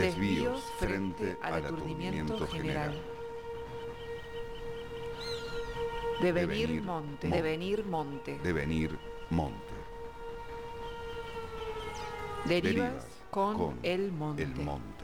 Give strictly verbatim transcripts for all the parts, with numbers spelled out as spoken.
desvíos frente al aturdimiento general. Devenir monte, devenir monte, devenir monte. Derivas, Derivas con, con el monte. el monte.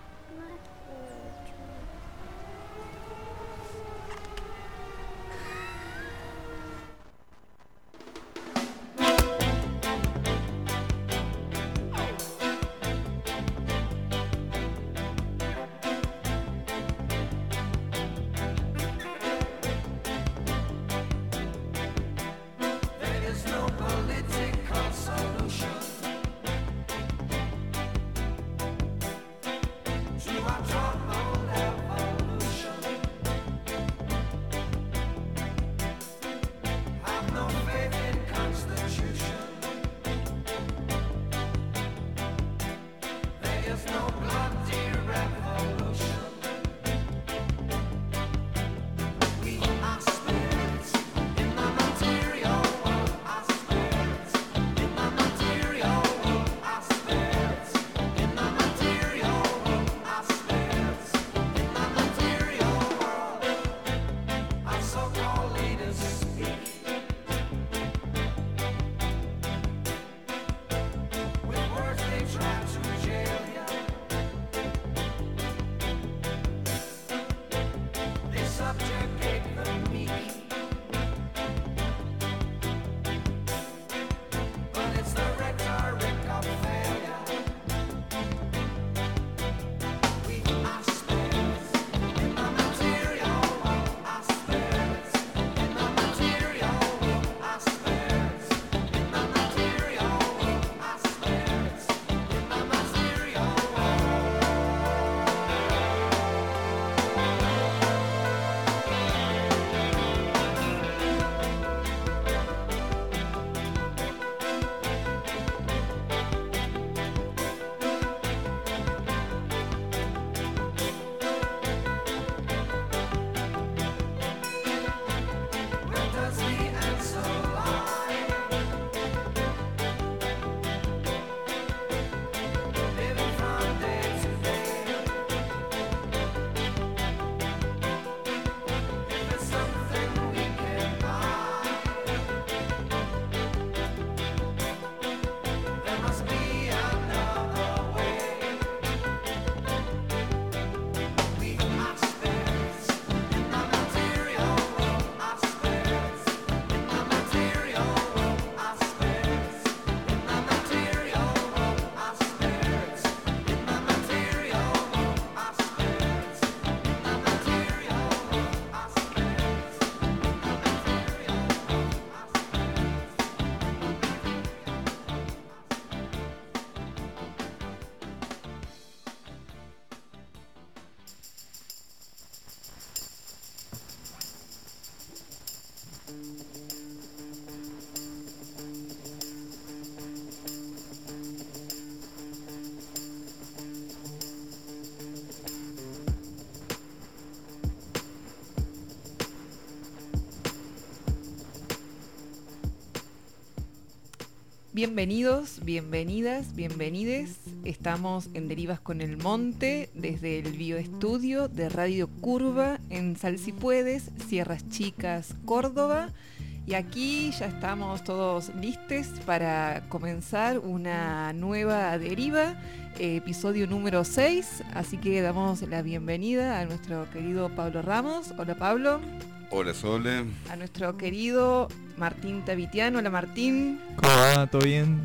Bienvenidos, bienvenidas, bienvenides. Estamos en Derivas con el Monte desde el bioestudio de Radio Curva en Sal Si Puedes, Sierras Chicas, Córdoba. Y aquí ya estamos todos listos para comenzar una nueva deriva, eh, episodio número seis. Así que damos la bienvenida a nuestro querido Pablo Ramos. Hola, Pablo. Hola, Sole. A nuestro querido Martín Tavitiano. Hola, Martín. ¿Cómo va? ¿Todo bien?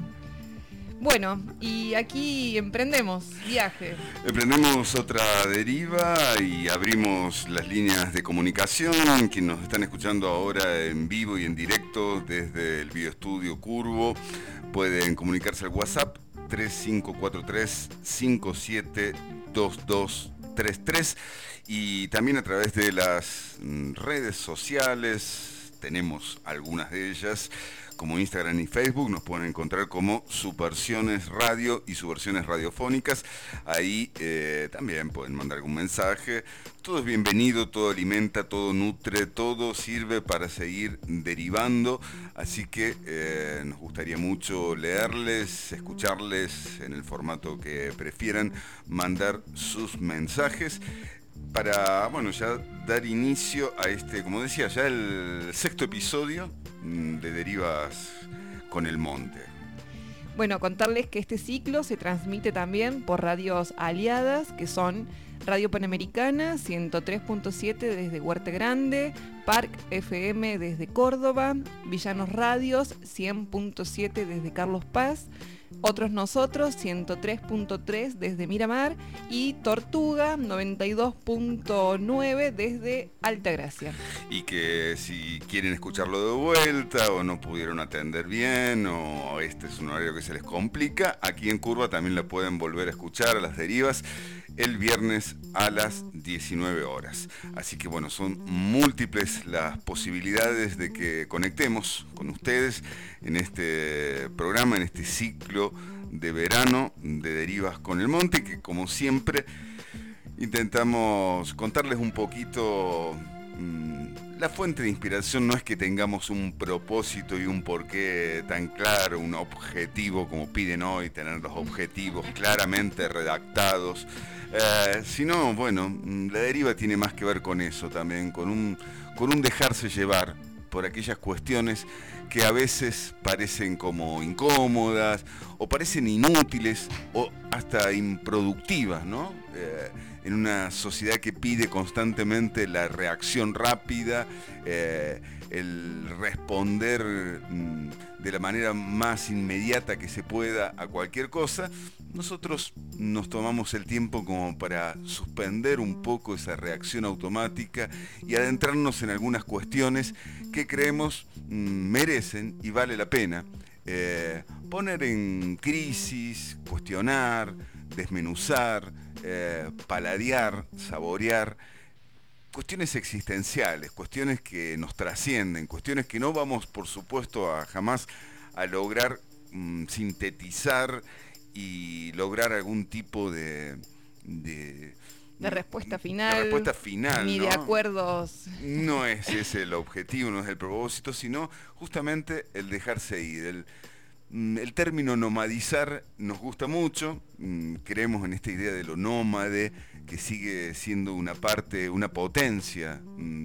Bueno, y aquí emprendemos viaje. Emprendemos otra deriva y abrimos las líneas de comunicación. Quienes nos están escuchando ahora en vivo y en directo desde el bioestudio Curvo pueden comunicarse al WhatsApp tres cinco cuatro tres, cinco siete dos dos tres tres y también a través de las redes sociales, tenemos algunas de ellas, como Instagram y Facebook. Nos pueden encontrar como Subversiones Radio y Subversiones Radiofónicas. Ahí eh, también pueden mandar algún mensaje. Todo es bienvenido, todo alimenta, todo nutre, todo sirve para seguir derivando. Así que eh, nos gustaría mucho leerles, escucharles en el formato que prefieran, mandar sus mensajes. Para, bueno, ya dar inicio a este, como decía, ya el sexto episodio de Derivas con el Monte. Bueno, contarles que este ciclo se transmite también por radios aliadas, que son Radio Panamericana ciento tres punto siete desde Huerta Grande, Parc F M desde Córdoba, Villanos Radios cien punto siete desde Carlos Paz, Otros Nosotros ciento tres punto tres desde Miramar y Tortuga noventa y dos punto nueve desde Altagracia. Y que si quieren escucharlo de vuelta o no pudieron atender bien o este es un horario que se les complica, aquí en Curva también la pueden volver a escuchar a las derivas el viernes a las diecinueve horas. Así que bueno, son múltiples las posibilidades de que conectemos con ustedes en este programa, en este ciclo de verano de Derivas con el Monte, que como siempre intentamos contarles un poquito. Mmm, la fuente de inspiración no es que tengamos un propósito y un porqué tan claro, un objetivo como piden hoy, tener los objetivos claramente redactados, eh, sino, bueno, la deriva tiene más que ver con eso también, con un, con un dejarse llevar por aquellas cuestiones que a veces parecen como incómodas o parecen inútiles o hasta improductivas, ¿no? Eh, en una sociedad que pide constantemente la reacción rápida, eh, el responder mm, de la manera más inmediata que se pueda a cualquier cosa, nosotros nos tomamos el tiempo como para suspender un poco esa reacción automática y adentrarnos en algunas cuestiones que creemos mm, merecen y vale la pena eh, poner en crisis, cuestionar, desmenuzar, eh, paladear, saborear, cuestiones existenciales, cuestiones que nos trascienden, cuestiones que no vamos, por supuesto, a jamás a lograr mm, sintetizar y lograr algún tipo de... de De respuesta final, de respuesta final, ni ¿no? de acuerdos. No es ese el objetivo, no es el propósito, sino justamente el dejarse ir. El, el término nomadizar nos gusta mucho, creemos en esta idea de lo nómade, que sigue siendo una parte, una potencia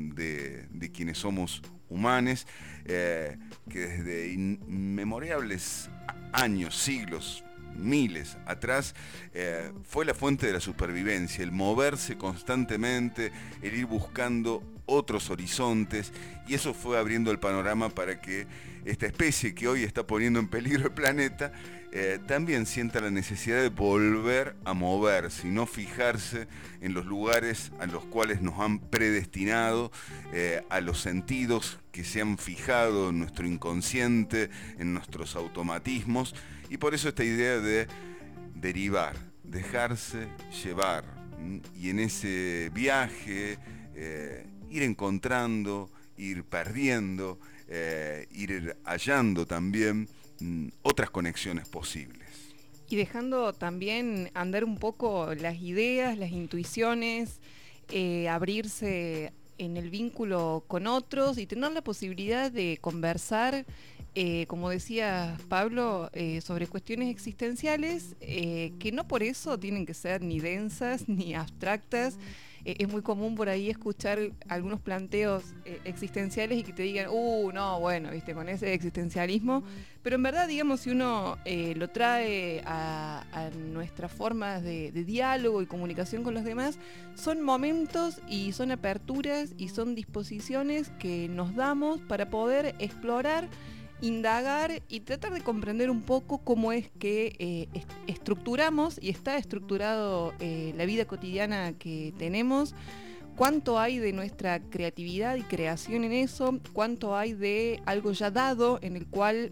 de, de quienes somos humanos, eh, que desde inmemorables años, siglos, miles atrás, eh, fue la fuente de la supervivencia, el moverse constantemente, el ir buscando otros horizontes, y eso fue abriendo el panorama para que esta especie que hoy está poniendo en peligro el planeta eh, también sienta la necesidad de volver a moverse y no fijarse en los lugares a los cuales nos han predestinado, eh, a los sentidos que se han fijado en nuestro inconsciente, en nuestros automatismos. Y por eso esta idea de derivar, dejarse llevar, y en ese viaje eh, ir encontrando, ir perdiendo, eh, ir hallando también mm, otras conexiones posibles. Y dejando también andar un poco las ideas, las intuiciones, eh, abrirse en el vínculo con otros y tener la posibilidad de conversar, Eh, como decía Pablo, eh, sobre cuestiones existenciales eh, que no por eso tienen que ser ni densas ni abstractas. Eh, es muy común por ahí escuchar algunos planteos eh, existenciales y que te digan, uh, no, bueno, viste, con ese existencialismo. Pero en verdad, digamos, si uno eh, lo trae a, a nuestras formas de, de diálogo y comunicación con los demás, son momentos y son aperturas y son disposiciones que nos damos para poder explorar, indagar y tratar de comprender un poco cómo es que eh, est- estructuramos y está estructurado eh, la vida cotidiana que tenemos, cuánto hay de nuestra creatividad y creación en eso, cuánto hay de algo ya dado en el cual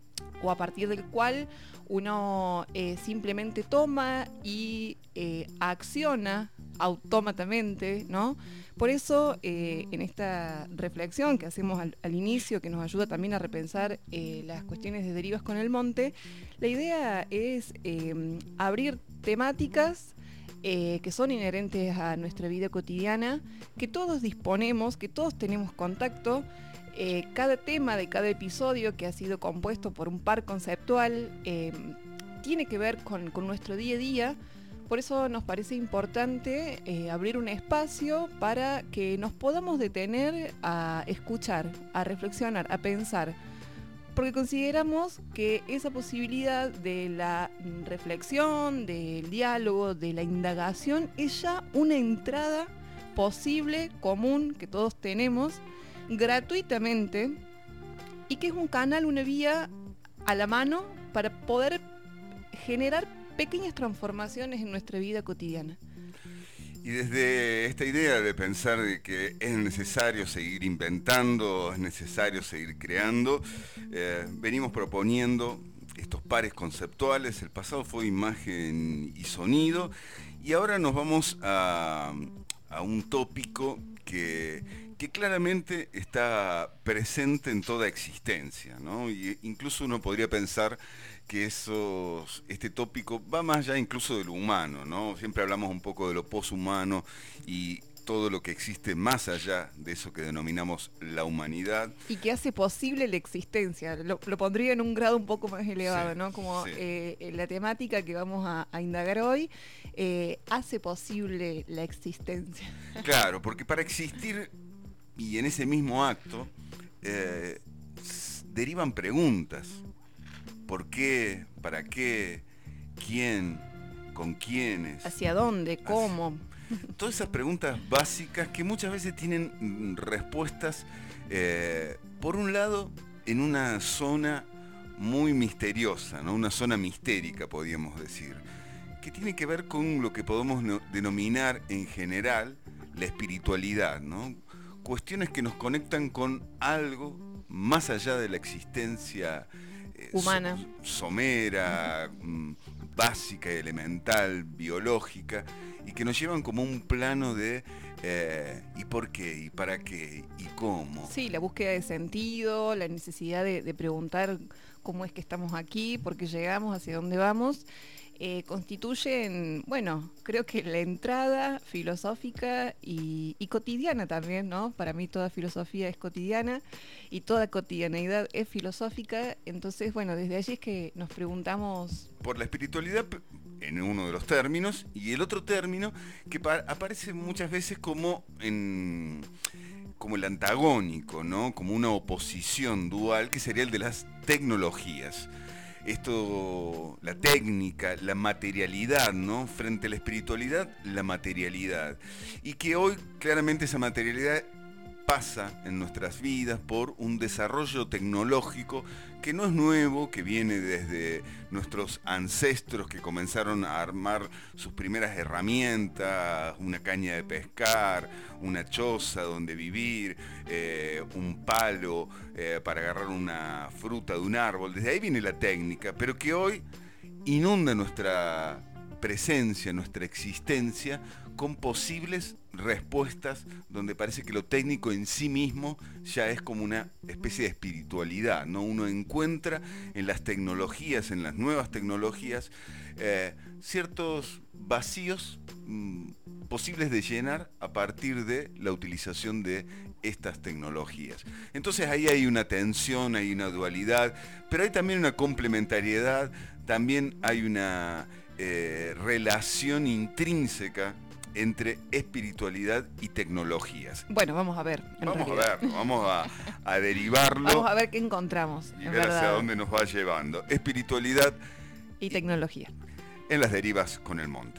o a partir del cual uno eh, simplemente toma y eh, acciona autómatamente, ¿no? Por eso, eh, en esta reflexión que hacemos al, al inicio, que nos ayuda también a repensar eh, las cuestiones de derivas con el monte, la idea es eh, abrir temáticas eh, que son inherentes a nuestra vida cotidiana, que todos disponemos, que todos tenemos contacto. Eh, cada tema de cada episodio, que ha sido compuesto por un par conceptual, eh, tiene que ver con, con nuestro día a día. Por eso nos parece importante eh, abrir un espacio para que nos podamos detener a escuchar, a reflexionar, a pensar. Porque consideramos que esa posibilidad de la reflexión, del diálogo, de la indagación, es ya una entrada posible, común, que todos tenemos, gratuitamente, y que es un canal, una vía a la mano para poder generar pequeñas transformaciones en nuestra vida cotidiana. Y desde esta idea de pensar de que es necesario seguir inventando, es necesario seguir creando, eh, venimos proponiendo estos pares conceptuales. El pasado fue imagen y sonido, y ahora nos vamos a, a un tópico que, que claramente está presente en toda existencia, ¿no? Y incluso uno podría pensar que esos, este tópico va más allá incluso de lo humano, ¿no? Siempre hablamos un poco de lo poshumano y todo lo que existe más allá de eso que denominamos la humanidad. Y que hace posible la existencia. Lo, lo pondría en un grado un poco más elevado, sí, ¿no? Como sí. eh, la temática que vamos a, a indagar hoy eh, hace posible la existencia. Claro, porque para existir, y en ese mismo acto, eh, derivan preguntas. ¿Por qué? ¿Para qué? ¿Quién? ¿Con quiénes? ¿Hacia dónde? ¿Cómo? Hacia... Todas esas preguntas básicas que muchas veces tienen respuestas, eh, por un lado, en una zona muy misteriosa, ¿no? Una zona mistérica, podríamos decir, que tiene que ver con lo que podemos no, denominar en general la espiritualidad, ¿no? Cuestiones que nos conectan con algo más allá de la existencia humana, somera, básica, elemental, biológica, y que nos llevan como un plano de eh, ¿y por qué? ¿Y para qué? ¿Y cómo? Sí, la búsqueda de sentido, la necesidad de, de preguntar cómo es que estamos aquí, por qué llegamos, hacia dónde vamos, eh, constituyen, bueno, creo que la entrada filosófica y, y cotidiana también, ¿no? Para mí toda filosofía es cotidiana y toda cotidianeidad es filosófica. Entonces, bueno, desde allí es que nos preguntamos... Por la espiritualidad en uno de los términos, y el otro término que aparece muchas veces como en... como el antagónico, ¿no? Como una oposición dual, que sería el de las tecnologías. Esto, la técnica, la materialidad, ¿no? Frente a la espiritualidad, la materialidad. Y que hoy claramente esa materialidad pasa en nuestras vidas por un desarrollo tecnológico que no es nuevo, que viene desde nuestros ancestros que comenzaron a armar sus primeras herramientas, una caña de pescar, una choza donde vivir, eh, un palo eh, para agarrar una fruta de un árbol. Desde ahí viene la técnica, pero que hoy inunda nuestra presencia, nuestra existencia, con posibles respuestas donde parece que lo técnico en sí mismo ya es como una especie de espiritualidad, ¿no? Uno encuentra en las tecnologías, en las nuevas tecnologías, eh, ciertos vacíos mmm, posibles de llenar a partir de la utilización de estas tecnologías. Entonces ahí hay una tensión, hay una dualidad, pero hay también una complementariedad, también hay una eh, relación intrínseca entre espiritualidad y tecnologías. Bueno, vamos a ver. Vamos realidad. a ver, vamos a, a derivarlo. Vamos a ver qué encontramos. Y ver verdad. hacia dónde nos va llevando. Espiritualidad y tecnología. En las derivas con el monte.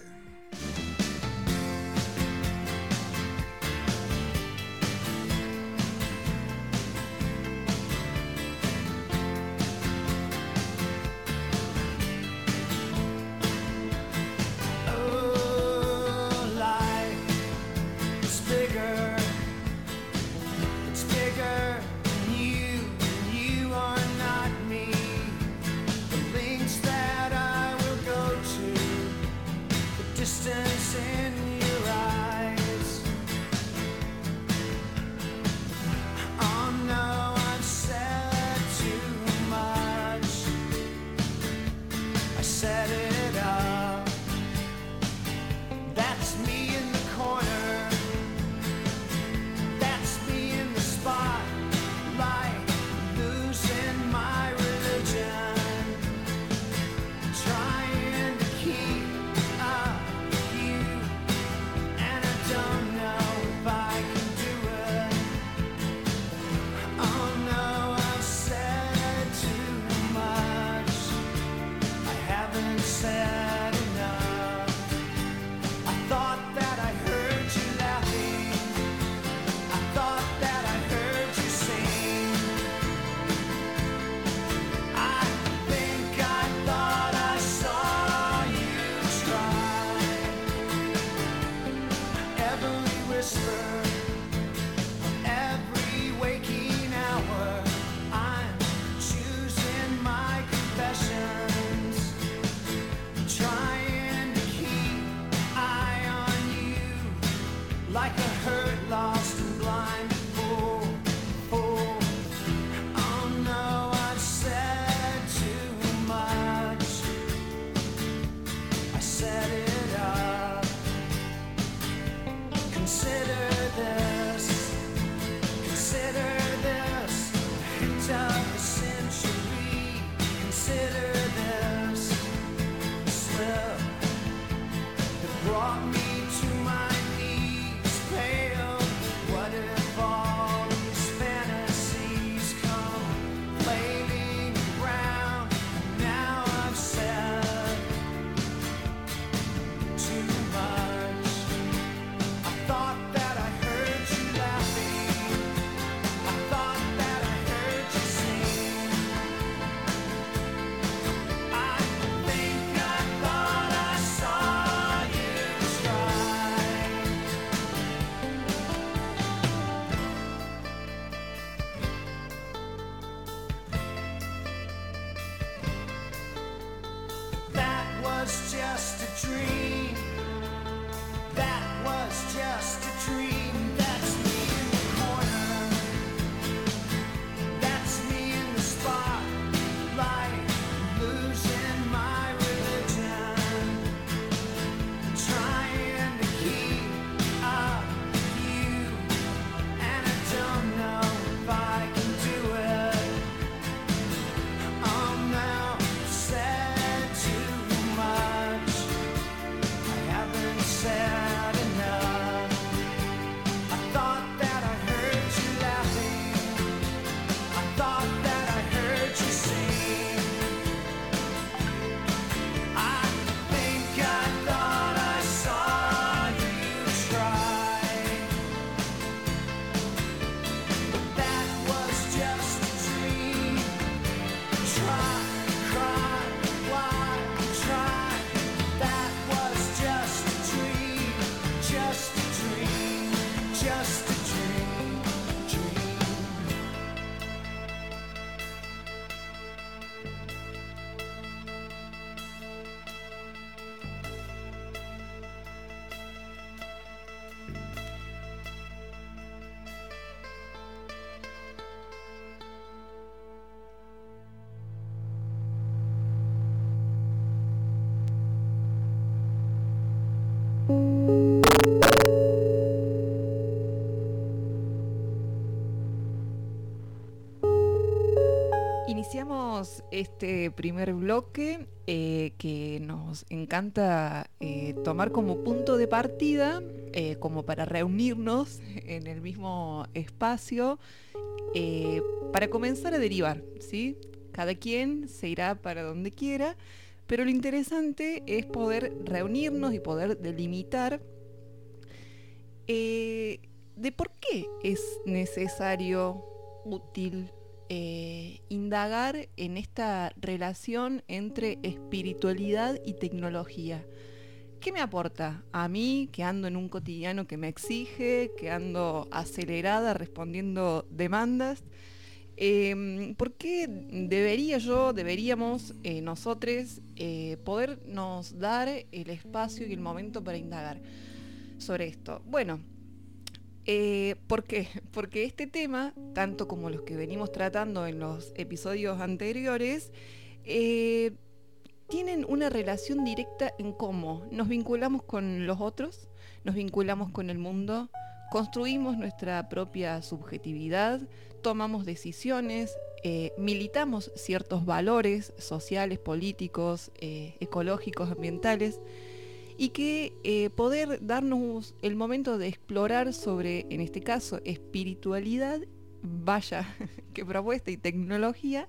Iniciamos este primer bloque eh, que nos encanta eh, tomar como punto de partida, eh, como para reunirnos en el mismo espacio, eh, para comenzar a derivar, ¿sí? Cada quien se irá para donde quiera, pero lo interesante es poder reunirnos y poder delimitar eh, de por qué es necesario, útil, Eh, indagar en esta relación entre espiritualidad y tecnología. ¿Qué me aporta a mí, que ando en un cotidiano que me exige, que ando acelerada respondiendo demandas? Eh, ¿Por qué debería yo, deberíamos eh, nosotros eh, podernos dar el espacio y el momento para indagar sobre esto? Bueno, Eh, ¿por qué? Porque este tema, tanto como los que venimos tratando en los episodios anteriores, eh, tienen una relación directa en cómo nos vinculamos con los otros, nos vinculamos con el mundo, construimos nuestra propia subjetividad, tomamos decisiones, eh, militamos ciertos valores sociales, políticos, eh, ecológicos, ambientales, y que eh, poder darnos el momento de explorar sobre, en este caso, espiritualidad, vaya, qué propuesta, y tecnología,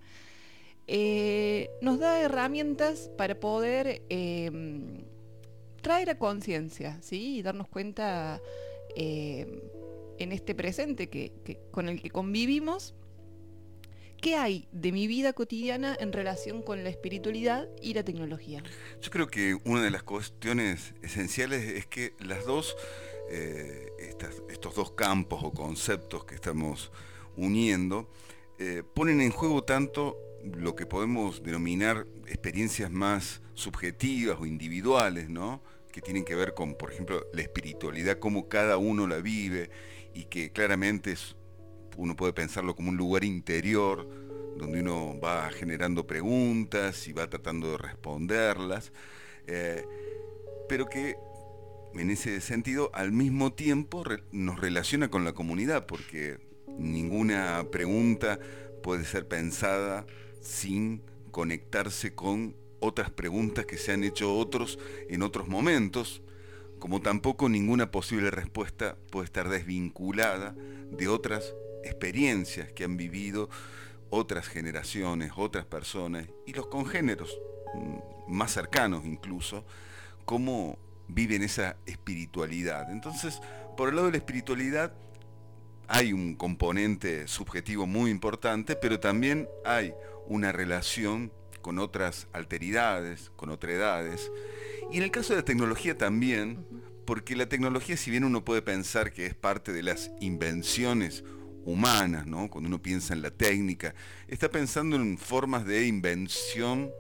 eh, nos da herramientas para poder eh, traer a conciencia, ¿sí? Y darnos cuenta eh, en este presente que, que, con el que convivimos, ¿qué hay de mi vida cotidiana en relación con la espiritualidad y la tecnología? Yo creo que una de las cuestiones esenciales es que las dos, eh, estas, estos dos campos o conceptos que estamos uniendo, eh, ponen en juego tanto lo que podemos denominar experiencias más subjetivas o individuales, ¿no? Que tienen que ver con, por ejemplo, la espiritualidad, cómo cada uno la vive, y que claramente es, uno puede pensarlo como un lugar interior donde uno va generando preguntas y va tratando de responderlas, eh, pero que en ese sentido al mismo tiempo re- nos relaciona con la comunidad, porque ninguna pregunta puede ser pensada sin conectarse con otras preguntas que se han hecho otros en otros momentos, como tampoco ninguna posible respuesta puede estar desvinculada de otras experiencias que han vivido otras generaciones, otras personas y los congéneros más cercanos incluso, cómo viven esa espiritualidad. Entonces, por el lado de la espiritualidad hay un componente subjetivo muy importante, pero también hay una relación con otras alteridades, con otredades, y en el caso de la tecnología también, porque la tecnología, si bien uno puede pensar que es parte de las invenciones humanas, ¿no? Cuando uno piensa en la técnica, está pensando en formas de invención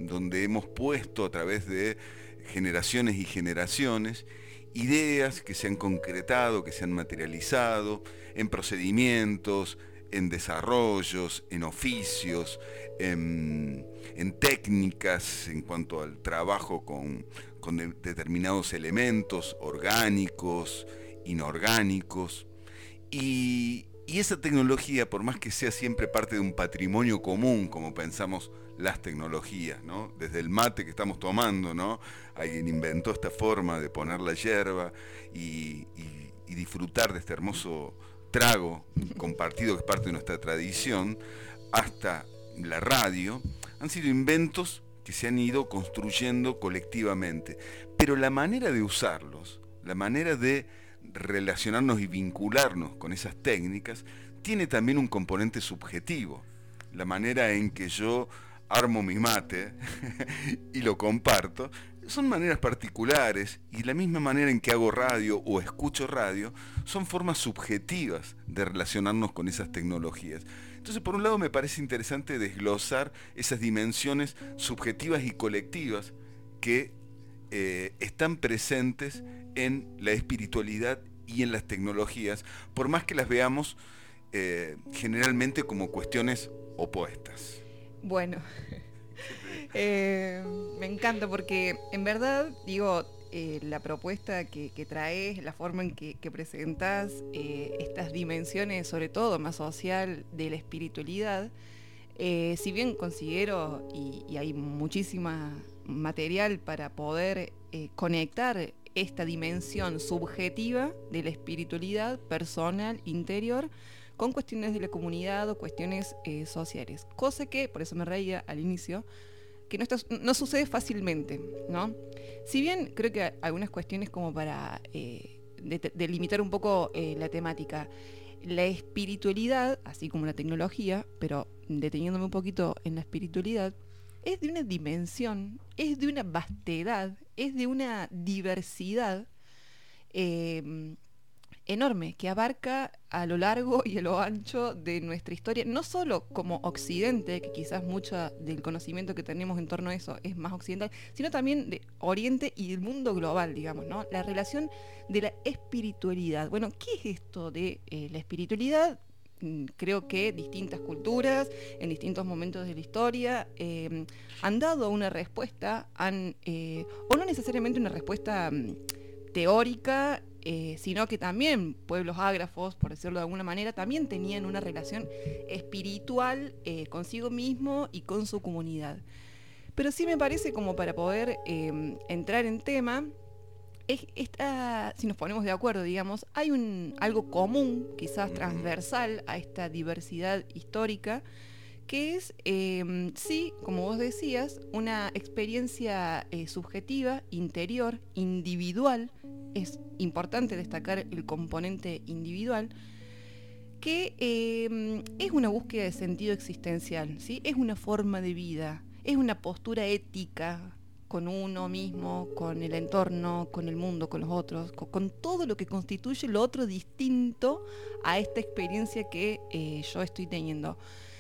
donde hemos puesto a través de generaciones y generaciones ideas que se han concretado, que se han materializado en procedimientos, en desarrollos, en oficios, en, en técnicas en cuanto al trabajo con, con de, determinados elementos orgánicos, inorgánicos. Y, y esa tecnología, por más que sea siempre parte de un patrimonio común, como pensamos las tecnologías, ¿no? Desde el mate que estamos tomando, ¿no? Alguien inventó esta forma de poner la yerba y, y, y disfrutar de este hermoso trago compartido que es parte de nuestra tradición, hasta la radio, han sido inventos que se han ido construyendo colectivamente. Pero la manera de usarlos, la manera de relacionarnos y vincularnos con esas técnicas, tiene también un componente subjetivo. La manera en que yo armo mi mate y lo comparto, son maneras particulares, y la misma manera en que hago radio o escucho radio, son formas subjetivas de relacionarnos con esas tecnologías. Entonces, por un lado, me parece interesante desglosar esas dimensiones subjetivas y colectivas que eh, están presentes en la espiritualidad y en las tecnologías, por más que las veamos eh, generalmente como cuestiones opuestas. Bueno, eh, me encanta porque en verdad, digo, eh, la propuesta que, que traes, la forma en que, que presentás eh, estas dimensiones, sobre todo más social, de la espiritualidad, eh, si bien considero, y, y hay muchísima material para poder eh, conectar esta dimensión subjetiva de la espiritualidad personal, interior, con cuestiones de la comunidad o cuestiones eh, sociales. Cosa que, por eso me reía al inicio, que no, está, no sucede fácilmente, ¿no? Si bien creo que algunas cuestiones como para eh, de, delimitar un poco eh, la temática, la espiritualidad, así como la tecnología, pero deteniéndome un poquito en la espiritualidad, es de una dimensión, es de una vastedad, es de una diversidad eh, enorme, que abarca a lo largo y a lo ancho de nuestra historia, no solo como Occidente, que quizás mucho del conocimiento que tenemos en torno a eso es más occidental, sino también de Oriente y del mundo global, digamos, ¿no? La relación de la espiritualidad. Bueno, ¿qué es esto de eh, la espiritualidad? Creo que distintas culturas, en distintos momentos de la historia, eh, han dado una respuesta, han, eh, o no necesariamente una respuesta um, teórica, eh, sino que también pueblos ágrafos, por decirlo de alguna manera, también tenían una relación espiritual eh, consigo mismo y con su comunidad. Pero sí me parece, como para poder eh, entrar en tema, es, esta, si nos ponemos de acuerdo, digamos, hay un algo común, quizás transversal a esta diversidad histórica, que es, eh, sí, como vos decías, una experiencia eh, subjetiva, interior, individual. Es importante destacar el componente individual, que eh, es una búsqueda de sentido existencial, ¿sí? Es una forma de vida, es una postura ética con uno mismo, con el entorno, con el mundo, con los otros, con, con todo lo que constituye lo otro distinto a esta experiencia que eh, yo estoy teniendo.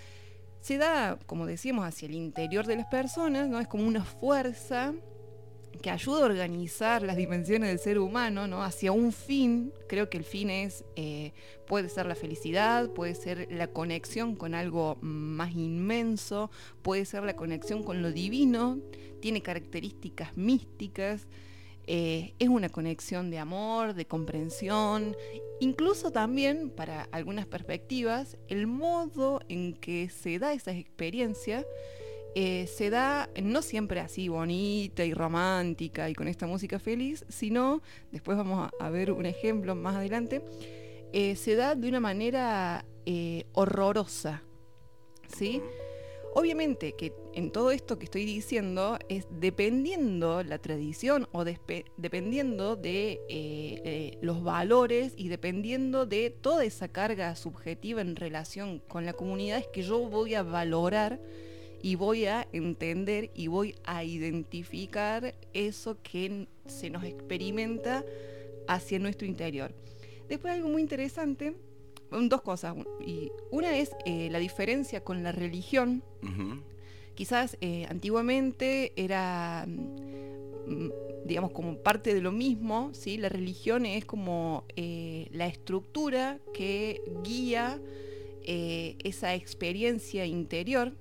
Se da, como decíamos, hacia el interior de las personas, ¿no? Es como una fuerza que ayuda a organizar las dimensiones del ser humano, ¿no? Hacia un fin. Creo que el fin es, eh, puede ser la felicidad, puede ser la conexión con algo más inmenso, puede ser la conexión con lo divino, tiene características místicas, eh, es una conexión de amor, de comprensión, incluso también, para algunas perspectivas, el modo en que se da esa experiencia Eh, se da no siempre así bonita y romántica y con esta música feliz, sino, después vamos a, a ver un ejemplo más adelante, eh, se da de una manera eh, horrorosa, ¿sí? Obviamente que en todo esto que estoy diciendo es dependiendo la tradición o despe- dependiendo de eh, eh, los valores y dependiendo de toda esa carga subjetiva en relación con la comunidad, es que yo voy a valorar y voy a entender y voy a identificar eso que se nos experimenta hacia nuestro interior. Después algo muy interesante, dos cosas, y una es eh, la diferencia con la religión. Uh-huh. quizás eh, antiguamente era, mm, digamos, como parte de lo mismo, ¿sí? La religión es como eh, la estructura que guía eh, esa experiencia interior.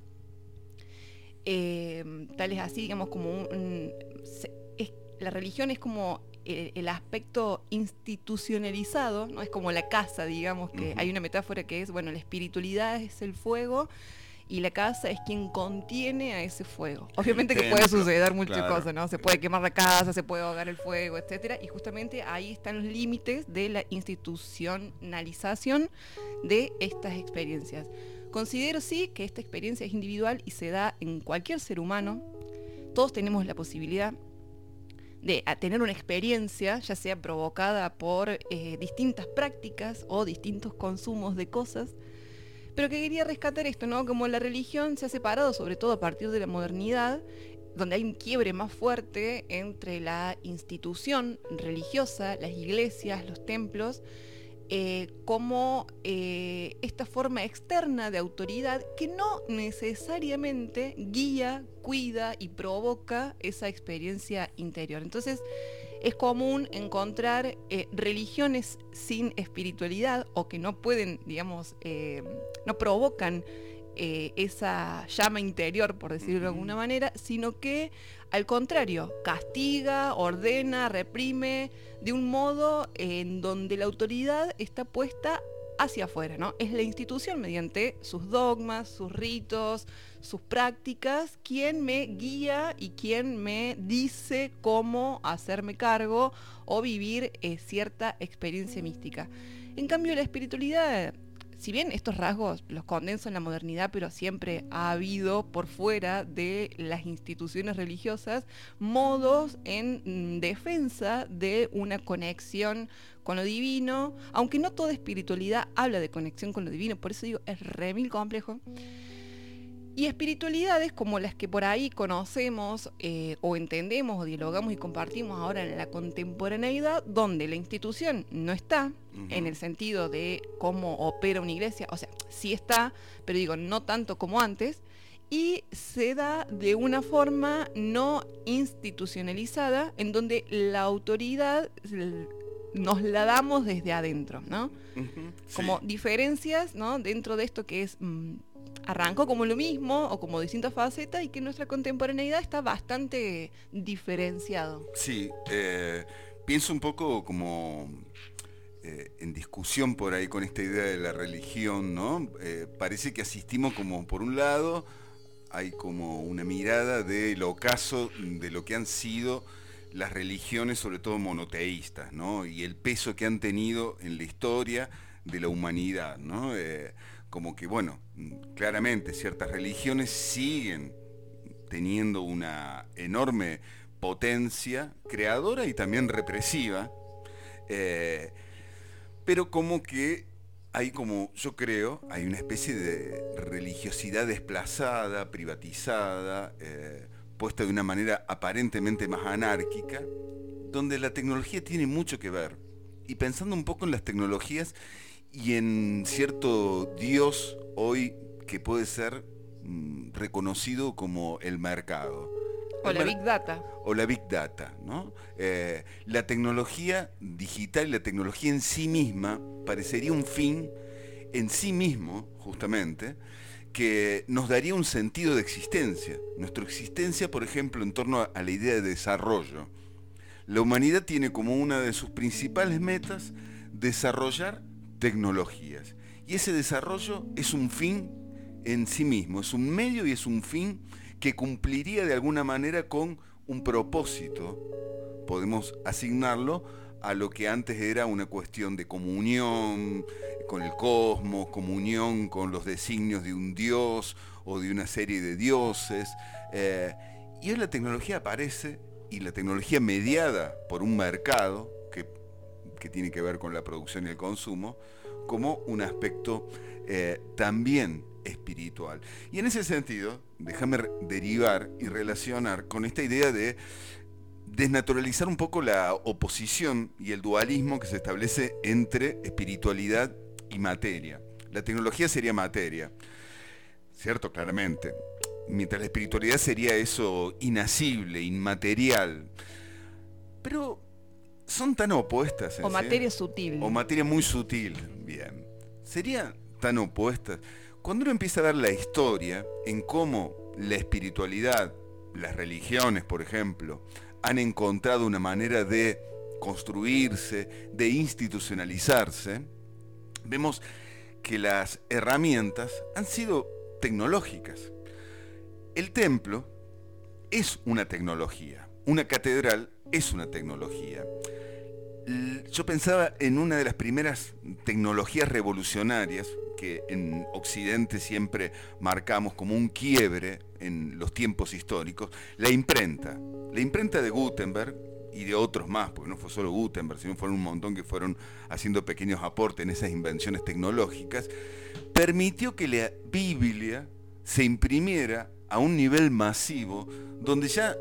Eh, tal es así, digamos, como un, un, se, es, la religión es como el, el aspecto institucionalizado, ¿no? Es como la casa, digamos, que uh-huh. hay una metáfora que es, bueno, la espiritualidad es el fuego y la casa es quien contiene a ese fuego. Obviamente que puede suceder muchas claro. cosas, ¿no? Se puede quemar la casa, se puede ahogar el fuego, etcétera, y justamente ahí están los límites de la institucionalización de estas experiencias. Considero sí que esta experiencia es individual y se da en cualquier ser humano. Todos tenemos la posibilidad de tener una experiencia, ya sea provocada por eh, distintas prácticas o distintos consumos de cosas, pero que quería rescatar esto, ¿no? Como la religión se ha separado, sobre todo a partir de la modernidad, donde hay un quiebre más fuerte entre la institución religiosa, las iglesias, los templos, Eh, como eh, esta forma externa de autoridad que no necesariamente guía, cuida y provoca esa experiencia interior. Entonces es común encontrar eh, religiones sin espiritualidad o que no pueden, digamos, eh, no provocan eh, esa llama interior, por decirlo de alguna manera, sino que al contrario, castiga, ordena, reprime, de un modo en donde la autoridad está puesta hacia afuera, ¿no? Es la institución mediante sus dogmas, sus ritos, sus prácticas, quien me guía y quien me dice cómo hacerme cargo o vivir eh, cierta experiencia mística. En cambio, la espiritualidad, si bien estos rasgos los condenso en la modernidad, pero siempre ha habido por fuera de las instituciones religiosas modos en defensa de una conexión con lo divino, aunque no toda espiritualidad habla de conexión con lo divino, por eso digo, es re mil complejo. Y espiritualidades como las que por ahí conocemos eh, o entendemos o dialogamos y compartimos ahora en la contemporaneidad, donde la institución no está, uh-huh. en el sentido de cómo opera una iglesia, o sea, sí está, pero digo, no tanto como antes, y se da de una forma no institucionalizada, en donde la autoridad nos la damos desde adentro, ¿no? Uh-huh. Sí. Como diferencias, ¿no? Dentro de esto que es... Mmm, arrancó como lo mismo o como distintas facetas y que en nuestra contemporaneidad está bastante diferenciado. Sí, eh, pienso un poco como eh, en discusión por ahí con esta idea de la religión, ¿no? Eh, parece que asistimos como, por un lado, hay como una mirada del ocaso de lo que han sido las religiones, sobre todo monoteístas, ¿no? Y el peso que han tenido en la historia de la humanidad, ¿no? Eh, como que, bueno, claramente ciertas religiones siguen teniendo una enorme potencia creadora y también represiva, eh, pero como que hay como, yo creo, hay una especie de religiosidad desplazada, privatizada, eh, puesta de una manera aparentemente más anárquica, donde la tecnología tiene mucho que ver. Y pensando un poco en las tecnologías y en cierto Dios hoy que puede ser mm, reconocido como el mercado. O el la mer- Big Data. O la Big Data, ¿no? Eh, la tecnología digital y la tecnología en sí misma parecería un fin en sí mismo, justamente, que nos daría un sentido de existencia. Nuestra existencia, por ejemplo, en torno a, a la idea de desarrollo. La humanidad tiene como una de sus principales metas desarrollar tecnologías. Y ese desarrollo es un fin en sí mismo, es un medio y es un fin que cumpliría de alguna manera con un propósito. Podemos asignarlo a lo que antes era una cuestión de comunión con el cosmos, comunión con los designios de un dios o de una serie de dioses. Eh, y hoy la tecnología aparece, y la tecnología mediada por un mercado que que tiene que ver con la producción y el consumo, como un aspecto eh, también espiritual. Y en ese sentido, déjame derivar y relacionar con esta idea de desnaturalizar un poco la oposición y el dualismo que se establece entre espiritualidad y materia. La tecnología sería materia, ¿cierto? Claramente. mientras la espiritualidad sería eso inacible, inmaterial. Pero son tan opuestas. O materia sutil. O materia muy sutil, bien. Serían tan opuestas. Cuando uno empieza a ver la historia en cómo la espiritualidad, las religiones, por ejemplo, han encontrado una manera de construirse, de institucionalizarse, vemos que las herramientas han sido tecnológicas. El templo es una tecnología, una catedral es una tecnología. Yo pensaba en una de las primeras tecnologías revolucionarias que en Occidente siempre marcamos como un quiebre en los tiempos históricos, la imprenta. La imprenta de Gutenberg y de otros más, porque no fue solo Gutenberg, sino fueron un montón que fueron haciendo pequeños aportes en esas invenciones tecnológicas, permitió que la Biblia se imprimiera a un nivel masivo, donde ya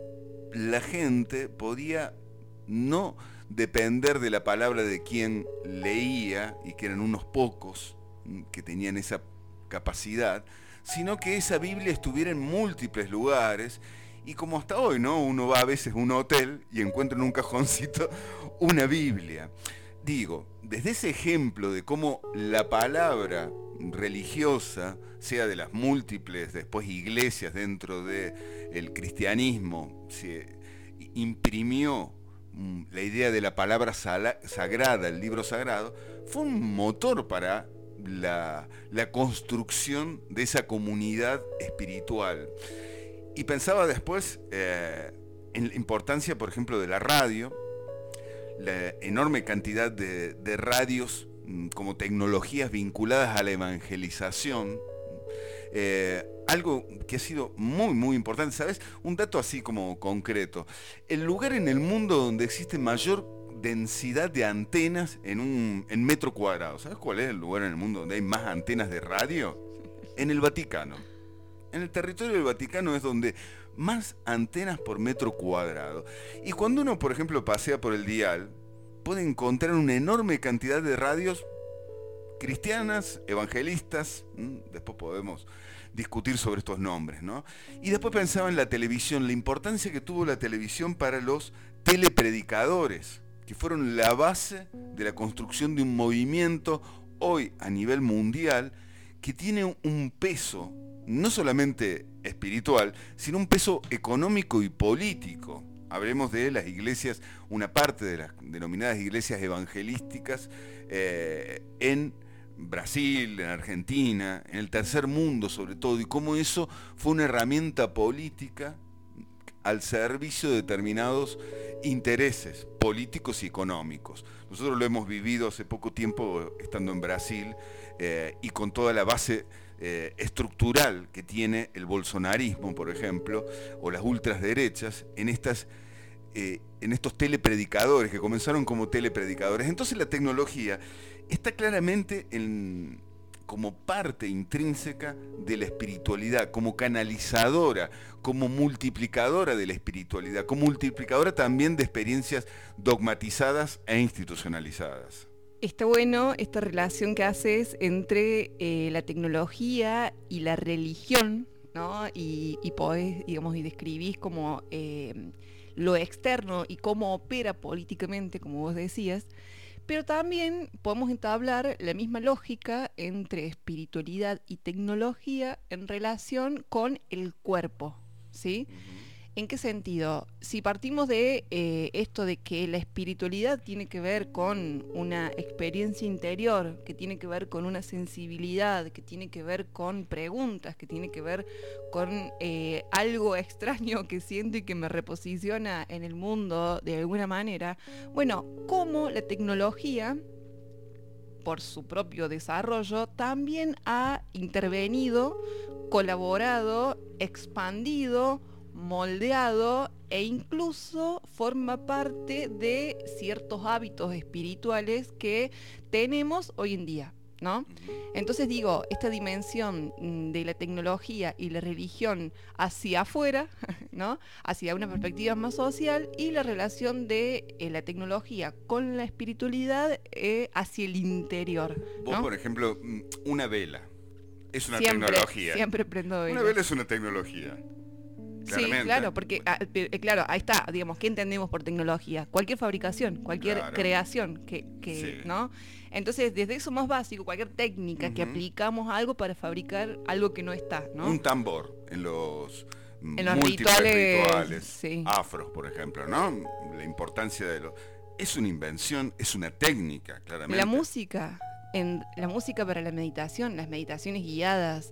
la gente podía no depender de la palabra de quien leía, y que eran unos pocos que tenían esa capacidad, sino que esa Biblia estuviera en múltiples lugares. Y como hasta hoy, ¿no? Uno va a veces a un hotel y encuentra en un cajoncito una Biblia. Digo, desde ese ejemplo de cómo la palabra religiosa, sea de las múltiples después iglesias dentro del cristianismo, se imprimió la idea de la palabra sagrada, el libro sagrado, fue un motor para la, la construcción de esa comunidad espiritual. Y pensaba después eh, en la importancia, por ejemplo, de la radio, la enorme cantidad de, de radios mm, como tecnologías vinculadas a la evangelización, eh, algo que ha sido muy, muy importante. ¿Sabes? Un dato así como concreto. El lugar en el mundo donde existe mayor densidad de antenas en un en metro cuadrado. ¿Sabes cuál es el lugar en el mundo donde hay más antenas de radio? En el Vaticano. En el territorio del Vaticano es donde más antenas por metro cuadrado. Y cuando uno, por ejemplo, pasea por el dial, puede encontrar una enorme cantidad de radios cristianas, evangelistas. Después podemos discutir sobre estos nombres, ¿no? Y después pensaba en la televisión, la importancia que tuvo la televisión para los telepredicadores, que fueron la base de la construcción de un movimiento hoy a nivel mundial que tiene un peso no solamente espiritual, sino un peso económico y político. Hablemos de las iglesias, una parte de las denominadas iglesias evangelísticas eh, en Brasil, en Argentina, en el tercer mundo sobre todo, y cómo eso fue una herramienta política al servicio de determinados intereses políticos y económicos. Nosotros lo hemos vivido hace poco tiempo estando en Brasil eh, y con toda la base eh, estructural que tiene el bolsonarismo, por ejemplo, o las ultraderechas en estas eh, en estos telepredicadores que comenzaron como telepredicadores. Entonces la tecnología está claramente en, como parte intrínseca de la espiritualidad, como canalizadora, como multiplicadora de la espiritualidad, como multiplicadora también de experiencias dogmatizadas e institucionalizadas. Está bueno esta relación que haces entre eh, la tecnología y la religión, ¿no? Y, y podés, digamos, y describís como eh, lo externo y cómo opera políticamente, como vos decías. Pero también podemos entablar la misma lógica entre espiritualidad y tecnología en relación con el cuerpo, ¿sí? Uh-huh. ¿En qué sentido? Si partimos de eh, esto de que la espiritualidad tiene que ver con una experiencia interior, que tiene que ver con una sensibilidad, que tiene que ver con preguntas, que tiene que ver con eh, algo extraño que siento y que me reposiciona en el mundo de alguna manera, bueno, ¿cómo la tecnología, por su propio desarrollo, también ha intervenido, colaborado, expandido, moldeado e incluso forma parte de ciertos hábitos espirituales que tenemos hoy en día, ¿no? Entonces digo, esta dimensión de la tecnología y la religión hacia afuera, ¿no? Hacia una perspectiva más social, y la relación de eh, la tecnología con la espiritualidad eh, hacia el interior, ¿no? Vos, por ejemplo, una vela. es una siempre, tecnología. Siempre prendo velas. Una vela es una tecnología. Claramente. Sí, claro, porque ah, eh, claro, ahí está, digamos, ¿qué entendemos por tecnología? Cualquier fabricación, cualquier Claro. creación, que, que Sí. ¿no? Entonces, desde eso más básico, cualquier técnica Ujú. que aplicamos a algo para fabricar algo que no está, ¿no? Un tambor en los, En los múltiples rituales, rituales, sí. afros, por ejemplo, ¿no? La importancia de lo... Es una invención, es una técnica, claramente. La música, en, la música para la meditación, las meditaciones guiadas,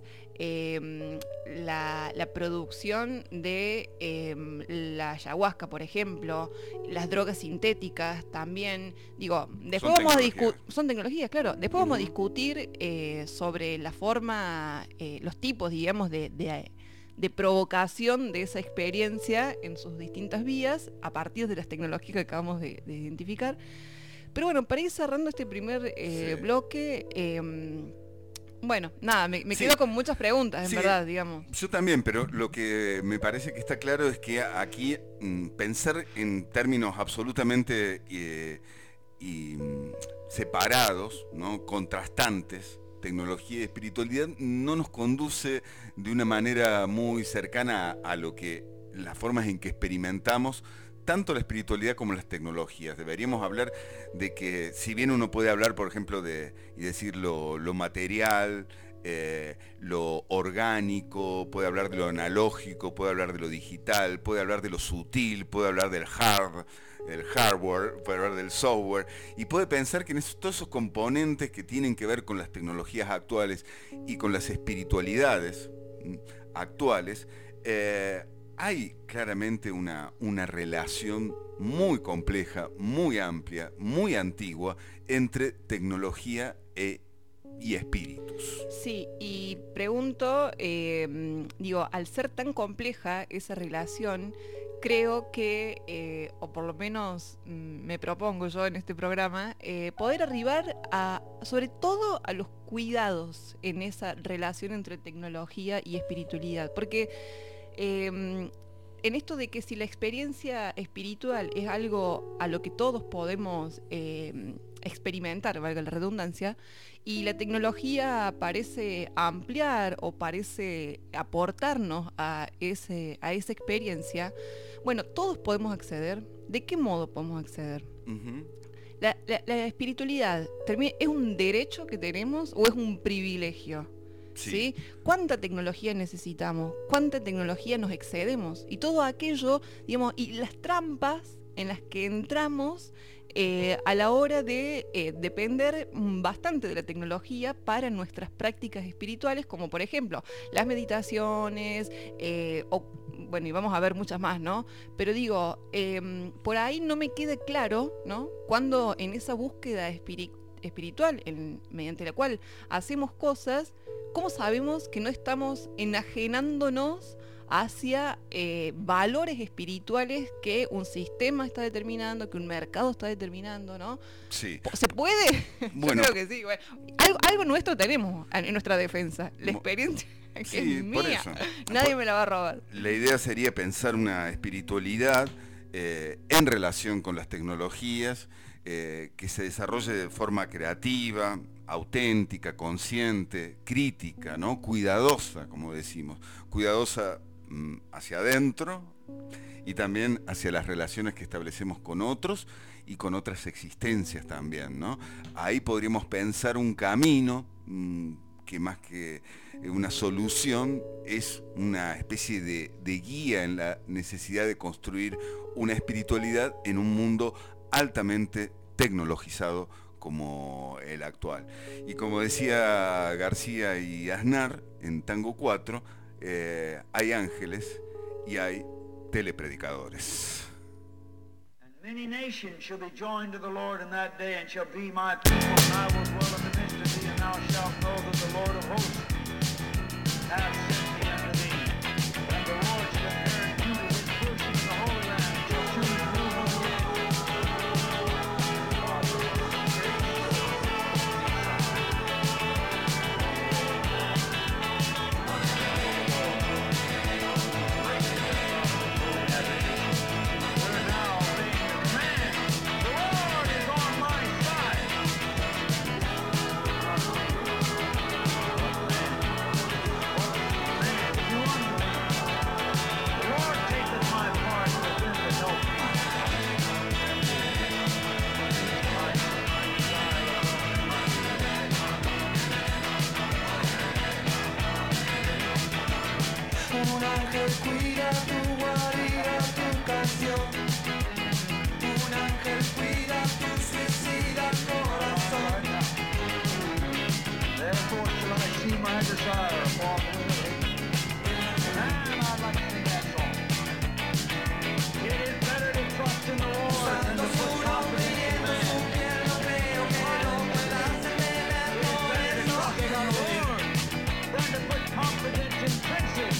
eh, la, la producción de eh, la ayahuasca, por ejemplo, las drogas sintéticas también, digo, después Son vamos a tecnologías. discutir, son tecnologías, claro, después vamos a Ujú. discutir eh, sobre la forma, eh, los tipos, digamos, de, de, de provocación de esa experiencia en sus distintas vías a partir de las tecnologías que acabamos de, de identificar. Pero bueno, para ir cerrando este primer eh, Sí. bloque, eh, bueno, nada, me, me Sí. quedo con muchas preguntas, en Sí. verdad, digamos. Yo también, pero lo que me parece que está claro es que aquí mm, pensar en términos absolutamente eh, y, mm, separados, ¿no? Contrastantes, tecnología y espiritualidad, no nos conduce de una manera muy cercana a, a lo que las formas en que experimentamos tanto la espiritualidad como las tecnologías. Deberíamos hablar de que, si bien uno puede hablar, por ejemplo, de y decir lo, lo material, eh, lo orgánico, puede hablar de lo analógico, puede hablar de lo digital, puede hablar de lo sutil, puede hablar del hard, el hardware, puede hablar del software, y puede pensar que en esos, todos esos componentes que tienen que ver con las tecnologías actuales y con las espiritualidades mm, actuales, eh, hay claramente una, una relación muy compleja, muy amplia, muy antigua entre tecnología e, y espíritus. Sí, y pregunto, eh, digo, al ser tan compleja esa relación, creo que, eh, o por lo menos mm, me propongo yo en este programa, eh, poder arribar a, sobre todo a los cuidados en esa relación entre tecnología y espiritualidad, porque eh, en esto de que si la experiencia espiritual es algo a lo que todos podemos eh, experimentar, valga la redundancia, y la tecnología parece ampliar o parece aportarnos a, ese, a esa experiencia, bueno, todos podemos acceder. ¿De qué modo podemos acceder? Uh-huh. La, la, la espiritualidad, ¿es un derecho que tenemos o es un privilegio? Sí. ¿Sí? ¿Cuánta tecnología necesitamos? ¿Cuánta tecnología nos excedemos? Y todo aquello, digamos, y las trampas en las que entramos eh, a la hora de eh, depender bastante de la tecnología para nuestras prácticas espirituales, como por ejemplo las meditaciones, eh, o bueno, y vamos a ver muchas más, ¿no? Pero digo, eh, por ahí no me queda claro, ¿no? Cuando en esa búsqueda espiri- espiritual, en, mediante la cual hacemos cosas, ¿cómo sabemos que no estamos enajenándonos hacia eh, valores espirituales que un sistema está determinando, que un mercado está determinando, ¿no? Sí. ¿Se puede? Bueno. Yo creo que sí. Bueno, algo, algo nuestro tenemos en nuestra defensa. La experiencia que sí, es por mía. eso. Nadie por, me la va a robar. La idea sería pensar una espiritualidad eh, en relación con las tecnologías, eh, que se desarrolle de forma creativa, auténtica, consciente, crítica, ¿no? Cuidadosa, como decimos, cuidadosa mmm, hacia adentro y también hacia las relaciones que establecemos con otros y con otras existencias también, ¿no? Ahí podríamos pensar un camino mmm, que más que una solución es una especie de, de guía en la necesidad de construir una espiritualidad en un mundo altamente tecnologizado como el actual. Y como decía García y Aznar en Tango cuatro, eh, hay ángeles y hay telepredicadores. Many nations shall be joined to the Lord in that day, and shall be my people, and I will dwell in the midst of thee, and thou shalt know that the Lord of hosts hath sent me unto thee. And the Lord shall inherit you his portion in the Holy Land, shall choose you whom he will. Un ángel cuida tu guarida, tu canción. Un ángel cuida tu suicida corazón. Therefore shall I see my desire upon the and I'd like to sing that song. It is better to trust in the Lord than to put confidence in man. To put confidence in princes.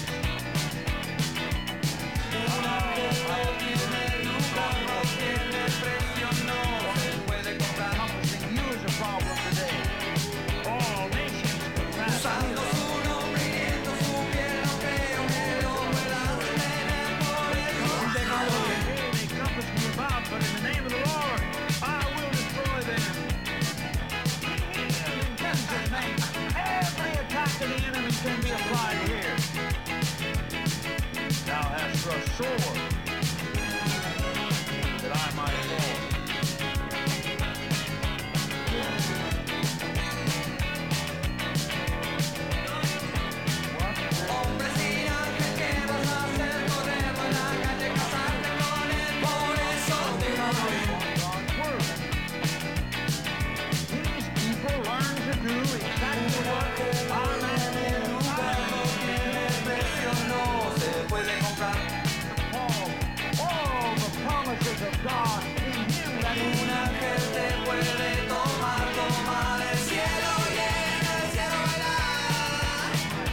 Accomplishing you is a problem today. All nations usando su nombre y viendo su piel, no creo que lo puedas tener por eso. They compass me about, but in the name of the Lord, I will destroy them. In Jesus' name, every attack of the enemy can be applied here. Thou hast thrust sword that I might fall. Hombre sin ángel, ¿qué vas a hacer? Correr por la calle, casarte con él, por eso déjalo ir. These people learn to do exactly what our man did. All the promises of God in Him that Un ángel te puede tomar, tomar el cielo y en el cielo bailar.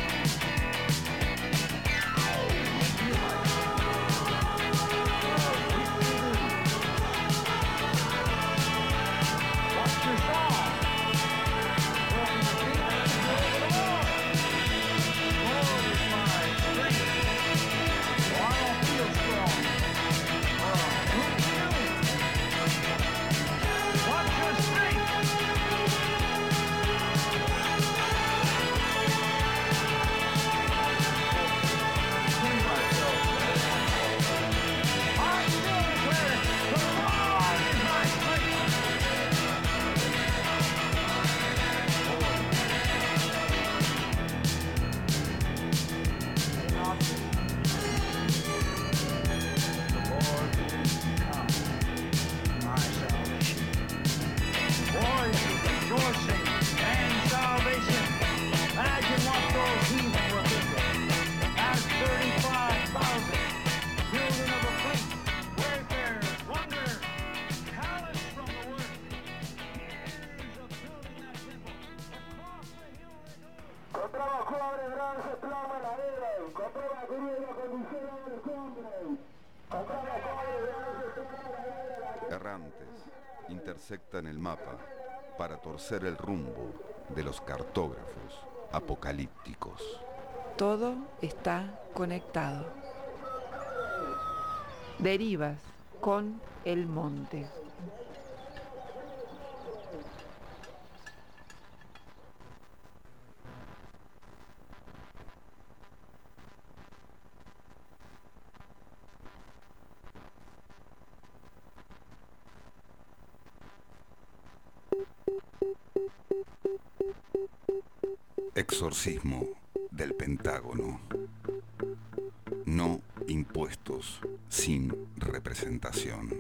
What's your song? Well, the people of the Lord. Lord is my strength. Well, I don't feel strong. Uh, who do? What's your strength? Clean myself. I still declare it. The Lord is my strength. The Lord is come, my salvation. Boys rejoicing and salvation. Imagine what those heathen were thinking. As thirty-five thousand children of a fleet, wayfarers, wanderers, callous from the work, years of building that temple, across the hill they go. Compraba cobre, bronce, plomo, madera. Compraba grúa, condiciones de hombres. Compraba cobre, bronce, plomo, madera. Errantes intersectan el mapa para torcer el rumbo de los cartógrafos apocalípticos. Todo está conectado. Derivas con el monte. Exorcismo del Pentágono. No impuestos sin representación.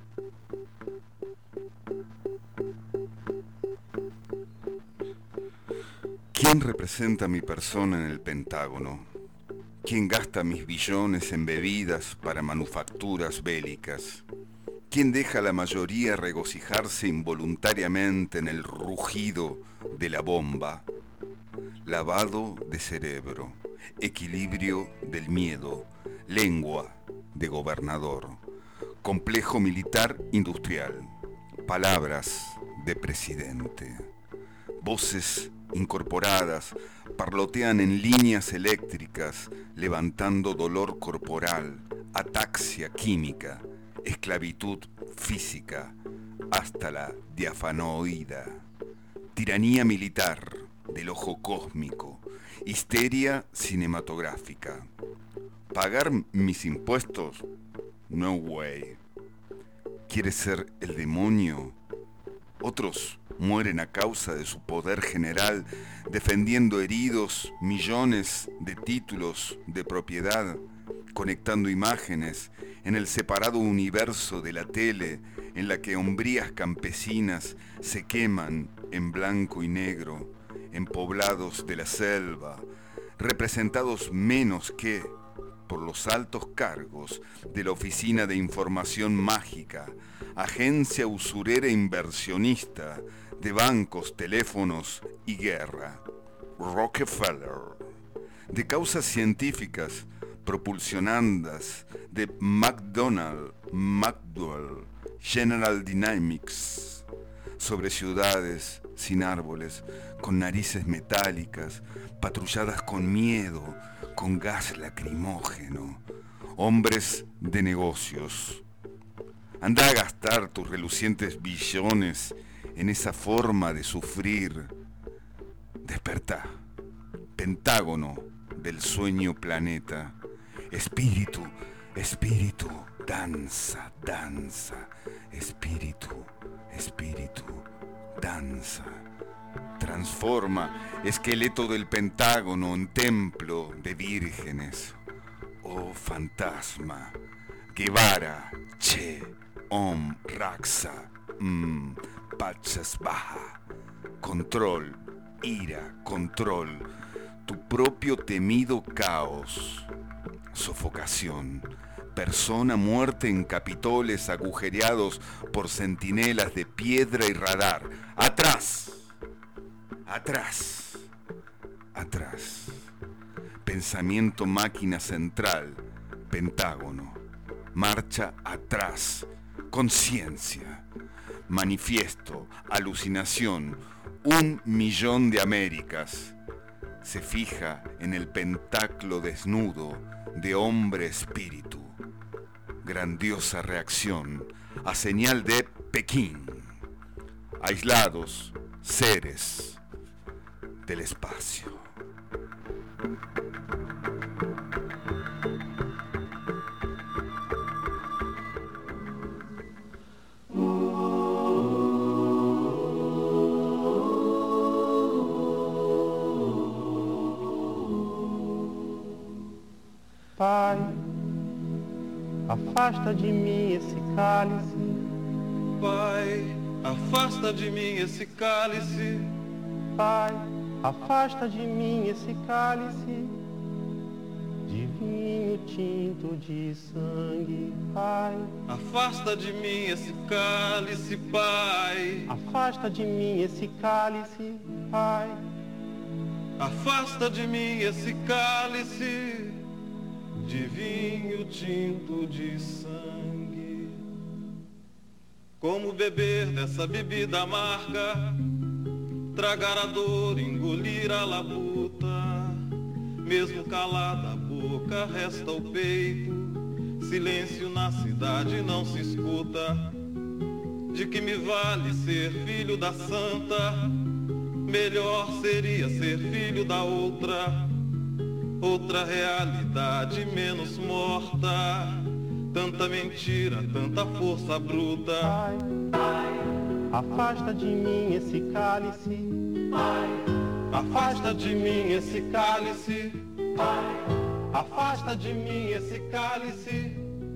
¿Quién representa mi persona en el Pentágono? ¿Quién gasta mis billones en bebidas para manufacturas bélicas? ¿Quién deja a la mayoría regocijarse involuntariamente en el rugido de la bomba? Lavado de cerebro, equilibrio del miedo, lengua de gobernador, complejo militar industrial, palabras de presidente. Voces incorporadas parlotean en líneas eléctricas, levantando dolor corporal, ataxia química, esclavitud física, hasta la diafanoidea, tiranía militar del ojo cósmico, histeria cinematográfica. ¿Pagar mis impuestos? No way. ¿Quieres ser el demonio? Otros mueren a causa de su poder general, defendiendo heridos millones de títulos de propiedad, conectando imágenes en el separado universo de la tele, en la que hombrías campesinas se queman en blanco y negro, en poblados de la selva, representados menos que por los altos cargos de la Oficina de Información Mágica, agencia usurera inversionista de bancos, teléfonos y guerra, Rockefeller, de causas científicas propulsionandas de McDonald, McDowell, General Dynamics, sobre ciudades sin árboles, con narices metálicas, patrulladas con miedo, con gas lacrimógeno, hombres de negocios. Anda a gastar tus relucientes billones en esa forma de sufrir. Despertá, pentágono del sueño planeta. Espíritu, espíritu, danza, danza. Espíritu, espíritu, danza. Transforma esqueleto del pentágono en templo de vírgenes. Oh fantasma, Guevara, Che, Om, Raxa, mm, Pachasbaja. Control, ira, control. Tu propio temido caos. Sofocación. Persona muerta en capitoles agujereados por centinelas de piedra y radar. ¡Atrás! Atrás. Atrás. Pensamiento máquina central. Pentágono. Marcha atrás. Conciencia. Manifiesto. Alucinación. Un millón de Américas. Se fija en el pentáculo desnudo de hombre espíritu. Grandiosa reacción a señal de Pekín. Aislados seres del espacio. Pai, afasta de mim esse cálice. Pai, afasta de mim esse cálice. Pai, afasta de mim esse cálice de vinho tinto de sangue. Pai, Afasta de mim esse cálice, Pai. afasta de mim esse cálice. Pai, Afasta de mim esse cálice de vinho tinto de sangue. Como beber dessa bebida amarga, tragar a dor, engolir a labuta. Mesmo calada a boca, resta o peito. Silêncio na cidade não se escuta. De que me vale ser filho da santa? Melhor seria ser filho da outra. Outra realidade menos morta. Tanta mentira, tanta força bruta. Pai, afasta de mim esse cálice. Afasta de mim esse cálice. Afasta de mim esse cálice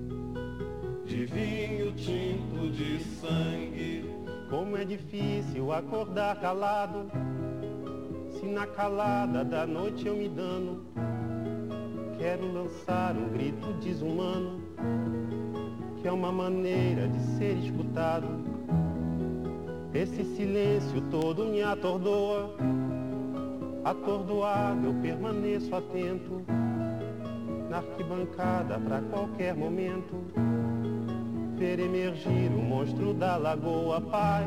De vinho tinto de sangue. Como é difícil acordar calado, se na calada da noite eu me dano. Quero lançar um grito desumano, que é uma maneira de ser escutado. Esse silêncio todo me atordoa. Atordoado eu permaneço atento, na arquibancada pra qualquer momento ver emergir o monstro da lagoa. Pai,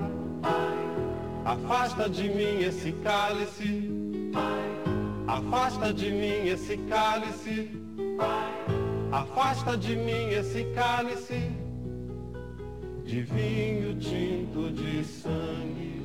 Afasta de mim esse cálice. Afasta de mim esse cálice. Afasta de mim esse cálice de vinho tinto de sangue.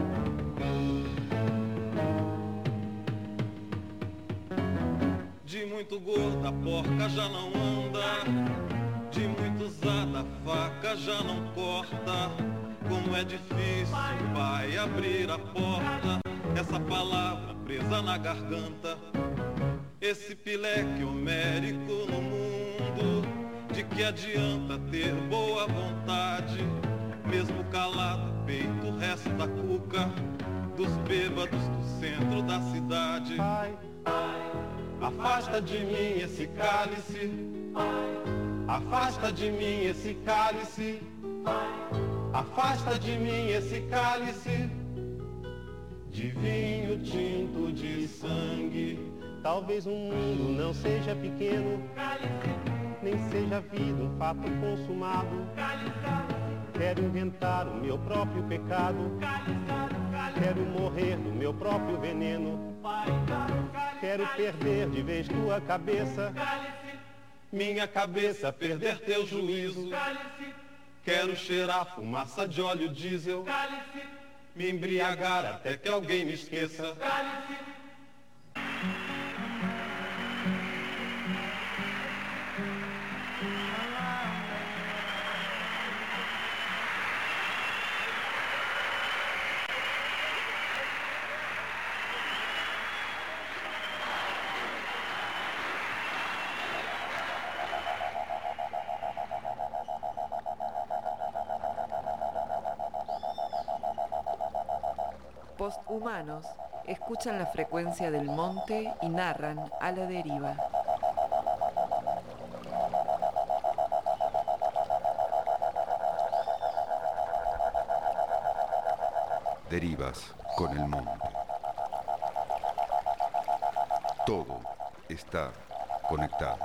De muito gorda, a porca já não anda. De muito usada, a faca já não corta. Como é difícil, pai, abrir a porta. Essa palavra presa na garganta. Esse pileque homérico no mundo. De que adianta ter boa vontade? Mesmo calado, peito o resto da cuca. Dos bêbados do centro da cidade. Pai, afasta de mim esse cálice. Afasta de mim esse cálice. Afasta de mim esse cálice de vinho tinto de sangue. Talvez o mundo não seja pequeno, nem seja a vida um fato consumado. Quero inventar o meu próprio pecado. Quero morrer do meu próprio veneno. Quero perder de vez tua cabeça. Minha cabeça perder teu juízo. Quero cheirar fumaça de óleo diesel. Me embriagar até que alguém me esqueça. Posthumanos escuchan la frecuencia del monte y narran a la deriva. Derivas con el monte. Todo está conectado.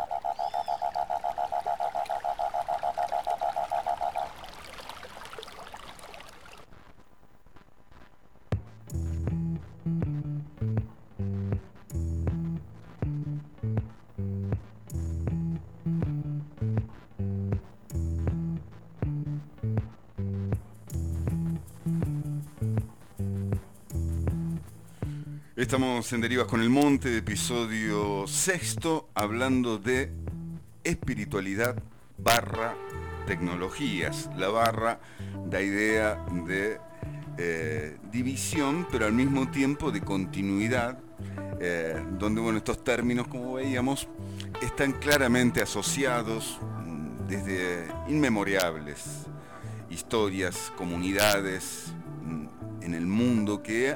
Estamos en Derivas con el Monte, episodio sexto, hablando de espiritualidad barra tecnologías. La barra da idea de eh, división, pero al mismo tiempo de continuidad, eh, donde bueno, estos términos, como veíamos, están claramente asociados mm, desde inmemorables historias, comunidades mm, en el mundo que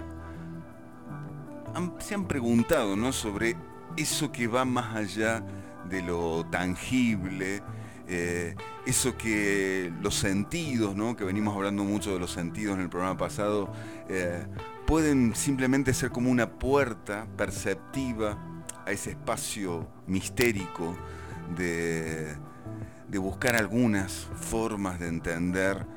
Han, se han preguntado, ¿no?, sobre eso que va más allá de lo tangible, eh, eso que los sentidos, ¿no?, que venimos hablando mucho de los sentidos en el programa pasado, eh, pueden simplemente ser como una puerta perceptiva a ese espacio mistérico de, de buscar algunas formas de entender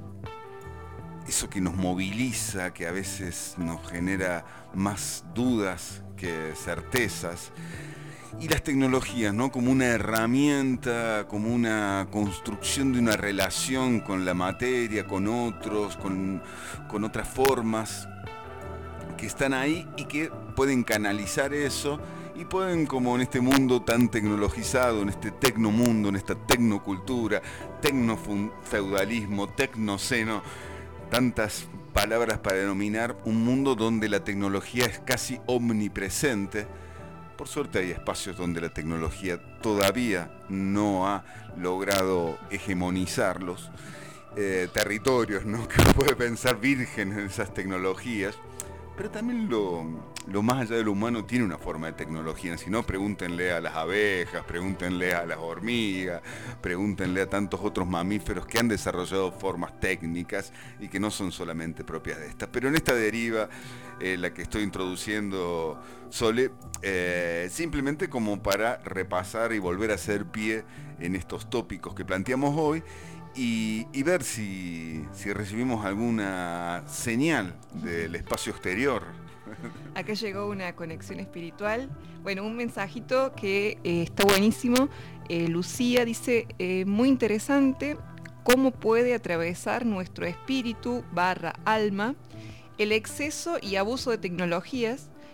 eso que nos moviliza, que a veces nos genera más dudas que certezas. Y las tecnologías, ¿no?, como una herramienta, como una construcción de una relación con la materia, con otros, con, con otras formas que están ahí y que pueden canalizar eso y pueden, como en este mundo tan tecnologizado, en este tecnomundo, en esta tecnocultura, tecnofeudalismo, tecnoceno, tantas palabras para denominar un mundo donde la tecnología es casi omnipresente. Por suerte hay espacios donde la tecnología todavía no ha logrado hegemonizarlos, eh, territorios, ¿no?, que uno puede pensar vírgenes en esas tecnologías, pero también lo, lo más allá de lo humano tiene una forma de tecnología. Si no, pregúntenle a las abejas, pregúntenle a las hormigas, pregúntenle a tantos otros mamíferos que han desarrollado formas técnicas y que no son solamente propias de estas. Pero en esta deriva, eh, la que estoy introduciendo, Sole, eh, simplemente como para repasar y volver a hacer pie en estos tópicos que planteamos hoy, Y, y ver si, si recibimos alguna señal del espacio exterior. Acá llegó una conexión espiritual. Bueno, un mensajito que eh, está buenísimo. Eh, Lucía dice, eh, muy interesante cómo puede atravesar nuestro espíritu barra alma el exceso y abuso de tecnologías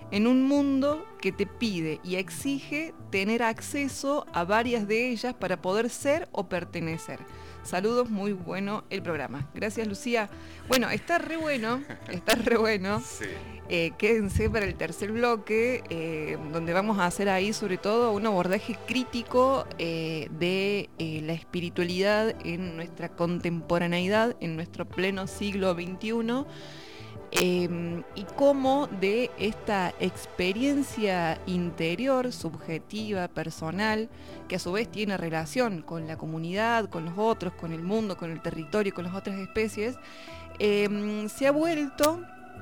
en un mundo que te pide y exige tener acceso a varias de ellas para poder ser o pertenecer. Saludos, muy bueno el programa. Gracias, Lucía. Bueno, está re bueno, está re bueno. Sí. Eh, quédense para el tercer bloque, eh, donde vamos a hacer ahí sobre todo un abordaje crítico eh, de eh, la espiritualidad en nuestra contemporaneidad, en nuestro pleno siglo veintiuno. Eh, y cómo de esta experiencia interior, subjetiva, personal, que a su vez tiene relación con la comunidad, con los otros, con el mundo, con el territorio, con las otras especies, eh, se ha vuelto...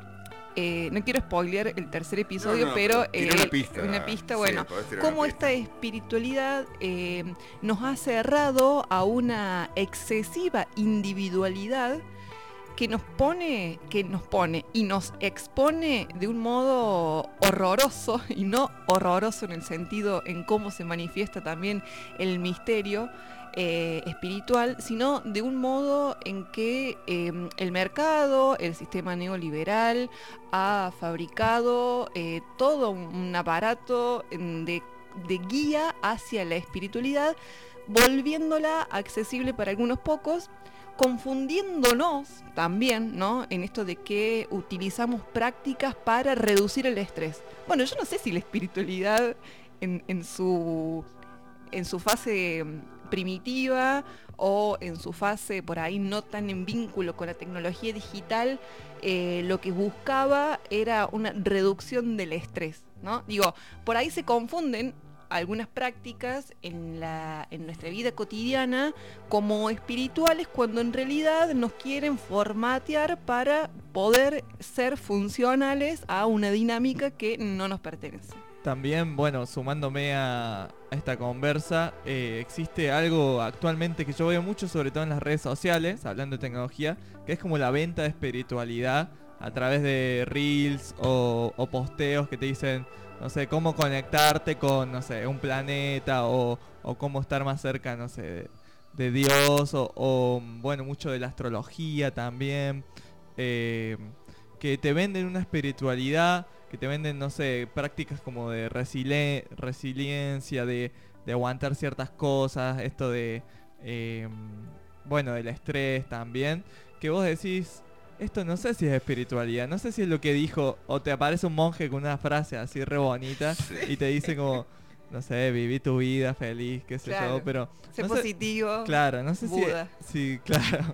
Eh, no quiero spoilear el tercer episodio, No, no, pero, pero tira eh, una pista. una pista, Sí, bueno, podés tirar cómo una esta pista. espiritualidad eh, nos ha cerrado a una excesiva individualidad que nos pone, que nos pone y nos expone de un modo horroroso, y no horroroso en el sentido en cómo se manifiesta también el misterio eh, espiritual, sino de un modo en que eh, el mercado, el sistema neoliberal ha fabricado eh, todo un aparato de, de guía hacia la espiritualidad, volviéndola accesible para algunos pocos, confundiéndonos también, ¿no?, en esto de que utilizamos prácticas para reducir el estrés. Bueno, yo no sé si la espiritualidad en, en su en su fase primitiva o en su fase por ahí no tan en vínculo con la tecnología digital, eh, lo que buscaba era una reducción del estrés, ¿no? Digo, por ahí se confunden algunas prácticas en, la, en nuestra vida cotidiana como espirituales, cuando en realidad nos quieren formatear para poder ser funcionales a una dinámica que no nos pertenece. También, bueno, sumándome a, a esta conversa, eh, existe algo actualmente que yo veo mucho, sobre todo en las redes sociales, hablando de tecnología, que es como la venta de espiritualidad a través de reels o, o posteos que te dicen, no sé, cómo conectarte con, no sé, un planeta o, o cómo estar más cerca, no sé, de, de Dios o, o, bueno, mucho de la astrología también, eh, que te venden una espiritualidad, que te venden, no sé, prácticas como de resili- resiliencia, de, de aguantar ciertas cosas, esto de, eh, bueno, del estrés también, que vos decís, esto no sé si es espiritualidad, no sé si es lo que dijo, o te aparece un monje con una frase así re bonita Sí. y te dice como, no sé, viví tu vida feliz, qué sé Claro. yo, pero... Sé no sé- positivo. Claro, no sé Buda. si... Sí, claro.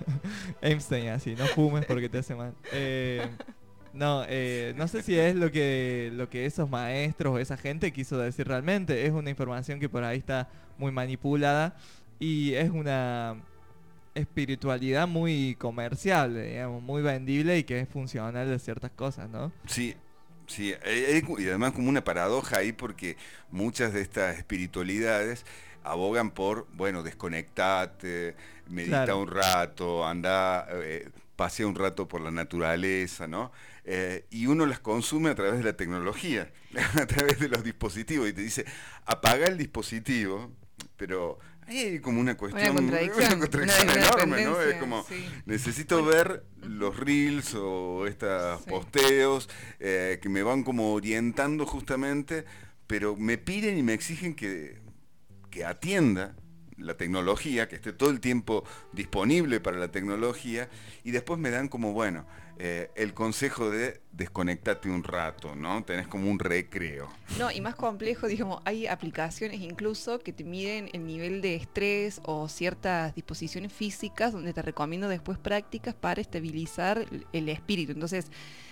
Einstein así, no fumes porque te hace mal. Eh, no, eh, no sé si es lo que, lo que esos maestros o esa gente quiso decir realmente. Es una información que por ahí está muy manipulada y es una espiritualidad muy comercial, digamos, muy vendible y que es funcional de ciertas cosas, ¿no? Sí, sí, eh, y además como una paradoja ahí, porque muchas de estas espiritualidades abogan por, bueno, desconectate, medita Claro. un rato, anda, eh, pasea un rato por la naturaleza, ¿no? Eh, y uno las consume a través de la tecnología, a través de los dispositivos, y te dice, apaga el dispositivo, pero ahí hay como una cuestión, contradicción, una contradicción una- una enorme, ¿no? Es dependencia, como, sí. necesito ver los reels o estos Sí. posteos eh, que me van como orientando justamente, pero me piden y me exigen que, que atienda la tecnología, que esté todo el tiempo disponible para la tecnología, y después me dan como, bueno, eh, el consejo de desconectarte un rato, ¿no? Tenés como un recreo. No, y más complejo, digamos, hay aplicaciones incluso que te miden el nivel de estrés o ciertas disposiciones físicas donde te recomiendo después prácticas para estabilizar el espíritu. Entonces,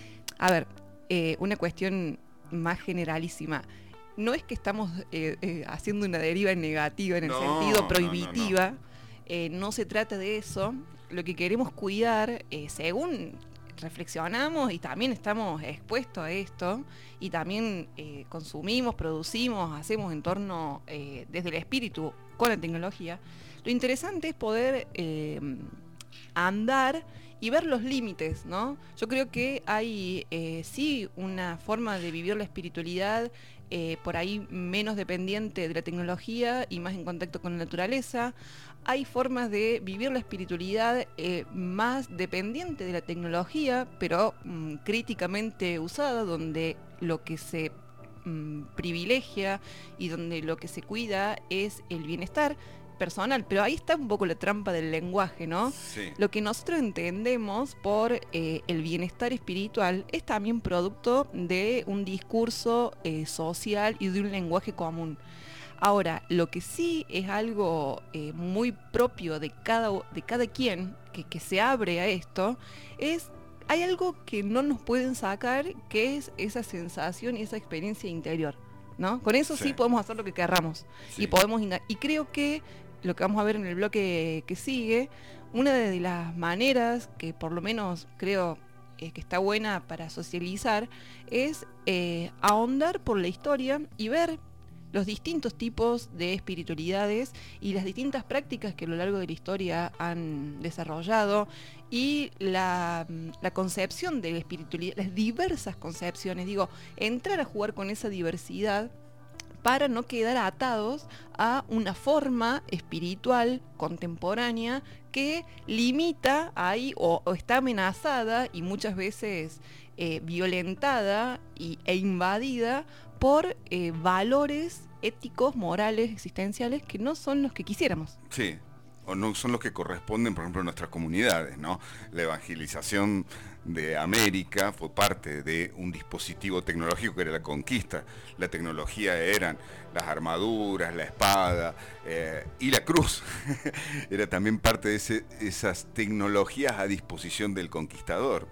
a ver, eh, una cuestión más generalísima. No es que estamos eh, eh, haciendo una deriva negativa en el No, sentido no, no, prohibitiva, eh, no se trata de eso. Lo que queremos cuidar, eh, según reflexionamos y también estamos expuestos a esto y también eh, consumimos, producimos, hacemos en torno eh, desde el espíritu con la tecnología, lo interesante es poder eh, andar y ver los límites, ¿no? Yo creo que hay eh, sí una forma de vivir la espiritualidad eh, por ahí menos dependiente de la tecnología y más en contacto con la naturaleza. hay formas de vivir la espiritualidad eh, más dependiente de la tecnología, pero mm, críticamente usada, donde lo que se mm, privilegia y donde lo que se cuida es el bienestar personal. Pero ahí está un poco la trampa del lenguaje, ¿no? Sí. Lo que nosotros entendemos por eh, el bienestar espiritual es también producto de un discurso eh, social y de un lenguaje común. Ahora, lo que sí es algo eh, muy propio de cada, de cada quien que, que se abre a esto, es, hay algo que no nos pueden sacar, que es esa sensación y esa experiencia interior, ¿no? Con eso sí, Sí. podemos hacer lo que querramos. Sí. Y podemos inda- y creo que lo que vamos a ver en el bloque que sigue, una de las maneras que por lo menos creo eh, que está buena para socializar, es eh, ahondar por la historia y ver los distintos tipos de espiritualidades y las distintas prácticas que a lo largo de la historia han desarrollado, y la, la concepción de la espiritualidad, las diversas concepciones, digo, entrar a jugar con esa diversidad para no quedar atados a una forma espiritual contemporánea que limita ahí o, o está amenazada y muchas veces eh, violentada y, e invadida por eh, valores éticos, morales, existenciales que no son los que quisiéramos. Sí, o no son los que corresponden, por ejemplo, a nuestras comunidades, ¿no? La evangelización de América fue parte de un dispositivo tecnológico que era la conquista. La tecnología eran las armaduras, la espada eh, y la cruz. Era también parte de ese, esas tecnologías a disposición del conquistador.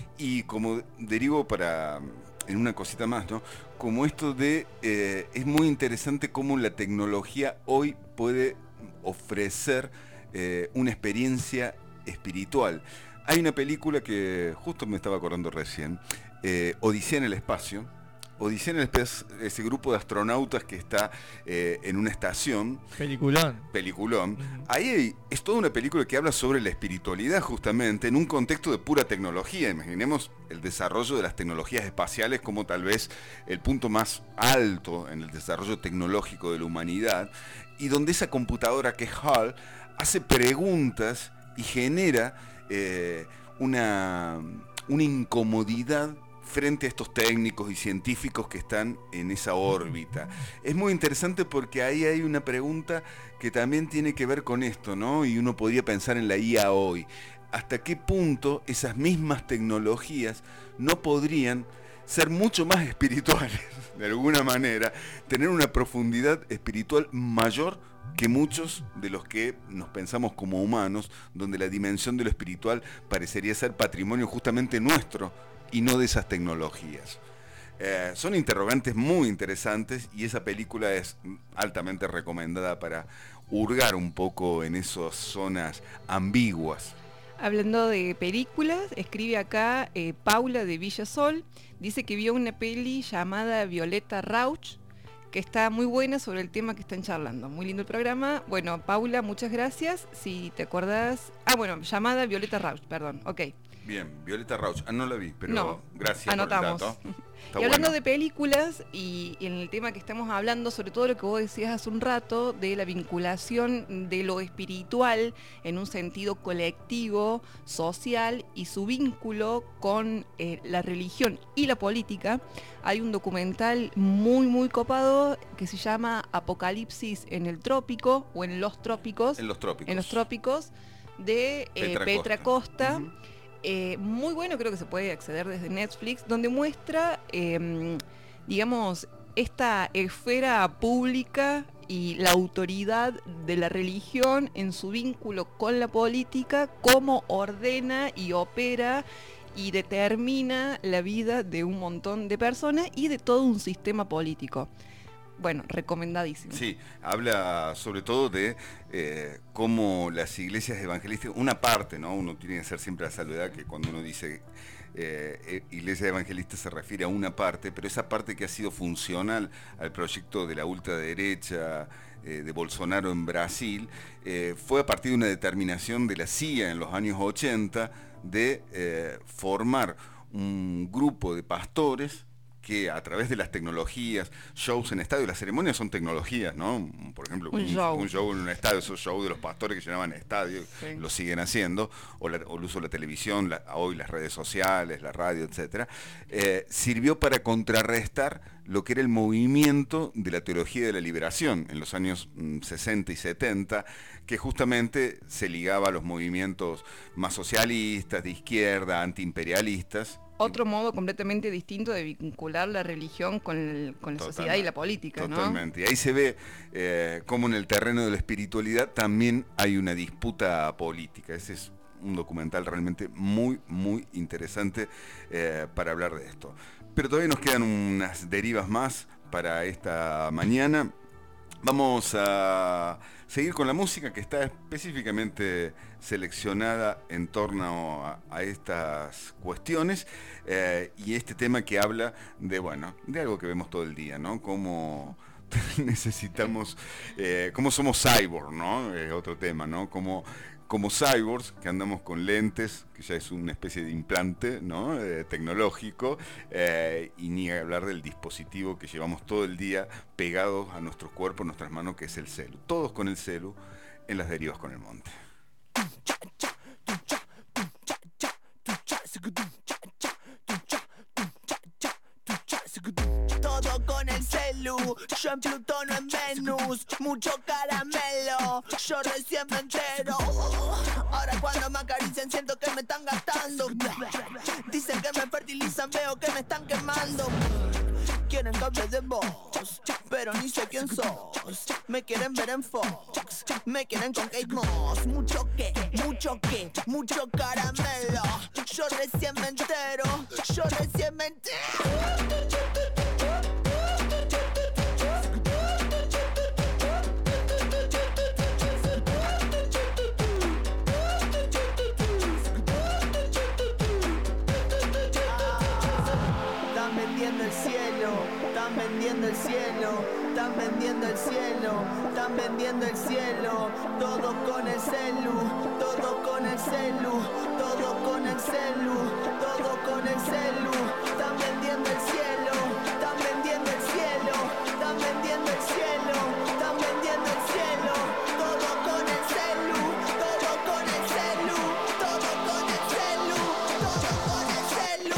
Y como derivo para, en una cosita más, ¿no? Como esto de, eh, es muy interesante cómo la tecnología hoy puede ofrecer eh, una experiencia espiritual. Hay una película que justo me estaba acordando recién, eh, Odisea en el espacio. Odisea en el espacio, ese grupo de astronautas que está eh, en una estación. Peliculón. Peliculón. Ahí hay, es toda una película que habla sobre la espiritualidad justamente en un contexto de pura tecnología. Imaginemos el desarrollo de las tecnologías espaciales como tal vez el punto más alto en el desarrollo tecnológico de la humanidad, y donde esa computadora que es Hall hace preguntas y genera eh, una, una incomodidad frente a estos técnicos y científicos que están en esa órbita. Es muy interesante porque ahí hay una pregunta que también tiene que ver con esto, ¿no? Y uno podría pensar en la I A hoy. ¿Hasta qué punto esas mismas tecnologías no podrían ser mucho más espirituales, de alguna manera, tener una profundidad espiritual mayor que muchos de los que nos pensamos como humanos, donde la dimensión de lo espiritual parecería ser patrimonio justamente nuestro y no de esas tecnologías? Eh, son interrogantes muy interesantes y esa película es altamente recomendada para hurgar un poco en esas zonas ambiguas. Hablando de películas, escribe acá eh, Paula de Villasol, dice que vio una peli llamada Violeta Rauch, que está muy buena sobre el tema que están charlando. Muy lindo el programa. Bueno, Paula, muchas gracias. Si te acordás... Ah, bueno, llamada Violeta Rauch, perdón. Ok. Bien, Violeta Rauch. Ah, no la vi, pero No, gracias anotamos. por el dato. Está Y hablando bueno. de películas y, y en el tema que estamos hablando, sobre todo lo que vos decías hace un rato, de la vinculación de lo espiritual en un sentido colectivo, social, y su vínculo con eh, la religión y la política, hay un documental muy muy copado que se llama Apocalipsis en el trópico o en los trópicos, En los trópicos. en los trópicos de eh, Petra Petra Costa. Costa. Ujú. Eh, muy bueno, creo que se puede acceder desde Netflix, donde muestra, eh, digamos, esta esfera pública y la autoridad de la religión en su vínculo con la política, cómo ordena y opera y determina la vida de un montón de personas y de todo un sistema político. Bueno, recomendadísimo. Sí, habla sobre todo de eh, cómo las iglesias evangelistas, una parte, ¿no? Uno tiene que hacer siempre la salvedad que cuando uno dice eh, iglesia evangelista se refiere a una parte, pero esa parte que ha sido funcional al proyecto de la ultraderecha eh, de Bolsonaro en Brasil, eh, fue a partir de una determinación de la C I A en los años ochenta de eh, formar un grupo de pastores que a través de las tecnologías, shows en estadio, las ceremonias son tecnologías, ¿no? Por ejemplo, Un un, show. un show en un estadio, esos shows de los pastores que llenaban estadios, Sí. lo siguen haciendo, o, la- o el uso de la televisión, la- hoy las redes sociales, la radio, etcétera, eh, sirvió para contrarrestar lo que era el movimiento de la teología de la liberación en los años mm, sesenta y setenta, que justamente se ligaba a los movimientos más socialistas, de izquierda, antiimperialistas. Otro modo completamente distinto de vincular la religión con, el- con la Totalmente, sociedad y la política, ¿no? Totalmente. Y ahí se ve eh, cómo en el terreno de la espiritualidad también hay una disputa política. Ese es un documental realmente muy, muy interesante eh, para hablar de esto. Pero todavía nos quedan unas derivas más para esta mañana. Vamos a seguir con la música que está específicamente seleccionada en torno a, a estas cuestiones eh, y este tema que habla de, bueno, de algo que vemos todo el día, ¿no? Cómo necesitamos, eh, cómo somos cyborg, ¿no? Es otro tema, ¿no? Como, como cyborgs que andamos con lentes, que ya es una especie de implante, ¿no? Eh, tecnológico, eh, y ni hablar del dispositivo que llevamos todo el día pegados a nuestros cuerpos, nuestras manos, que es el celu. Todos con el celu en las derivas con el monte. Todo con el celu, yo en Plutón o en Venus, mucho caramelo, yo recién me entero. Ahora cuando me acarician siento que me están gastando. Dicen que me fertilizan, veo que me están quemando. Quieren que hable de vos, pero ni sé quién sos. Me quieren ver en Fox, me quieren con Kate Moss. Mucho que, mucho que, mucho caramelo. Yo recién me entero, yo recién me entero. Están vendiendo el cielo, están vendiendo el cielo, están vendiendo el cielo, están vendiendo el cielo, todo con el celu, todo con el celu, todo con el celu, todo con el celu, están vendiendo el cielo, están vendiendo el cielo, están vendiendo el cielo, están vendiendo el cielo, todo con el celu, todo con el celu, todo con el celu, todo con el celu.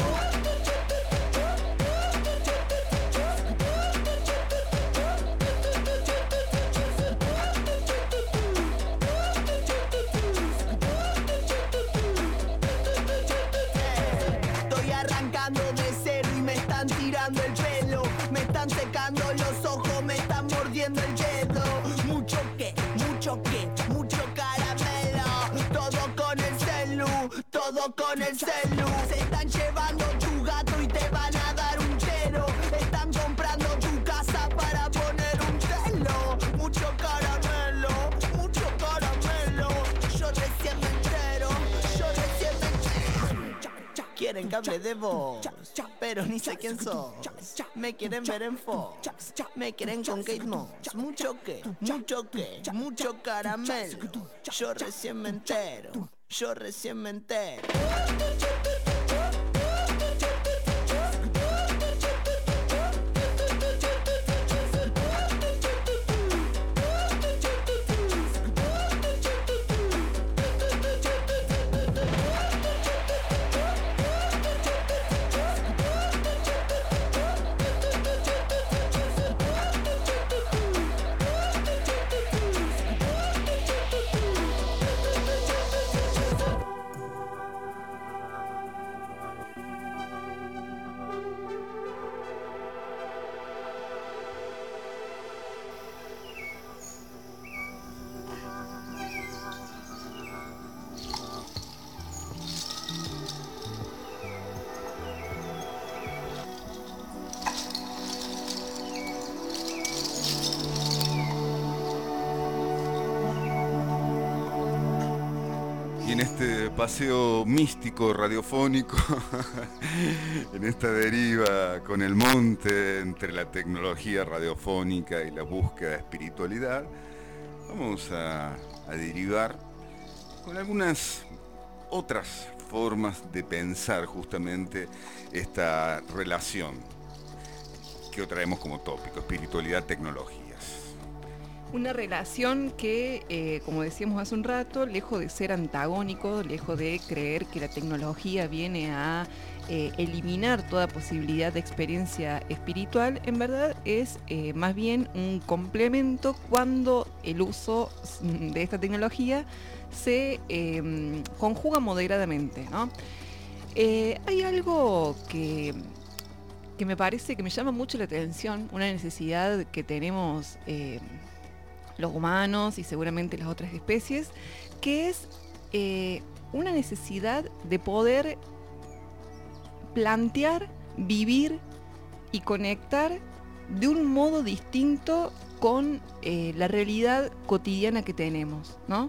Estoy arrancando de cero y me están tirando el pelo. Me están secando los ojos, me están mordiendo el dedo. Mucho que, mucho que, mucho caramelo. Todo con el celu, todo con el celu. Se están llevando tu gato y te van a dar un chero. Están comprando tu casa para poner un telo. Mucho caramelo, mucho caramelo. Yo recién me entero, yo recién me entero. Quieren que hable de vos, pero ni sé quién sos. Me quieren ver en Fox, me quieren con Kate Moss. Mucho que, mucho que, mucho caramelo. Yo recién me entero, yo recién me entero. Y en este paseo místico radiofónico, en esta deriva con el monte entre la tecnología radiofónica y la búsqueda de espiritualidad, vamos a, a derivar con algunas otras formas de pensar justamente esta relación que traemos como tópico, espiritualidad, tecnologías. Una relación que, eh, como decíamos hace un rato, lejos de ser antagónico, lejos de creer que la tecnología viene a eh, eliminar toda posibilidad de experiencia espiritual, en verdad es eh, más bien un complemento cuando el uso de esta tecnología se eh, conjuga moderadamente, ¿no? Eh, hay algo que, que me parece que me llama mucho la atención, una necesidad que tenemos eh, los humanos y seguramente las otras especies, que es eh, una necesidad de poder plantear, vivir y conectar de un modo distinto con eh, la realidad cotidiana que tenemos, ¿no?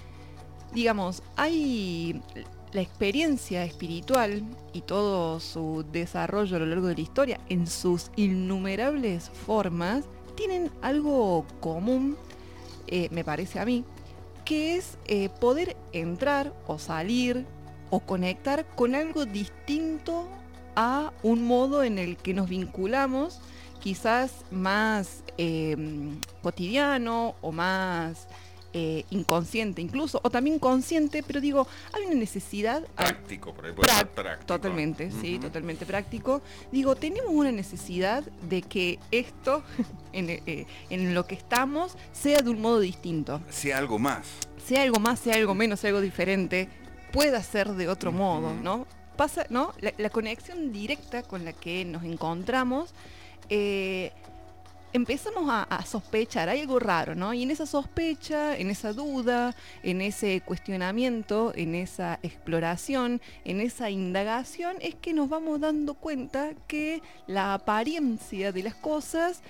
Digamos, hay la experiencia espiritual y todo su desarrollo a lo largo de la historia en sus innumerables formas tienen algo común, eh, me parece a mí, que es eh, poder entrar o salir o conectar con algo distinto a un modo en el que nos vinculamos, quizás más eh, cotidiano o más eh, inconsciente incluso, o también consciente, pero digo, hay una necesidad... Práctico, por ahí puede ser práctico. Totalmente, uh-huh. sí, totalmente práctico. Digo, tenemos una necesidad de que esto, en, eh, en lo que estamos, sea de un modo distinto. Sea algo más. Sea algo más, sea algo menos, sea algo diferente, pueda ser de otro uh-huh. modo, ¿no? Pasa, ¿no? La, la conexión directa con la que nos encontramos, eh, empezamos a, a sospechar, hay algo raro, ¿no? Y en esa sospecha, en esa duda, en ese cuestionamiento, en esa exploración, en esa indagación, es que nos vamos dando cuenta que la apariencia de las cosas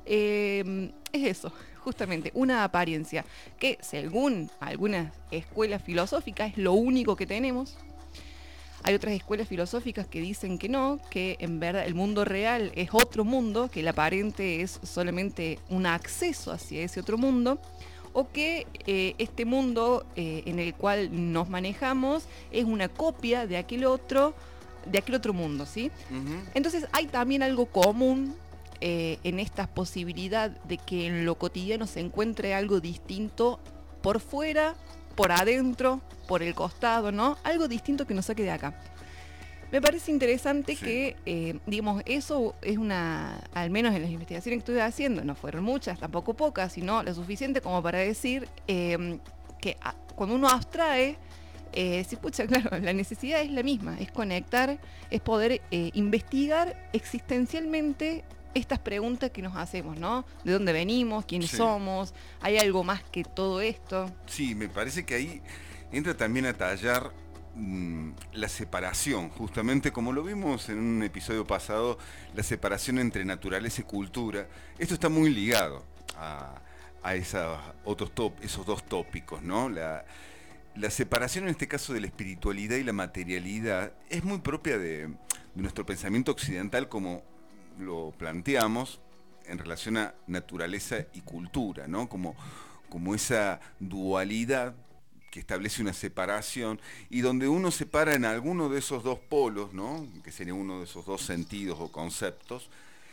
eh, es eso, justamente, una apariencia, que según algunas escuelas filosóficas es lo único que tenemos. Hay otras escuelas filosóficas que dicen que no, que en verdad el mundo real es otro mundo, que el aparente es solamente un acceso hacia ese otro mundo, o que eh, este mundo eh, en el cual nos manejamos es una copia de aquel otro, de aquel otro mundo, ¿sí? Uh-huh. Entonces hay también algo común eh, en esta posibilidad de que en lo cotidiano se encuentre algo distinto por fuera, por adentro, por el costado, ¿no? Algo distinto que nos saque de acá. Me parece interesante sí. que, eh, digamos, eso es una, al menos en las investigaciones que estuve haciendo, no fueron muchas, tampoco pocas, sino lo suficiente como para decir eh, que a, cuando uno abstrae, eh, si pucha, claro, la necesidad es la misma, es conectar, es poder eh, investigar existencialmente estas preguntas que nos hacemos, ¿no? ¿De dónde venimos? ¿Quiénes sí. somos? ¿Hay algo más que todo esto? Sí, me parece que ahí entra también a tallar mmm, la separación, justamente como lo vimos en un episodio pasado, la separación entre naturaleza y cultura. Esto está muy ligado a, a esa, otros top, esos dos tópicos, ¿no? La, la separación en este caso de la espiritualidad y la materialidad es muy propia de, de nuestro pensamiento occidental como lo planteamos en relación a naturaleza y cultura, ¿no? Como, como esa dualidad que establece una separación y donde uno separa en alguno de esos dos polos, ¿no? Que sería uno de esos dos sentidos o conceptos,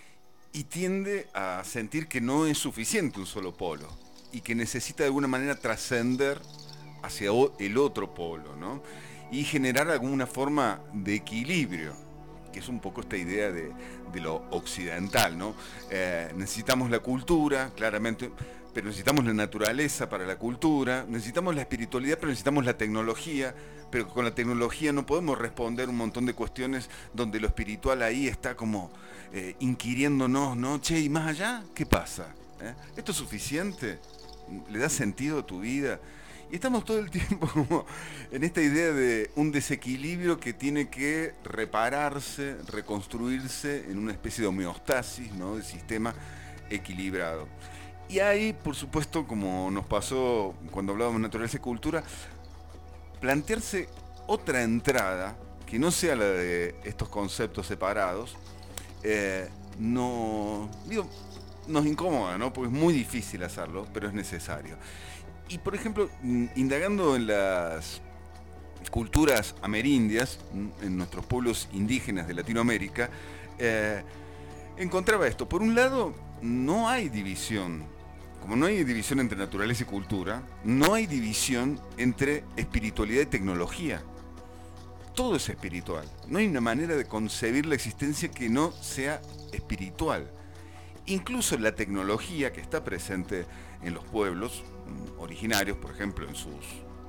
y tiende a sentir que no es suficiente un solo polo y que necesita de alguna manera trascender hacia el otro polo, ¿no? Y generar alguna forma de equilibrio, que es un poco esta idea de, de lo occidental, ¿no? Eh, necesitamos la cultura, claramente, pero necesitamos la naturaleza para la cultura, necesitamos la espiritualidad, pero necesitamos la tecnología, pero con la tecnología no podemos responder un montón de cuestiones donde lo espiritual ahí está como eh, inquiriéndonos, ¿no? Che, ¿y más allá? ¿Qué pasa? ¿Eh? ¿Esto es suficiente? ¿Le da sentido a tu vida? Y estamos todo el tiempo como en esta idea de un desequilibrio que tiene que repararse, reconstruirse en una especie de homeostasis, ¿no? De sistema equilibrado. Y ahí, por supuesto, como nos pasó cuando hablábamos de naturaleza y cultura, plantearse otra entrada que no sea la de estos conceptos separados, eh, no, digo, nos incomoda, ¿no? Porque es muy difícil hacerlo, pero es necesario. Y por ejemplo, indagando en las culturas amerindias, en nuestros pueblos indígenas de Latinoamérica, eh, encontraba esto. Por un lado, no hay división. Como no hay división entre naturaleza y cultura, no hay división entre espiritualidad y tecnología. Todo es espiritual. No hay una manera de concebir la existencia que no sea espiritual. Incluso la tecnología que está presente en los pueblos originarios, por ejemplo, en sus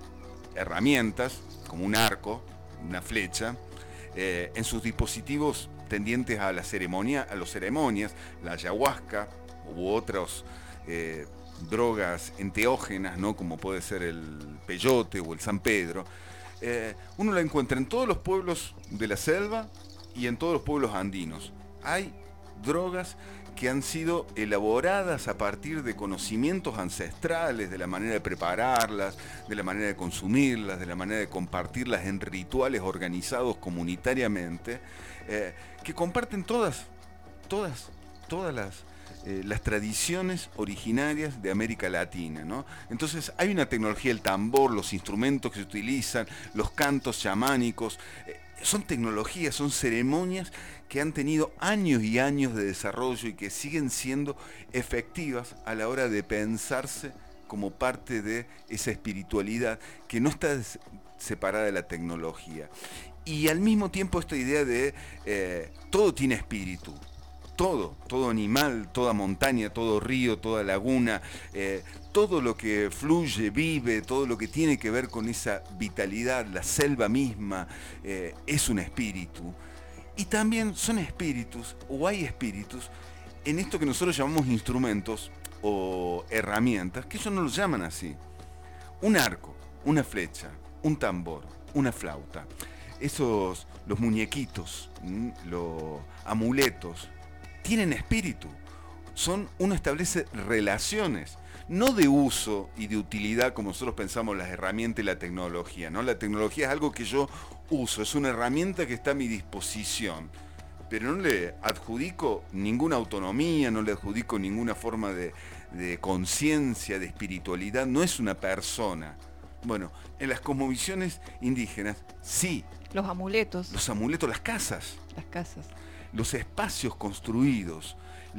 herramientas, como un arco, una flecha, eh, en sus dispositivos tendientes a la ceremonia, a las ceremonias, la ayahuasca u otros eh, drogas enteógenas, ¿no? Como puede ser el peyote o el San Pedro. Eh, uno la encuentra en todos los pueblos de la selva y en todos los pueblos andinos. Hay drogas que han sido elaboradas a partir de conocimientos ancestrales, de la manera de prepararlas, de la manera de consumirlas, de la manera de compartirlas en rituales organizados comunitariamente, eh, que comparten todas, todas, todas las, eh, las tradiciones originarias de América Latina, ¿no? Entonces hay una tecnología, el tambor, los instrumentos que se utilizan, los cantos chamánicos, eh, son tecnologías, son ceremonias que han tenido años y años de desarrollo y que siguen siendo efectivas a la hora de pensarse como parte de esa espiritualidad que no está separada de la tecnología. Y al mismo tiempo esta idea de eh, todo tiene espíritu, todo, todo animal, toda montaña, todo río, toda laguna, eh, todo lo que fluye, vive, todo lo que tiene que ver con esa vitalidad, la selva misma, eh, es un espíritu. Y también son espíritus, o hay espíritus, en esto que nosotros llamamos instrumentos o herramientas, que ellos no lo llaman así. Un arco, una flecha, un tambor, una flauta. Esos, los muñequitos, los amuletos, tienen espíritu. Son, uno establece relaciones, no de uso y de utilidad como nosotros pensamos las herramientas y la tecnología, ¿no? La tecnología es algo que yo uso, es una herramienta que está a mi disposición, pero no le adjudico ninguna autonomía, no le adjudico ninguna forma de, de conciencia, de espiritualidad, no es una persona. Bueno, en las cosmovisiones indígenas, sí. Los amuletos. Los amuletos, las casas. Las casas. Los espacios construidos,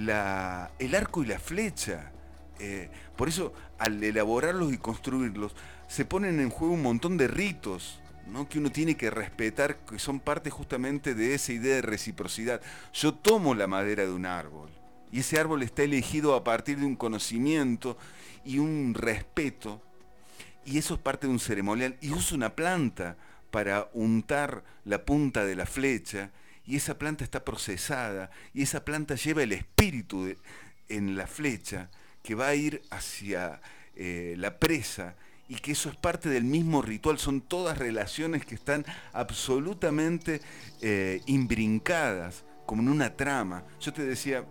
la, el arco y la flecha. Eh, por eso, al elaborarlos y construirlos, se ponen en juego un montón de ritos, ¿no? Que uno tiene que respetar, que son parte justamente de esa idea de reciprocidad. Yo tomo la madera de un árbol, y ese árbol está elegido a partir de un conocimiento y un respeto, y eso es parte de un ceremonial, y uso una planta para untar la punta de la flecha, y esa planta está procesada, y esa planta lleva el espíritu de, en la flecha, que va a ir hacia eh, la presa, y que eso es parte del mismo ritual. Son todas relaciones que están absolutamente eh, imbrincadas, como en una trama. Yo te decía,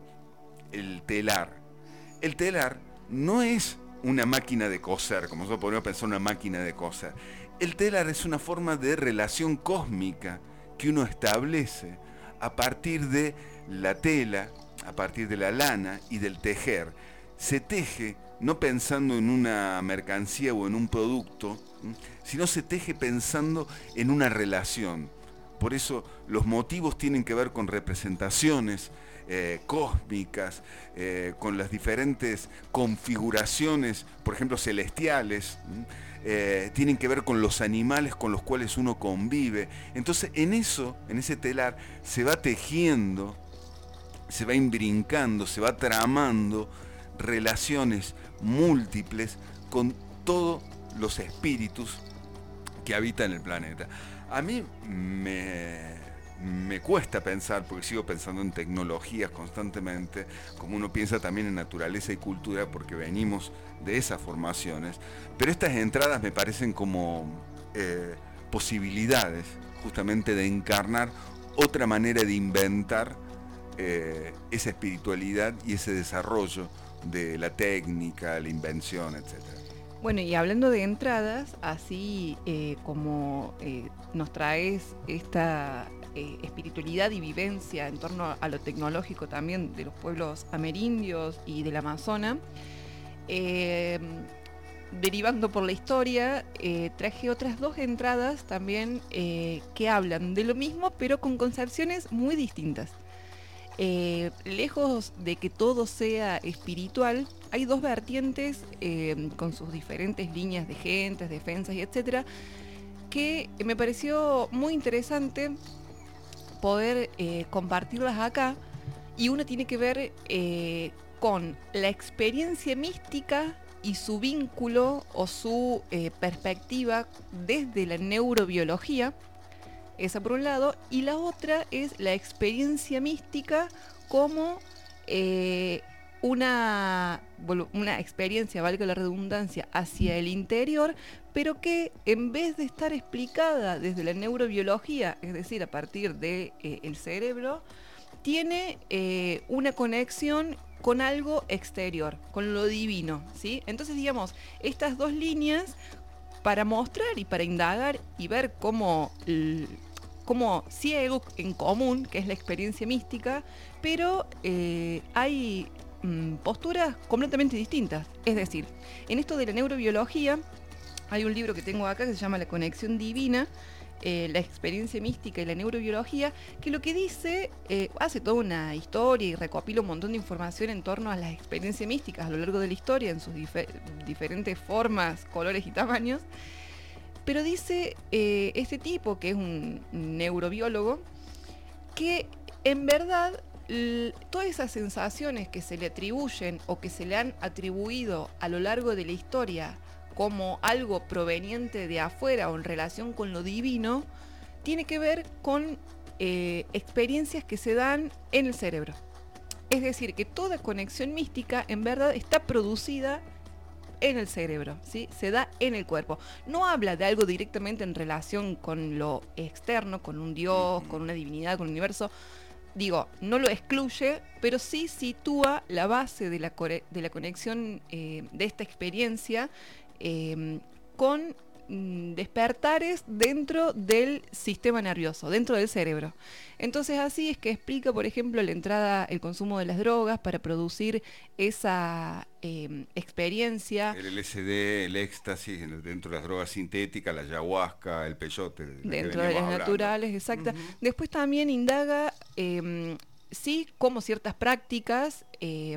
el telar. El telar no es una máquina de coser, como nosotros podemos pensar una máquina de coser. El telar es una forma de relación cósmica que uno establece a partir de la tela, a partir de la lana y del tejer. Se teje no pensando en una mercancía o en un producto, sino se teje pensando en una relación. Por eso los motivos tienen que ver con representaciones eh, cósmicas, eh, con las diferentes configuraciones, por ejemplo, celestiales, eh, tienen que ver con los animales con los cuales uno convive. Entonces, en eso, en ese telar, se va tejiendo, se va imbrincando, se va tramando relaciones múltiples con todos los espíritus que habitan el planeta. A mí me, me cuesta pensar, porque sigo pensando en tecnologías constantemente, como uno piensa también en naturaleza y cultura, porque venimos de esas formaciones, pero estas entradas me parecen como eh, posibilidades justamente de encarnar otra manera de inventar eh, esa espiritualidad y ese desarrollo de la técnica, la invención, etcétera. Bueno, y hablando de entradas, así eh, como eh, nos traes esta eh, espiritualidad y vivencia en torno a lo tecnológico también de los pueblos amerindios y del Amazonas, eh, derivando por la historia, eh, traje otras dos entradas también eh, que hablan de lo mismo, pero con concepciones muy distintas. eh, lejos de que todo sea espiritual, hay dos vertientes eh, con sus diferentes líneas de gentes, defensas y etcétera, que me pareció muy interesante poder eh, compartirlas acá. Y una tiene que ver eh, con la experiencia mística y su vínculo o su eh, perspectiva desde la neurobiología, esa por un lado, y la otra es la experiencia mística como eh, una, una experiencia, valga la redundancia, hacia el interior, pero que en vez de estar explicada desde la neurobiología, es decir, a partir del de, eh, cerebro, tiene eh, una conexión con algo exterior, con lo divino, ¿sí? Entonces, digamos, estas dos líneas para mostrar y para indagar y ver cómo, cómo sí hay algo en común, que es la experiencia mística, pero eh, hay mm, posturas completamente distintas. Es decir, en esto de la neurobiología, hay un libro que tengo acá que se llama La conexión divina, Eh, la experiencia mística y la neurobiología, que lo que dice, eh, hace toda una historia y recopila un montón de información en torno a las experiencias místicas a lo largo de la historia, en sus difer- diferentes formas, colores y tamaños, pero dice eh, este tipo, que es un neurobiólogo, que en verdad l- todas esas sensaciones que se le atribuyen o que se le han atribuido a lo largo de la historia como algo proveniente de afuera o en relación con lo divino, tiene que ver con eh, experiencias que se dan en el cerebro. Es decir, que toda conexión mística en verdad está producida en el cerebro, ¿sí? Se da en el cuerpo. No habla de algo directamente en relación con lo externo, con un dios, con una divinidad, con el universo. Digo, no lo excluye, pero sí sitúa la base de la, core- de la conexión eh, de esta experiencia Eh, con mm, despertares dentro del sistema nervioso, dentro del cerebro. Entonces así es que explica, por ejemplo, la entrada, el consumo de las drogas para producir esa eh, experiencia. El L S D, el éxtasis, dentro de las drogas sintéticas, la ayahuasca, el peyote. Dentro de las hablando. naturales, exacta. Uh-huh. Después también indaga, eh, sí, cómo ciertas prácticas Eh,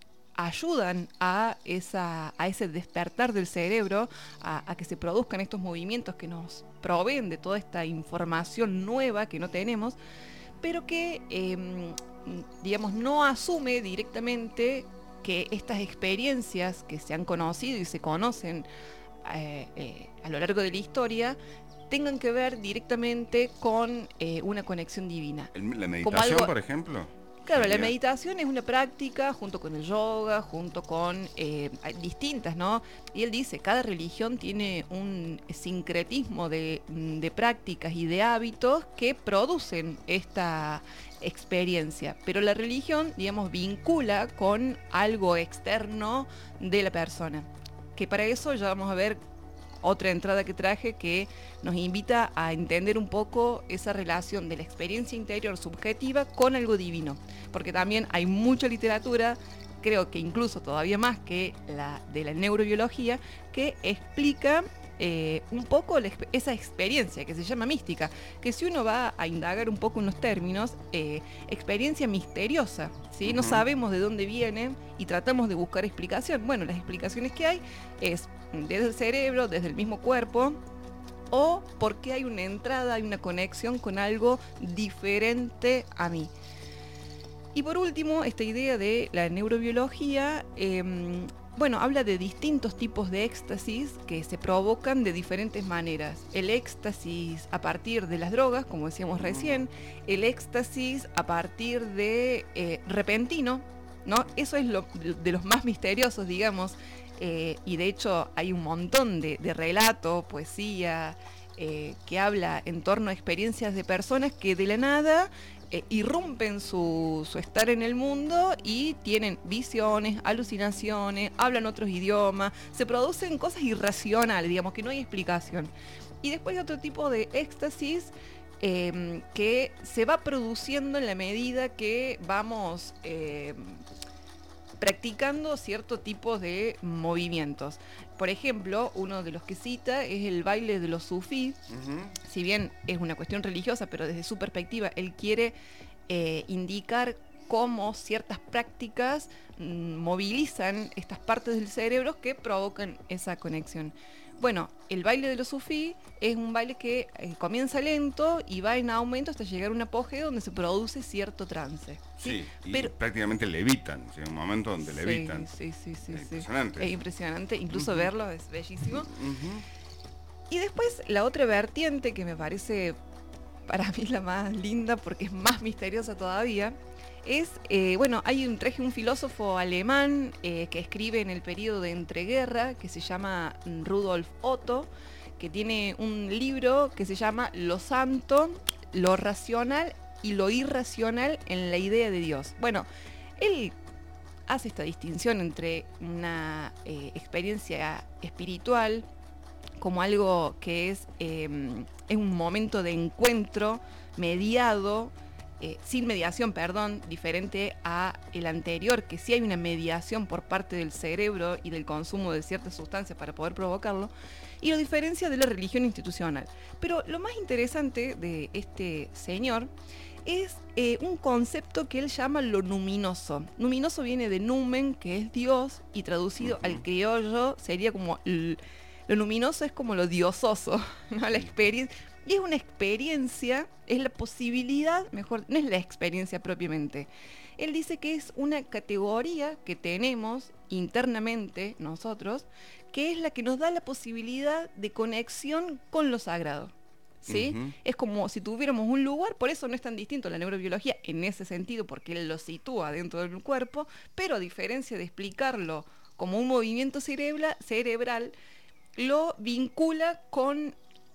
ayudan a, esa, a ese despertar del cerebro, a, a que se produzcan estos movimientos que nos proveen de toda esta información nueva que no tenemos, pero que, eh, digamos, no asume directamente que estas experiencias que se han conocido y se conocen eh, eh, a lo largo de la historia tengan que ver directamente con eh, una conexión divina. ¿La meditación, algo, por ejemplo? Claro, la meditación es una práctica junto con el yoga, junto con eh, distintas, ¿no? Y él dice, cada religión tiene un sincretismo de, de prácticas y de hábitos que producen esta experiencia. Pero la religión, digamos, vincula con algo externo de la persona. Que para eso ya vamos a ver otra entrada que traje que nos invita a entender un poco esa relación de la experiencia interior subjetiva con algo divino, porque también hay mucha literatura, creo que incluso todavía más que la de la neurobiología, que explica eh, un poco la, esa experiencia que se llama mística, que si uno va a indagar un poco en los términos, eh, experiencia misteriosa, ¿sí? Uh-huh. No sabemos de dónde viene y tratamos de buscar explicación. Bueno, las explicaciones que hay es desde el cerebro, desde el mismo cuerpo, o porque hay una entrada, hay una conexión con algo diferente a mí. Y por último, esta idea de la neurobiología, eh, bueno, habla de distintos tipos de éxtasis que se provocan de diferentes maneras. El éxtasis a partir de las drogas, como decíamos recién, el éxtasis a partir de eh, repentino, ¿no? Eso es lo, de los más misteriosos, digamos. Eh, y de hecho hay un montón de, de relato, poesía, eh, que habla en torno a experiencias de personas que de la nada eh, irrumpen su, su estar en el mundo y tienen visiones, alucinaciones, hablan otros idiomas, se producen cosas irracionales, digamos, que no hay explicación. Y después hay otro tipo de éxtasis eh, que se va produciendo en la medida que vamos Eh, practicando cierto tipo de movimientos. Por ejemplo, uno de los que cita es el baile de los sufí. Uh-huh. Si bien es una cuestión religiosa, pero desde su perspectiva él quiere eh, indicar cómo ciertas prácticas mm, movilizan estas partes del cerebro que provocan esa conexión. Bueno, el baile de los sufí es un baile que eh, comienza lento y va en aumento hasta llegar a un apogeo donde se produce cierto trance. Sí, y Pero, prácticamente levitan, llega un momento donde sí, levitan. Sí, sí, sí, Es sí. impresionante. Es impresionante, incluso Ujú. verlo es bellísimo. Ujú. Y después la otra vertiente que me parece para mí la más linda porque es más misteriosa todavía es, eh, bueno, hay un, traje un filósofo alemán eh, que escribe en el periodo de entreguerra que se llama Rudolf Otto, que tiene un libro que se llama Lo Santo, lo Racional y lo Irracional en la idea de Dios. Bueno, él hace esta distinción entre una eh, experiencia espiritual como algo que es, eh, es un momento de encuentro mediado, eh, sin mediación, perdón, diferente a el anterior, que sí hay una mediación por parte del cerebro y del consumo de ciertas sustancias para poder provocarlo, y lo diferencia de la religión institucional. Pero lo más interesante de este señor es eh, un concepto que él llama lo luminoso. Luminoso viene de numen, que es Dios, y traducido uh-huh. al criollo sería como... L- Lo luminoso es como lo diososo, ¿no? La experiencia. Y es una experiencia, es la posibilidad, mejor, no es la experiencia propiamente. Él dice que es una categoría que tenemos internamente nosotros, que es la que nos da la posibilidad de conexión con lo sagrado. ¿Sí? Uh-huh. Es como si tuviéramos un lugar, por eso no es tan distinto la neurobiología en ese sentido, porque él lo sitúa dentro del cuerpo, pero a diferencia de explicarlo como un movimiento cerebra, cerebral, lo vincula con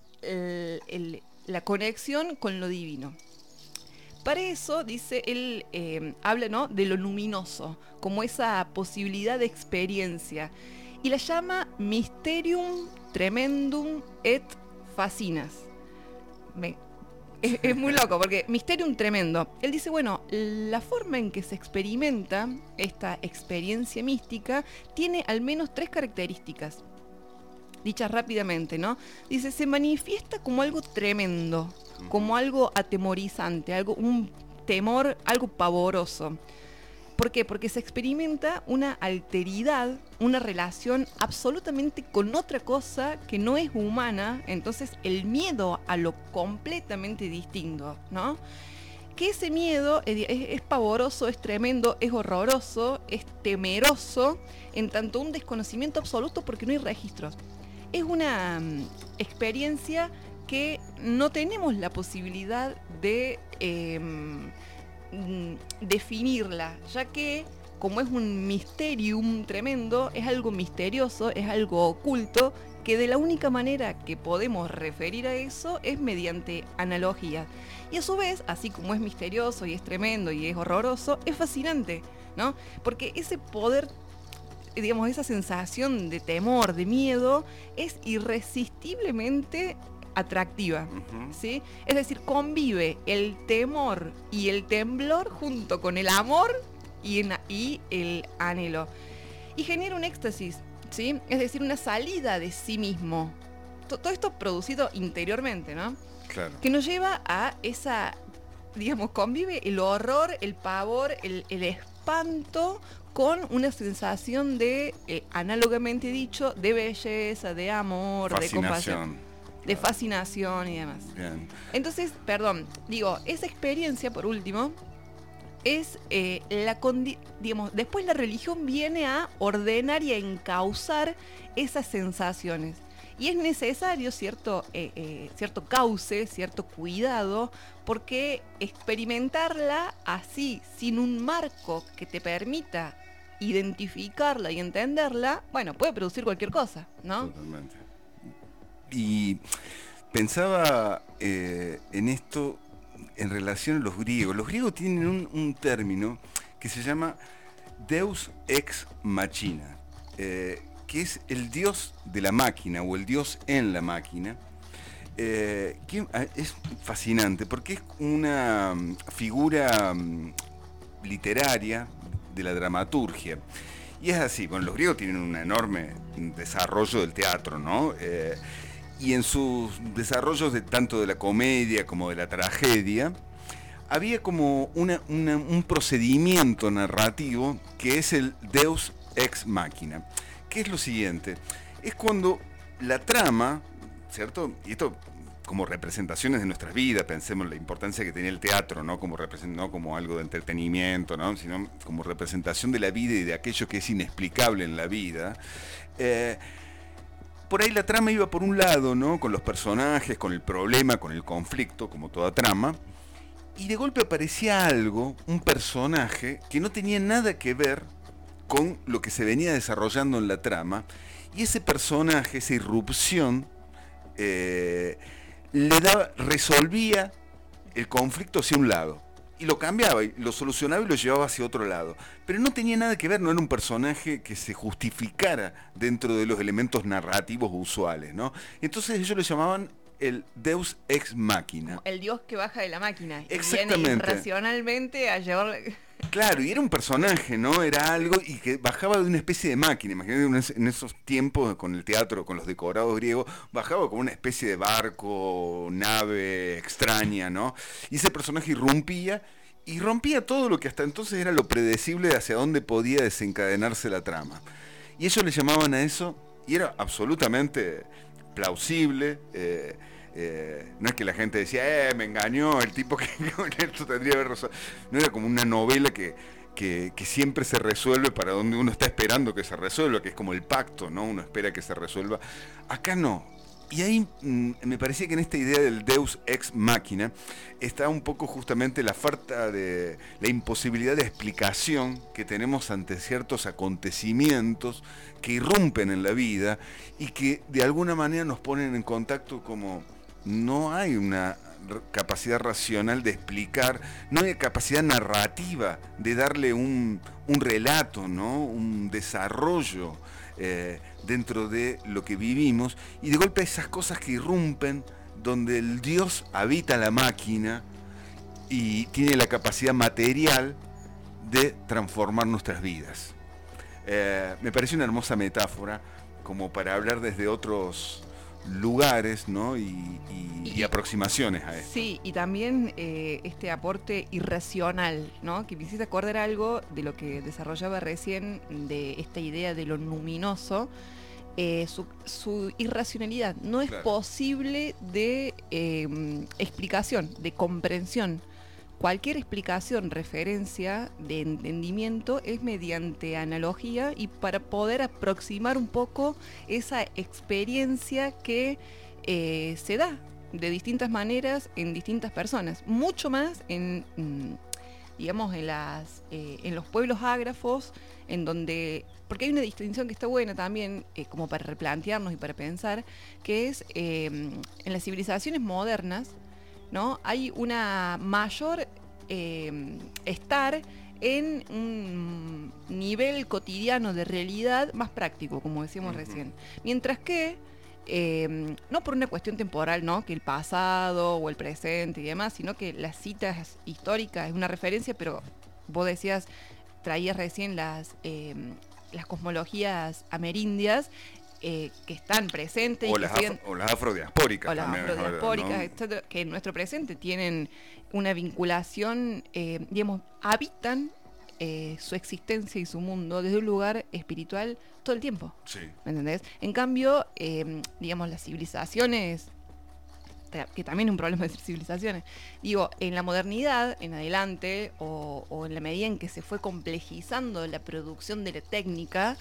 el, el, la conexión con lo divino. Para eso, dice, él eh, habla, ¿no?, de lo luminoso, como esa posibilidad de experiencia, y la llama Mysterium Tremendum et Fascinas. Me, es, es muy loco, porque Mysterium Tremendo. Él dice, bueno, la forma en que se experimenta esta experiencia mística tiene al menos tres características. Dichas rápidamente, ¿no? Dice, se manifiesta como algo tremendo, como algo atemorizante, algo, un temor, algo pavoroso. ¿Por qué? Porque se experimenta una alteridad, una relación absolutamente con otra cosa que no es humana, entonces el miedo a lo completamente distinto, ¿no? Que ese miedo es, es, es pavoroso, es tremendo, es horroroso, es temeroso, en tanto un desconocimiento absoluto porque no hay registros. Es una um, experiencia que no tenemos la posibilidad de eh, mm, definirla, ya que como es un misterium tremendo, es algo misterioso, es algo oculto, que de la única manera que podemos referir a eso es mediante analogías. Y a su vez, así como es misterioso y es tremendo y es horroroso, es fascinante, ¿no? Porque ese poder, digamos, esa sensación de temor, de miedo, es irresistiblemente atractiva, uh-huh. ¿sí? Es decir, convive el temor y el temblor junto con el amor y, en, y el anhelo. Y genera un éxtasis, ¿sí? Es decir, una salida de sí mismo. Todo esto producido interiormente, ¿no? Claro. Que nos lleva a esa, digamos, convive el horror, el pavor, el, el espanto con una sensación de, eh, análogamente dicho, de belleza, de amor, de compasión, de fascinación y demás. Bien. Entonces, perdón, digo, esa experiencia, por último, es eh, la condi- digamos, después la religión viene a ordenar y a encauzar esas sensaciones. Y es necesario cierto, eh, eh, cierto cauce, cierto cuidado, porque experimentarla así, sin un marco que te permita identificarla y entenderla, bueno, puede producir cualquier cosa, ¿no? Totalmente. Y pensaba eh, en esto en relación a los griegos. Los griegos tienen un, un término que se llama Deus ex machina, eh, que es el dios de la máquina o el dios en la máquina, eh, que es fascinante porque es una figura um, literaria de la dramaturgia. Y es así, bueno, los griegos tienen un enorme desarrollo del teatro, ¿no? Eh, y en sus desarrollos de tanto de la comedia como de la tragedia, había como una, una, un procedimiento narrativo que es el Deus Ex Machina, que es lo siguiente, es cuando la trama, ¿cierto? Y esto como representaciones de nuestras vidas, pensemos la importancia que tenía el teatro, no como, represent, no como algo de entretenimiento, ¿no? Sino como representación de la vida y de aquello que es inexplicable en la vida. Eh, por ahí la trama iba por un lado, ¿no? Con los personajes, con el problema, con el conflicto, como toda trama. Y de golpe aparecía algo, un personaje, que no tenía nada que ver con lo que se venía desarrollando en la trama. Y ese personaje, esa irrupción, eh, le daba, resolvía el conflicto hacia un lado. Y lo cambiaba, y lo solucionaba y lo llevaba hacia otro lado. Pero no tenía nada que ver, no era un personaje que se justificara dentro de los elementos narrativos usuales, ¿no? Entonces ellos lo llamaban el Deus Ex Machina. El dios que baja de la máquina. Y Exactamente. viene irracionalmente a llevar... Claro, y era un personaje, ¿no? Era algo y que bajaba de una especie de máquina. Imagínate en esos tiempos con el teatro, con los decorados griegos, bajaba como una especie de barco, nave extraña, ¿no? Y ese personaje irrumpía y rompía todo lo que hasta entonces era lo predecible de hacia dónde podía desencadenarse la trama. Y ellos le llamaban a eso, y era absolutamente plausible. Eh, Eh, no es que la gente decía, eh, me engañó el tipo que esto tendría que haber resuelto. No, era como una novela que, que, que siempre se resuelve para donde uno está esperando que se resuelva, que es como el pacto, ¿no? Uno espera que se resuelva. Acá no. Y ahí mmm, me parecía que en esta idea del Deus Ex Machina está un poco justamente la falta de, la imposibilidad de explicación que tenemos ante ciertos acontecimientos que irrumpen en la vida y que de alguna manera nos ponen en contacto como... No hay una capacidad racional de explicar, no hay capacidad narrativa de darle un, un relato, ¿no? Un desarrollo eh, dentro de lo que vivimos, y de golpe esas cosas que irrumpen, donde el Dios habita la máquina y tiene la capacidad material de transformar nuestras vidas. Eh, me parece una hermosa metáfora como para hablar desde otros lugares, ¿no? y, y, y, y aproximaciones a esto. Sí, y también eh, este aporte irracional, ¿no? Que me hiciste acordar algo de lo que desarrollaba recién, de esta idea de lo luminoso, eh, su, su irracionalidad. No es claro. posible de eh, explicación, de comprensión. Cualquier explicación, referencia de entendimiento es mediante analogía y para poder aproximar un poco esa experiencia que eh, se da de distintas maneras en distintas personas. Mucho más en, digamos, en, las, eh, en los pueblos ágrafos, en donde... Porque hay una distinción que está buena también, eh, como para replantearnos y para pensar, que es eh, en las civilizaciones modernas, ¿no? Hay una mayor eh, estar en un nivel cotidiano de realidad más práctico, como decíamos uh-huh. recién. Mientras que, eh, no por una cuestión temporal, ¿no? Que el pasado o el presente y demás, sino que las citas históricas es una referencia, pero vos decías, traías recién las, eh, las cosmologías amerindias, Eh, que están presentes o, y las, que siguen, afro, o las afrodiaspóricas o las también, afrodiaspóricas, ¿no? etcétera, que en nuestro presente tienen una vinculación, eh, digamos, habitan eh, su existencia y su mundo desde un lugar espiritual todo el tiempo. Sí. ¿Me entendés? En cambio, eh, digamos, las civilizaciones, que también es un problema de civilizaciones, digo, en la modernidad, en adelante, o, o en la medida en que se fue complejizando la producción de la técnica,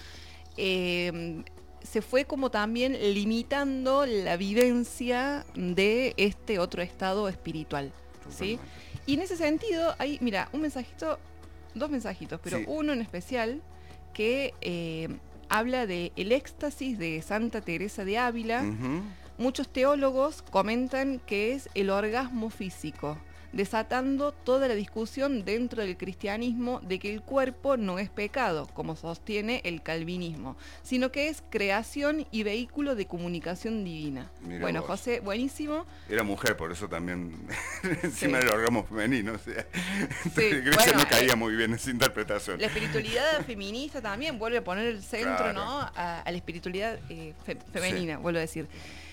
eh, se fue como también limitando la vivencia de este otro estado espiritual, ¿sí? Y en ese sentido hay, mira, un mensajito, dos mensajitos, pero sí. uno en especial que eh, habla de el éxtasis de Santa Teresa de Ávila. Uh-huh. Muchos teólogos comentan que es el orgasmo físico, desatando toda la discusión dentro del cristianismo de que el cuerpo no es pecado, como sostiene el calvinismo, sino que es creación y vehículo de comunicación divina. Mirá bueno, vos. José, buenísimo. Era mujer, por eso también encima sí. del orgasmo femenino. O sea, sí, Grecia bueno, no caía eh, muy bien esa interpretación. La espiritualidad feminista también vuelve a poner el centro, claro. ¿no? a, a la espiritualidad eh, fe, femenina, sí. vuelvo a decir.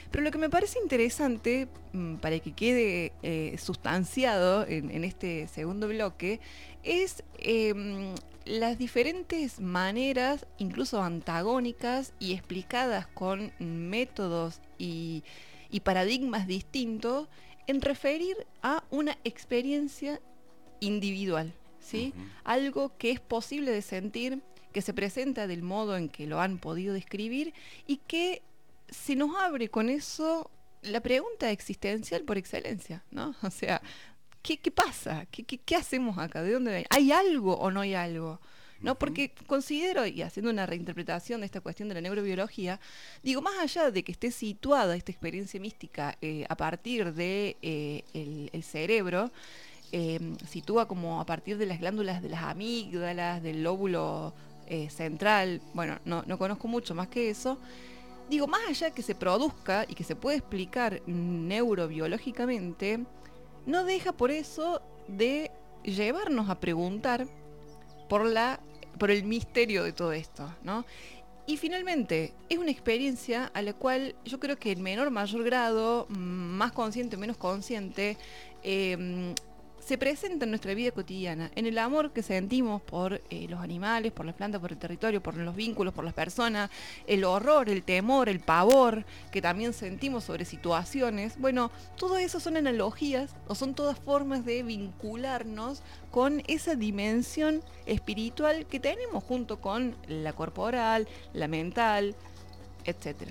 Pero lo que me parece interesante, mm, para que quede eh, sustanciado en, en este segundo bloque, es eh, las diferentes maneras, incluso antagónicas y explicadas con métodos y, y paradigmas distintos, en referir a una experiencia individual, ¿sí? Uh-huh. Algo que es posible de sentir, que se presenta del modo en que lo han podido describir y que se nos abre con eso la pregunta existencial por excelencia, ¿no? O sea, ¿qué, qué pasa? ¿Qué, qué, ¿Qué hacemos acá? ¿De dónde viene? ¿Hay algo o no hay algo? ¿No? Porque considero, y haciendo una reinterpretación de esta cuestión de la neurobiología, digo, más allá de que esté situada esta experiencia mística eh, a partir de eh, el, el cerebro, eh, sitúa como a partir de las glándulas de las amígdalas, del lóbulo eh, central, bueno, no, no conozco mucho más que eso. Digo, más allá que se produzca y que se puede explicar neurobiológicamente, no deja por eso de llevarnos a preguntar por la por el misterio de todo esto, ¿no? Y finalmente, es una experiencia a la cual yo creo que en menor mayor grado, más consciente, menos consciente, eh, se presenta en nuestra vida cotidiana, en el amor que sentimos por eh, los animales, por las plantas, por el territorio, por los vínculos, por las personas, el horror, el temor, el pavor que también sentimos sobre situaciones. Bueno, todo eso son analogías o son todas formas de vincularnos con esa dimensión espiritual que tenemos junto con la corporal, la mental, etcétera.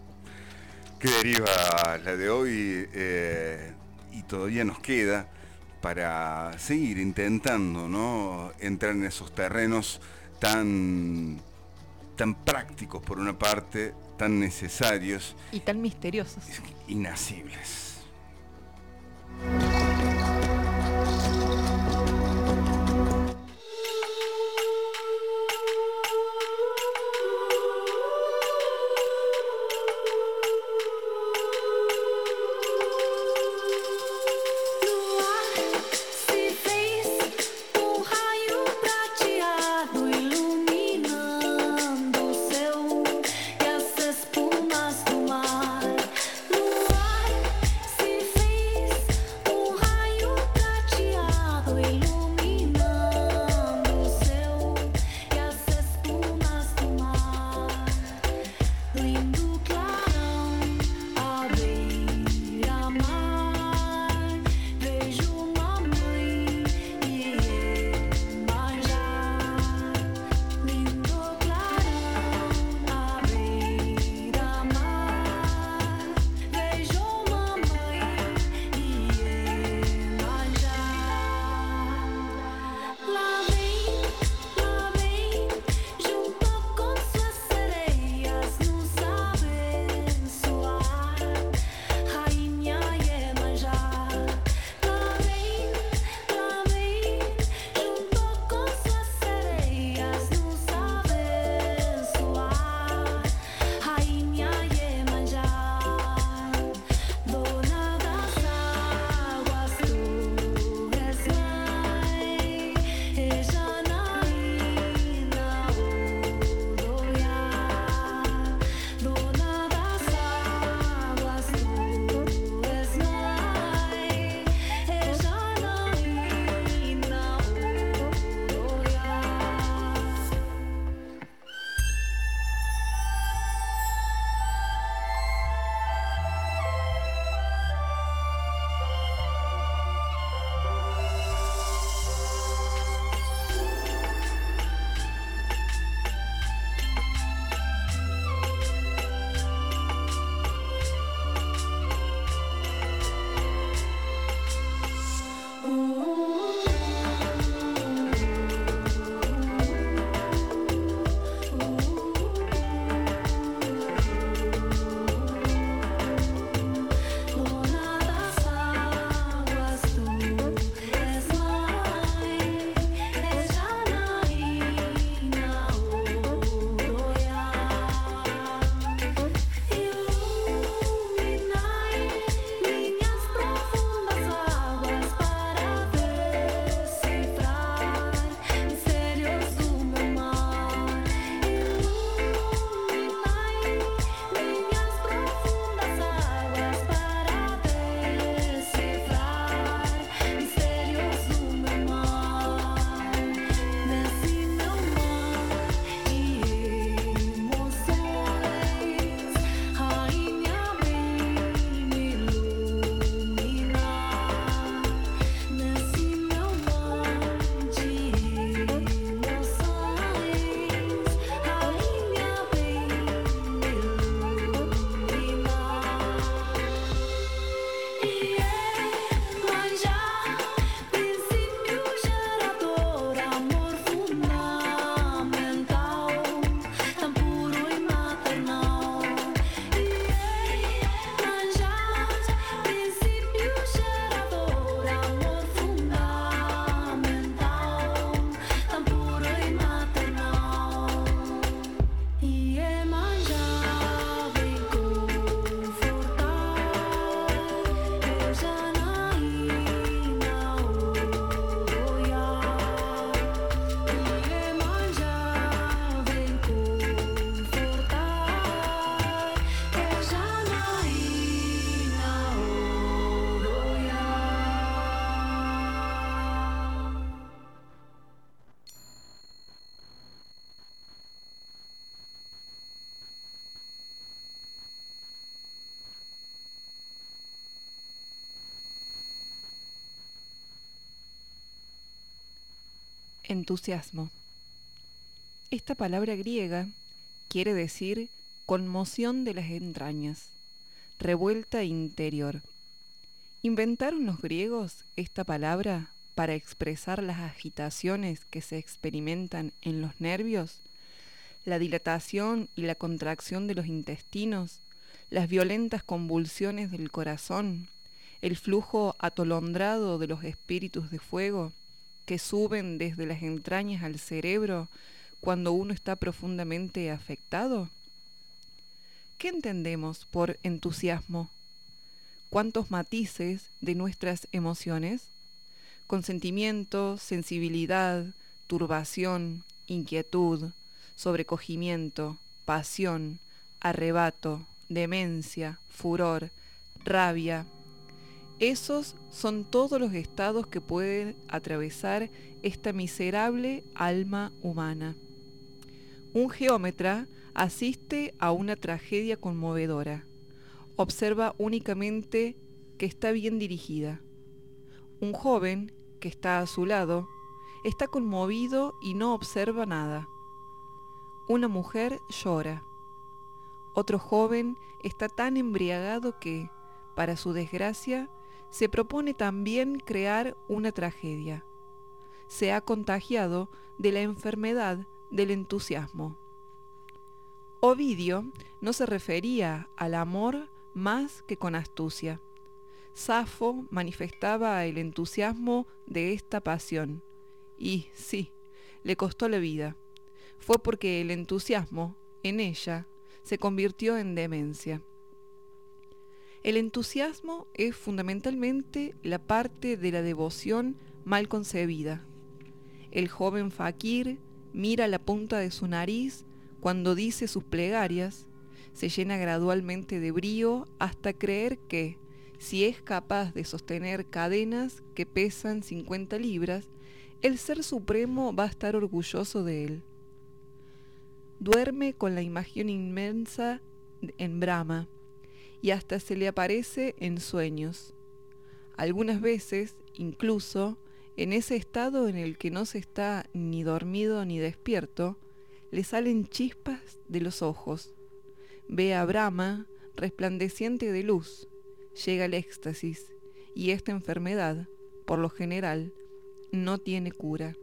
¿Qué deriva la de hoy? Eh, y todavía nos queda para seguir intentando, ¿no?, entrar en esos terrenos tan, tan prácticos por una parte, tan necesarios y tan misteriosos, inacibles. Entusiasmo. Esta palabra griega quiere decir conmoción de las entrañas, revuelta interior. Inventaron los griegos esta palabra para expresar las agitaciones que se experimentan en los nervios, la dilatación y la contracción de los intestinos, las violentas convulsiones del corazón, el flujo atolondrado de los espíritus de fuego que suben desde las entrañas al cerebro cuando uno está profundamente afectado. ¿Qué entendemos por entusiasmo? ¿Cuántos matices de nuestras emociones? Consentimiento, sensibilidad, turbación, inquietud, sobrecogimiento, pasión, arrebato, demencia, furor, rabia. Esos son todos los estados que pueden atravesar esta miserable alma humana. Un geómetra asiste a una tragedia conmovedora. Observa únicamente que está bien dirigida. Un joven que está a su lado está conmovido y no observa nada. Una mujer llora. Otro joven está tan embriagado que, para su desgracia, se propone también crear una tragedia. Se ha contagiado de la enfermedad del entusiasmo. Ovidio no se refería al amor más que con astucia. Safo manifestaba el entusiasmo de esta pasión, y sí, le costó la vida. Fue porque el entusiasmo, en ella, se convirtió en demencia. El entusiasmo es fundamentalmente la parte de la devoción mal concebida. El joven faquir mira la punta de su nariz cuando dice sus plegarias, se llena gradualmente de brío hasta creer que, si es capaz de sostener cadenas que pesan cincuenta libras, el Ser Supremo va a estar orgulloso de él. Duerme con la imagen inmensa en Brahma, y hasta se le aparece en sueños. Algunas veces, incluso, en ese estado en el que no se está ni dormido ni despierto, le salen chispas de los ojos. Ve a Brahma resplandeciente de luz, llega el éxtasis, y esta enfermedad, por lo general, no tiene cura.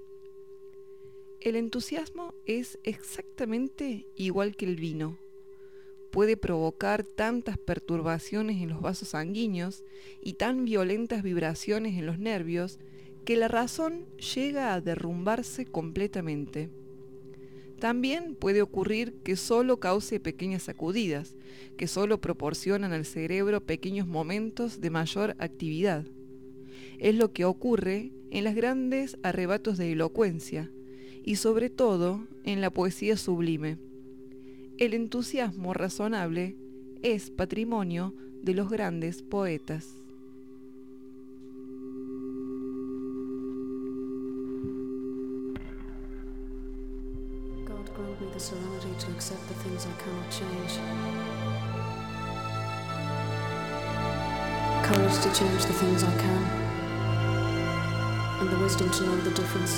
El entusiasmo es exactamente igual que el vino. Puede provocar tantas perturbaciones en los vasos sanguíneos y tan violentas vibraciones en los nervios que la razón llega a derrumbarse completamente. También puede ocurrir que solo cause pequeñas sacudidas, que solo proporcionan al cerebro pequeños momentos de mayor actividad. Es lo que ocurre en los grandes arrebatos de elocuencia y sobre todo en la poesía sublime. El entusiasmo razonable es patrimonio de los grandes poetas. God grant me the serenity to accept the things I cannot change. Courage to change the things I can. And the wisdom to know the difference.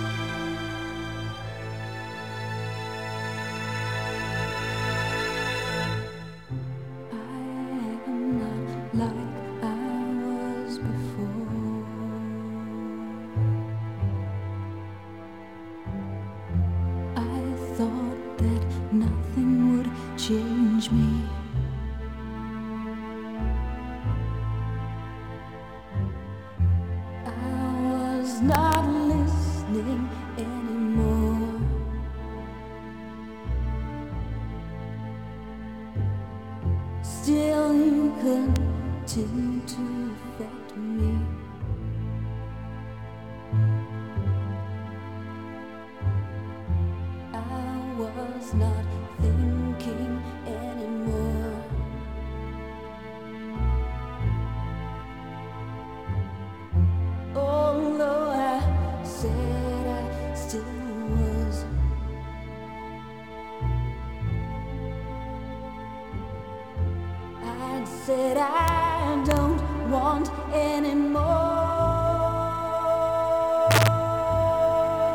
Said I don't want any more.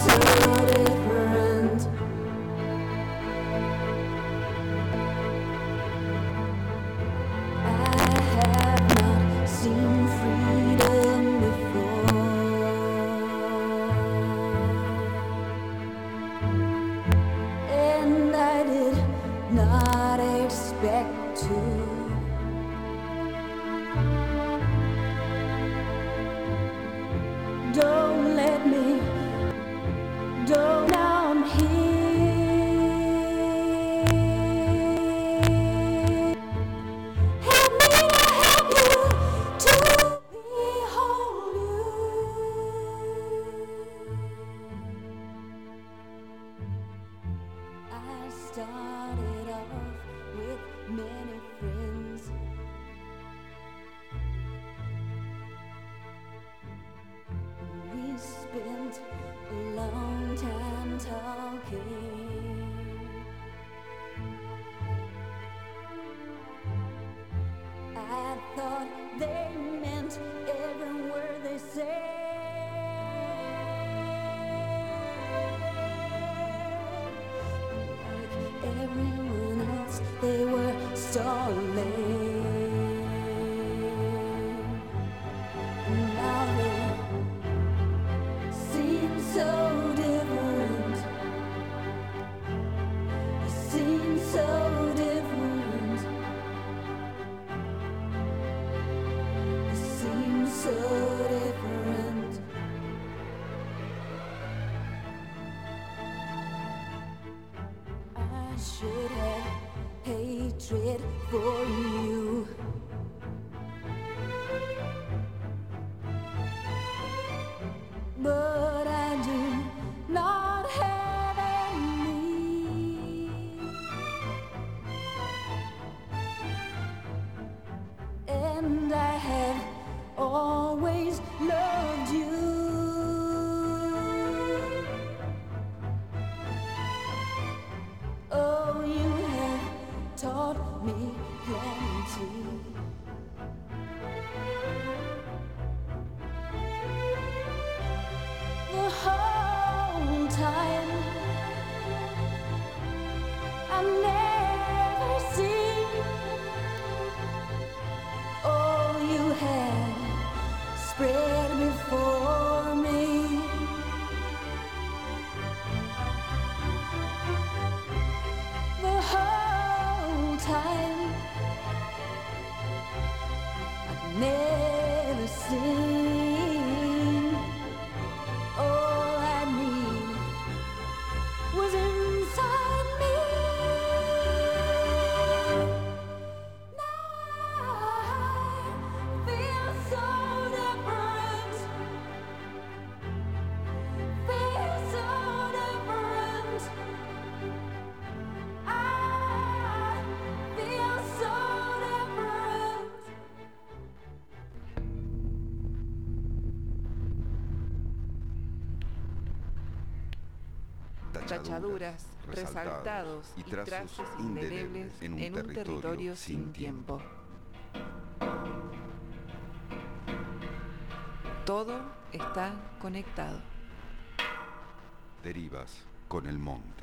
different. I have not seen freedom before, and I did not expect to. Don't let me, don't, now I'm here. Help me to help you, to behold you. I started off with many friends. We spent a long time talking. I thought they meant every word they said. Like everyone else, they were stalling. Now they seem so different. You seem so different. You seem so different. I should have hatred for you. But I do not have any, and I have always loved you. Oh, you have taught me plenty. The whole time I've never seen all you had spread before me. The whole time I've never seen all I need was inside me. Now I feel so different. Feel so different. I feel so different. Tachaduras, resaltados y trazos indelebles en un territorio sin tiempo. Todo está conectado. Derivas con el monte.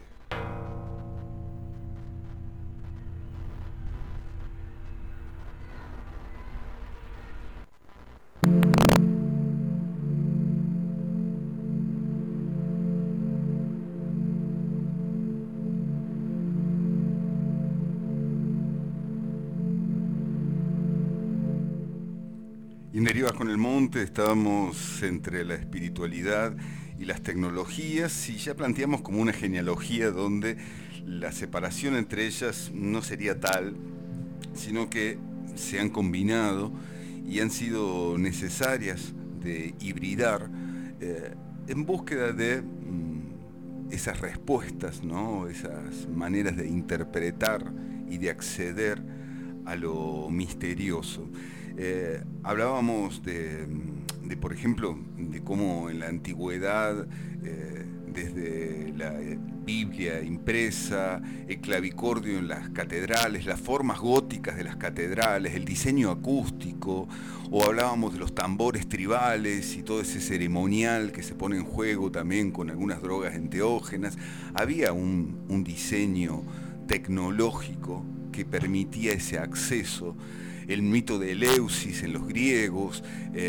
Y en Derivas con el Monte estamos entre la espiritualidad y las tecnologías y ya planteamos como una genealogía donde la separación entre ellas no sería tal, sino que se han combinado y han sido necesarias de hibridar eh, en búsqueda de mm, esas respuestas, ¿no? Esas maneras de interpretar y de acceder a lo misterioso. Eh, hablábamos de, de, por ejemplo, de cómo en la antigüedad, eh, desde la Biblia impresa, el clavicordio en las catedrales, las formas góticas de las catedrales, el diseño acústico, o hablábamos de los tambores tribales y todo ese ceremonial que se pone en juego también con algunas drogas enteógenas. Había un, un diseño tecnológico que permitía ese acceso. El mito de Eleusis en los griegos,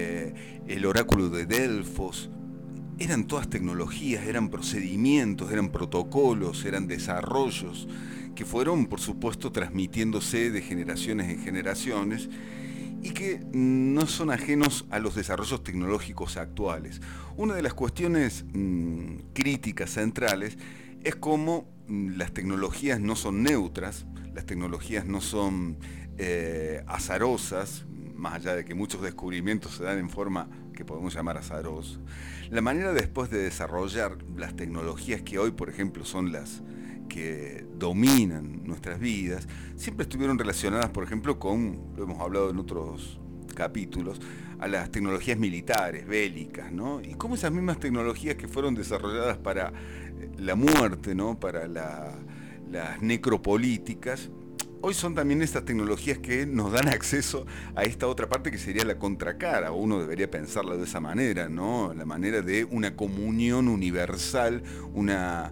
eh, el oráculo de Delfos, eran todas tecnologías, eran procedimientos, eran protocolos, eran desarrollos que fueron, por supuesto, transmitiéndose de generaciones en generaciones y que no son ajenos a los desarrollos tecnológicos actuales. Una de las cuestiones mmm, críticas centrales es cómo mmm, las tecnologías no son neutras, las tecnologías no son eh, azarosas, más allá de que muchos descubrimientos se dan en forma que podemos llamar azarosa. La manera después de desarrollar las tecnologías que hoy, por ejemplo, son las que dominan nuestras vidas, siempre estuvieron relacionadas, por ejemplo, con, lo hemos hablado en otros capítulos, a las tecnologías militares, bélicas, ¿no? Y cómo esas mismas tecnologías que fueron desarrolladas para la muerte, ¿no? Para la, las necropolíticas, hoy son también estas tecnologías que nos dan acceso a esta otra parte que sería la contracara, o uno debería pensarla de esa manera, ¿no? La manera de una comunión universal, una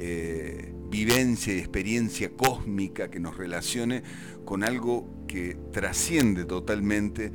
eh, vivencia y experiencia cósmica que nos relacione con algo que trasciende totalmente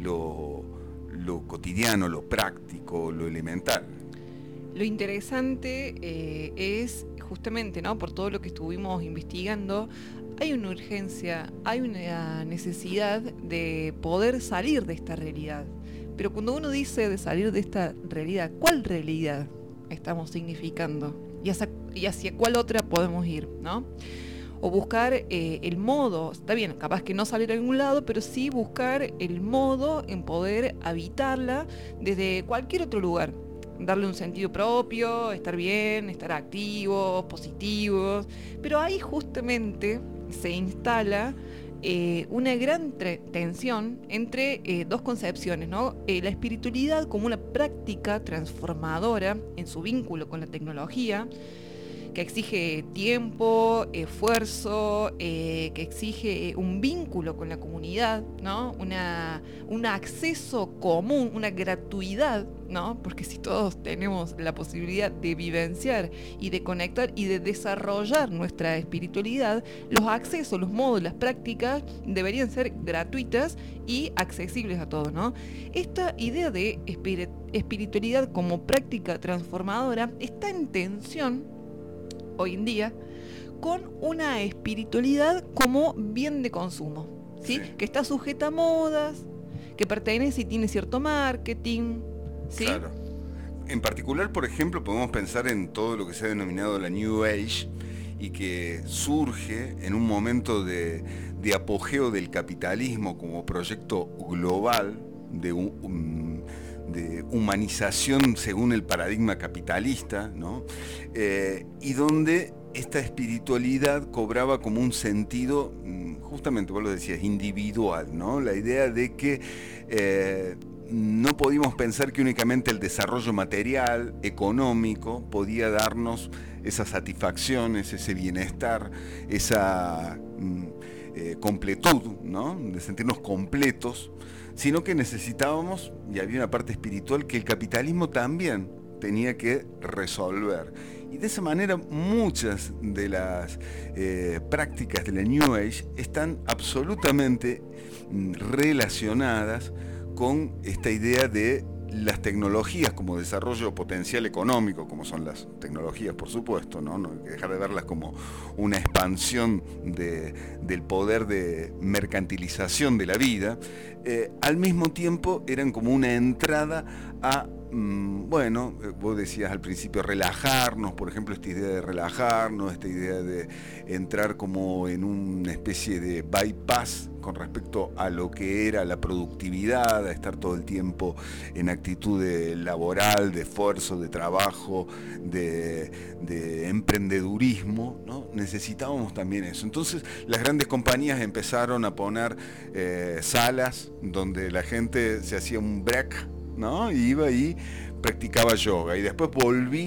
lo, lo cotidiano, lo práctico, lo elemental. Lo interesante eh, es justamente, ¿no? Por todo lo que estuvimos investigando, hay una urgencia, hay una necesidad de poder salir de esta realidad. Pero cuando uno dice de salir de esta realidad, ¿cuál realidad estamos significando? ¿Y hacia, y hacia cuál otra podemos ir, ¿no? O buscar eh, el modo, está bien, capaz que no salir a ningún lado, pero sí buscar el modo en poder habitarla desde cualquier otro lugar. Darle un sentido propio, estar bien, estar activos, positivos. Pero ahí justamente se instala eh, una gran tensión entre eh, dos concepciones, ¿no? Eh, la espiritualidad como una práctica transformadora en su vínculo con la tecnología, que exige tiempo, esfuerzo, eh, que exige un vínculo con la comunidad, ¿no? Una, un acceso común, una gratuidad, ¿no? Porque si todos tenemos la posibilidad de vivenciar y de conectar y de desarrollar nuestra espiritualidad, los accesos, los modos, las prácticas deberían ser gratuitas y accesibles a todos, ¿no? Esta idea de espirit- espiritualidad como práctica transformadora está en tensión hoy en día con una espiritualidad como bien de consumo, ¿sí? Sí. Que está sujeta a modas, que pertenece y tiene cierto marketing, ¿sí? Claro. En particular, por ejemplo, podemos pensar en todo lo que se ha denominado la New Age y que surge en un momento de, de apogeo del capitalismo como proyecto global de un, un de humanización según el paradigma capitalista, ¿no? Eh, y donde esta espiritualidad cobraba como un sentido, justamente vos lo decías, individual, ¿no? La idea de que eh, no podíamos pensar que únicamente el desarrollo material, económico, podía darnos esas satisfacciones, ese bienestar, esa mm, eh, completud, ¿no? De sentirnos completos, sino que necesitábamos, y había una parte espiritual que el capitalismo también tenía que resolver. Y de esa manera muchas de las eh, prácticas de la New Age están absolutamente relacionadas con esta idea de las tecnologías como desarrollo potencial económico, como son las tecnologías, por supuesto, ¿no? No hay que dejar de verlas como una expansión de, del poder de mercantilización de la vida, eh, al mismo tiempo eran como una entrada a, mmm, bueno, vos decías al principio relajarnos, por ejemplo, esta idea de relajarnos, esta idea de entrar como en una especie de bypass con respecto a lo que era la productividad, a estar todo el tiempo en actitud de laboral, de esfuerzo, de trabajo, de, de emprendedurismo, ¿no? Necesitábamos también eso. Entonces las grandes compañías empezaron a poner eh, salas donde la gente se hacía un break, ¿no? Y iba y practicaba yoga y después volvía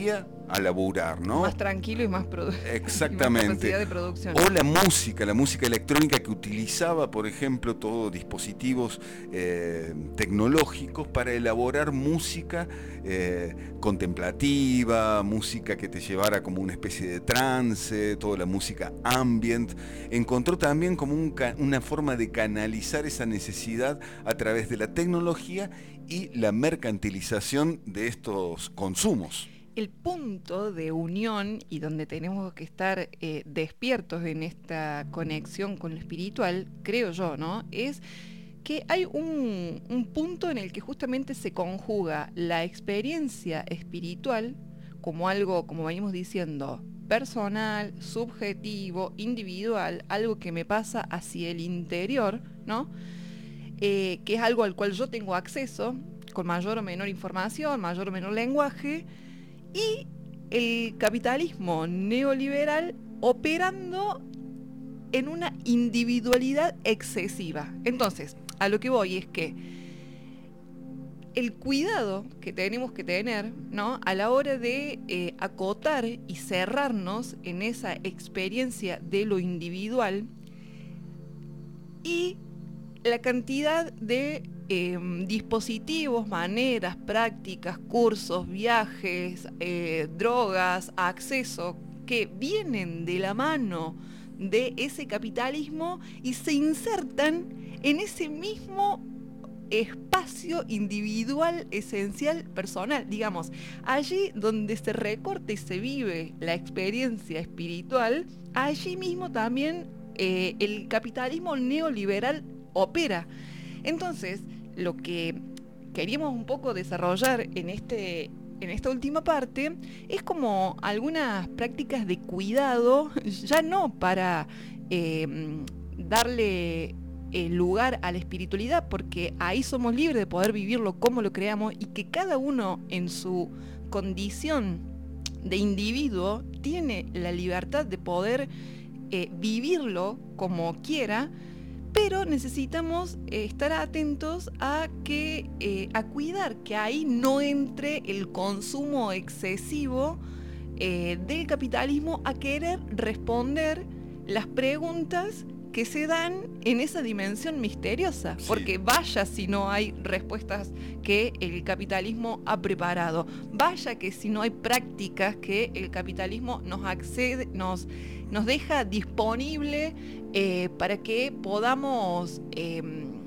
a laburar, ¿no? Más tranquilo y más produ- Exactamente. y más capacidad de producción. O la música, la música electrónica que utilizaba, por ejemplo, todos dispositivos eh, tecnológicos para elaborar música eh, contemplativa, música que te llevara como una especie de trance, toda la música ambient. Encontró también como un ca- una forma de canalizar esa necesidad a través de la tecnología y la mercantilización de estos consumos. El punto de unión y donde tenemos que estar eh, despiertos en esta conexión con lo espiritual, creo yo, ¿no? Es que hay un, un punto en el que justamente se conjuga la experiencia espiritual como algo, como venimos diciendo, personal, subjetivo, individual, algo que me pasa hacia el interior, ¿no? Eh, que es algo al cual yo tengo acceso, con mayor o menor información, mayor o menor lenguaje, y el capitalismo neoliberal operando en una individualidad excesiva. Entonces, a lo que voy es que el cuidado que tenemos que tener, ¿no?, a la hora de eh, acotar y cerrarnos en esa experiencia de lo individual y la cantidad de eh, dispositivos, maneras, prácticas, cursos, viajes, eh, drogas, acceso que vienen de la mano de ese capitalismo y se insertan en ese mismo espacio individual, esencial, personal, digamos, allí donde se recorta y se vive la experiencia espiritual, allí mismo también eh, el capitalismo neoliberal opera. Entonces, lo que queríamos un poco desarrollar en este en esta última parte es como algunas prácticas de cuidado, ya no para eh, darle el lugar a la espiritualidad, porque ahí somos libres de poder vivirlo como lo creamos y que cada uno en su condición de individuo tiene la libertad de poder eh, vivirlo como quiera, pero necesitamos eh, estar atentos a que eh, a cuidar que ahí no entre el consumo excesivo eh, del capitalismo a querer responder las preguntas que se dan en esa dimensión misteriosa, sí. Porque vaya si no hay respuestas que el capitalismo ha preparado, vaya que si no hay prácticas que el capitalismo nos accede, nos, nos deja disponible eh, para que podamos eh,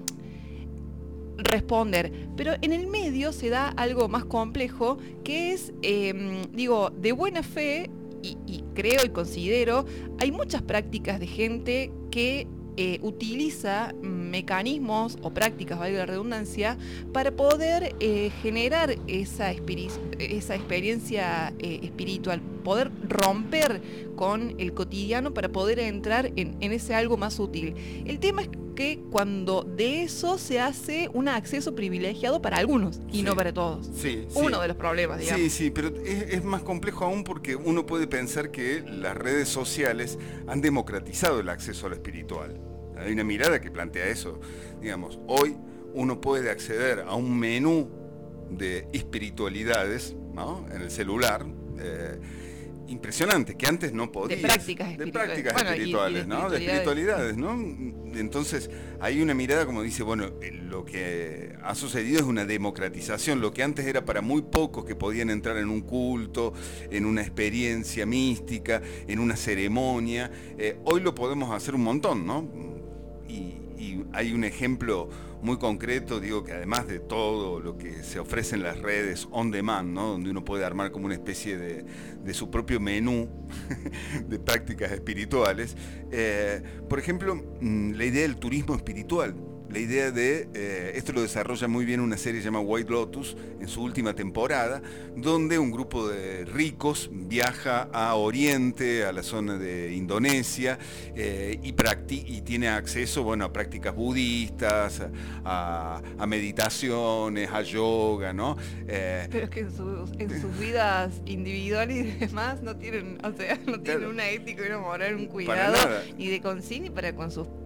responder. Pero en el medio se da algo más complejo, que es, eh, digo, de buena fe, y, y creo y considero, hay muchas prácticas de gente que eh, utiliza mecanismos o prácticas, valga la redundancia, para poder eh, generar esa, espiri- esa experiencia eh, espiritual, poder romper con el cotidiano para poder entrar en, en ese algo más sutil. El tema es que cuando de eso se hace un acceso privilegiado para algunos y sí, no para todos. Sí, Uno sí. de los problemas, digamos. Sí, sí, pero es, es más complejo aún porque uno puede pensar que las redes sociales han democratizado el acceso a lo espiritual. Hay una mirada que plantea eso. Digamos, hoy uno puede acceder a un menú de espiritualidades, ¿no?, en el celular, eh, impresionante, que antes no podías. De prácticas de espirituales. prácticas Bueno, espirituales, y, y de ¿no? De espiritualidades, ¿no? Entonces, hay una mirada como dice, bueno, lo que ha sucedido es una democratización, lo que antes era para muy pocos que podían entrar en un culto, en una experiencia mística, en una ceremonia, eh, hoy lo podemos hacer un montón, ¿no? Y, y hay un ejemplo muy concreto, digo, que además de todo lo que se ofrece en las redes on demand, ¿no?, donde uno puede armar como una especie de, de su propio menú de prácticas espirituales, eh, por ejemplo, la idea del turismo espiritual, la idea de, eh, esto lo desarrolla muy bien una serie llamada White Lotus en su última temporada, donde un grupo de ricos viaja a Oriente, a la zona de Indonesia, eh, y, practi- y tiene acceso, bueno, a prácticas budistas, a, a meditaciones, a yoga, ¿no? Eh, Pero es que en sus, en sus vidas individuales y demás no tienen, o sea, no tienen Claro. una ética, una moral, un Para cuidado, nada. ni de consigo ni para con sus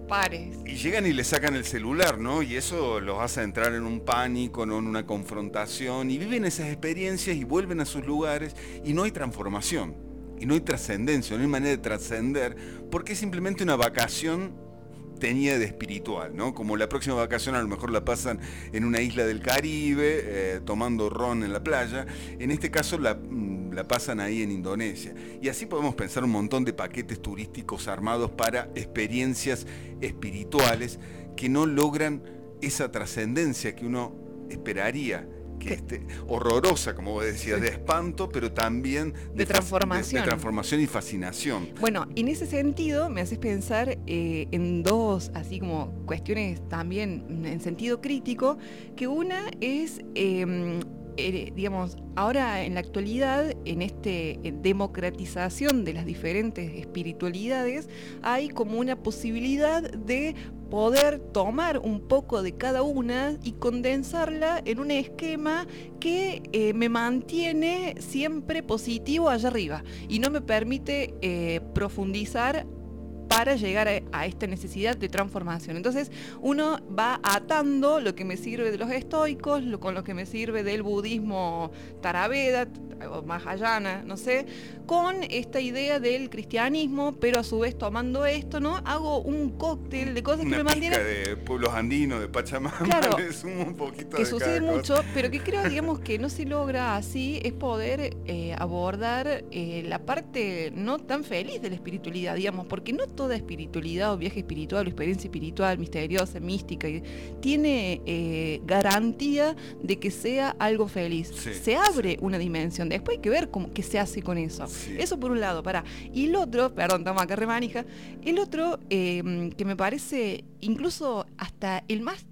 pares. Y llegan y le sacan el celular, ¿no? Y eso los hace entrar en un pánico, ¿no? En una confrontación, y viven esas experiencias y vuelven a sus lugares y no hay transformación, y no hay trascendencia, no hay manera de trascender, porque es simplemente una vacación teñida de espiritual, ¿no? Como la próxima vacación a lo mejor la pasan en una isla del Caribe, eh, tomando ron en la playa. En este caso la, la pasan ahí en Indonesia. Y así podemos pensar un montón de paquetes turísticos armados para experiencias espirituales que no logran esa trascendencia que uno esperaría. Que esté horrorosa, como vos decías, de espanto, pero también de, de transformación. De, de transformación y fascinación. Bueno, en ese sentido me haces pensar eh, en dos, así como cuestiones también en sentido crítico, que una es, eh, eh, digamos, ahora en la actualidad, en esta eh, democratización de las diferentes espiritualidades, hay como una posibilidad de poder tomar un poco de cada una y condensarla en un esquema que eh, me mantiene siempre positivo allá arriba y no me permite eh, profundizar para llegar a, a esta necesidad de transformación. Entonces uno va atando lo que me sirve de los estoicos, lo, con lo que me sirve del budismo Theravada o Mahayana, no sé, con esta idea del cristianismo, pero a su vez tomando esto, ¿no? Hago un cóctel de cosas Una que me mantienen... de pueblos andinos, de Pachamama, claro, es un poquito que de sucede cada mucho, cosa. pero que creo, digamos, que no se logra así, es poder eh, abordar eh, la parte no tan feliz de la espiritualidad, digamos, porque no toda espiritualidad o viaje espiritual o experiencia espiritual, misteriosa, mística, tiene eh, garantía de que sea algo feliz. Sí, se abre sí. una dimensión, después hay que ver cómo, qué se hace con eso. Sí. Eso por un lado, para. Y el otro, perdón, estamos acá remanija, el otro eh, que me parece incluso hasta el más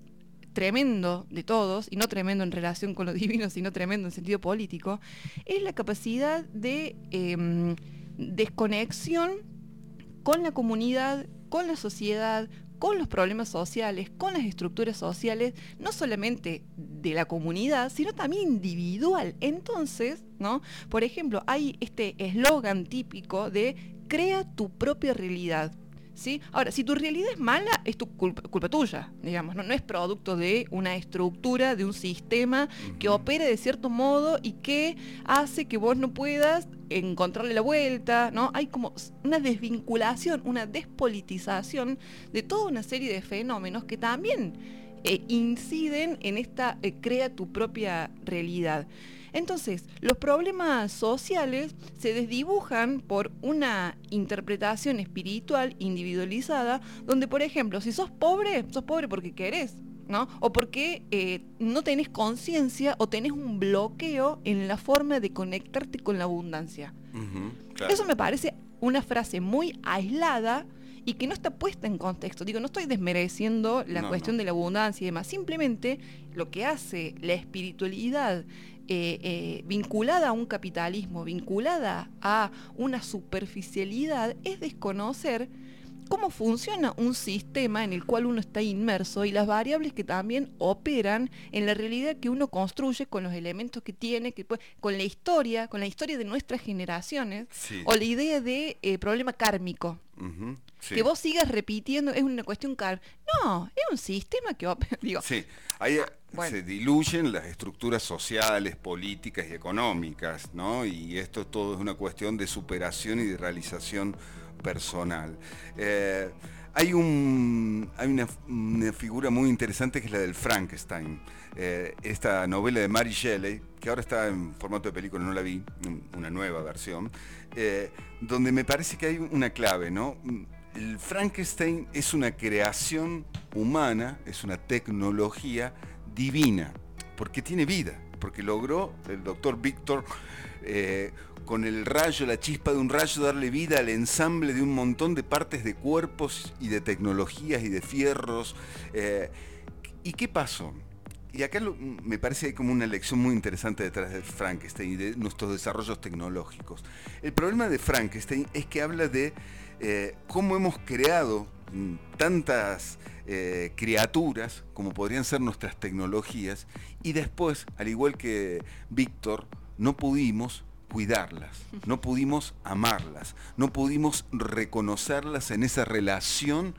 tremendo de todos, y no tremendo en relación con lo divino, sino tremendo en sentido político, es la capacidad de eh, desconexión con la comunidad, con la sociedad, con los problemas sociales, con las estructuras sociales, no solamente de la comunidad, sino también individual. Entonces, ¿no? Por ejemplo, hay este eslogan típico de crea tu propia realidad. ¿Sí? Ahora, si tu realidad es mala, es tu culpa, culpa tuya, digamos, ¿no? No es producto de una estructura, de un sistema que opera de cierto modo y que hace que vos no puedas encontrarle la vuelta, ¿no? Hay como una desvinculación, una despolitización de toda una serie de fenómenos que también eh, inciden en esta eh, crea tu propia realidad. Entonces, los problemas sociales se desdibujan por una interpretación espiritual individualizada, donde, por ejemplo, si sos pobre, sos pobre porque querés, ¿no? O porque eh, no tenés conciencia o tenés un bloqueo en la forma de conectarte con la abundancia. Uh-huh, claro. Eso me parece una frase muy aislada y que no está puesta en contexto. Digo, no estoy desmereciendo la no, cuestión no. de la abundancia y demás. Simplemente lo que hace la espiritualidad eh, eh, vinculada a un capitalismo, vinculada a una superficialidad, es desconocer cómo funciona un sistema en el cual uno está inmerso y las variables que también operan en la realidad que uno construye con los elementos que tiene, que, con la historia, con la historia de nuestras generaciones, Sí. o la idea de eh, problema kármico. Uh-huh, sí. Que vos sigas repitiendo, es una cuestión kármica. No, es un sistema que opera. Digo, Sí, ahí bueno. se diluyen las estructuras sociales, políticas y económicas, ¿no? Y esto todo es una cuestión de superación y de realización personal. Eh, hay un hay una, una figura muy interesante que es la del Frankenstein. Eh, esta novela de Mary Shelley, que ahora está en formato de película, no la vi, una nueva versión, eh, donde me parece que hay una clave, ¿no? El Frankenstein es una creación humana, es una tecnología divina, porque tiene vida, porque logró el doctor Victor eh, con el rayo, la chispa de un rayo, darle vida al ensamble de un montón de partes de cuerpos y de tecnologías y de fierros. Eh, ¿Y qué pasó? Y acá lo, me parece que hay como una lección muy interesante detrás de Frankenstein y de nuestros desarrollos tecnológicos. El problema de Frankenstein es que habla de eh, cómo hemos creado mm, tantas eh, criaturas como podrían ser nuestras tecnologías y después, al igual que Víctor, no pudimos cuidarlas, no pudimos amarlas, no pudimos reconocerlas en esa relación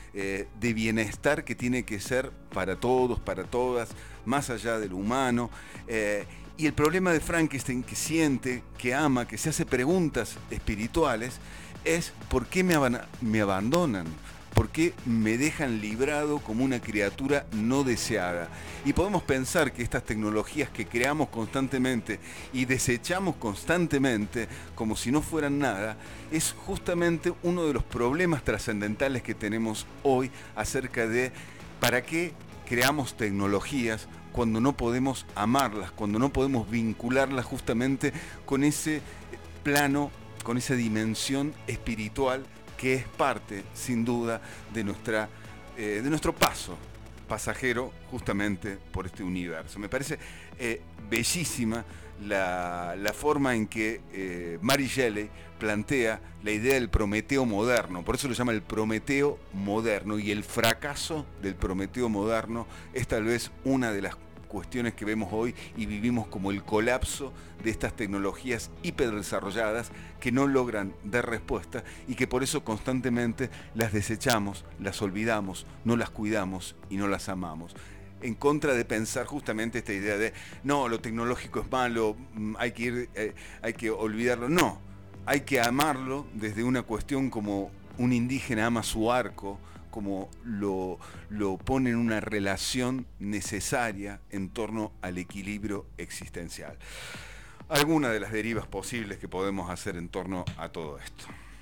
eh, de bienestar que tiene que ser para todos, para todas, más allá de lo humano. Eh, y el problema de Frankenstein, que siente, que ama, que se hace preguntas espirituales, es ¿por qué me, aban- me abandonan? ¿Por qué me dejan librado como una criatura no deseada? Y podemos pensar que estas tecnologías que creamos constantemente y desechamos constantemente como si no fueran nada, es justamente uno de los problemas trascendentales que tenemos hoy acerca de ¿para qué creamos tecnologías cuando no podemos amarlas, cuando no podemos vincularlas justamente con ese plano, con esa dimensión espiritual que es parte, sin duda, de, nuestra, eh, de nuestro paso pasajero justamente por este universo? Me parece eh, bellísima la, la forma en que eh, Mary Shelley plantea la idea del Prometeo moderno, por eso lo llama el Prometeo moderno, y el fracaso del Prometeo moderno es tal vez una de las cuestiones que vemos hoy y vivimos como el colapso de estas tecnologías hiperdesarrolladas que no logran dar respuesta y que por eso constantemente las desechamos, las olvidamos, no las cuidamos y no las amamos. En contra de pensar justamente esta idea de no, lo tecnológico es malo, hay que ir, eh, hay que olvidarlo. No, hay que amarlo desde una cuestión como un indígena ama su arco, como lo, lo pone en una relación necesaria en torno al equilibrio existencial. Algunas de las derivas posibles que podemos hacer en torno a todo esto.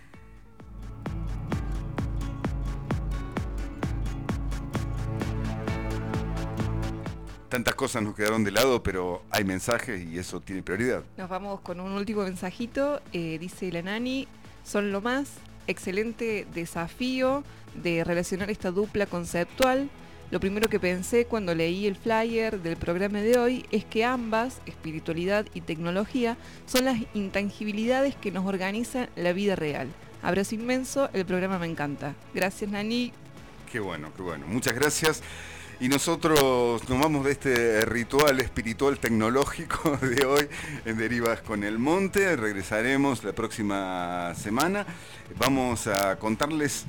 Tantas cosas nos quedaron de lado, pero hay mensajes y eso tiene prioridad. Nos vamos con un último mensajito. Eh, dice la Nani, son lo más, excelente desafío de relacionar esta dupla conceptual. Lo primero que pensé cuando leí el flyer del programa de hoy es que ambas, espiritualidad y tecnología, son las intangibilidades que nos organizan la vida real. Abrazo inmenso, el programa me encanta. Gracias, Nani. Qué bueno, qué bueno. Muchas gracias. Y nosotros nos vamos de este ritual espiritual tecnológico de hoy en Derivas con el Monte. Regresaremos la próxima semana. Vamos a contarles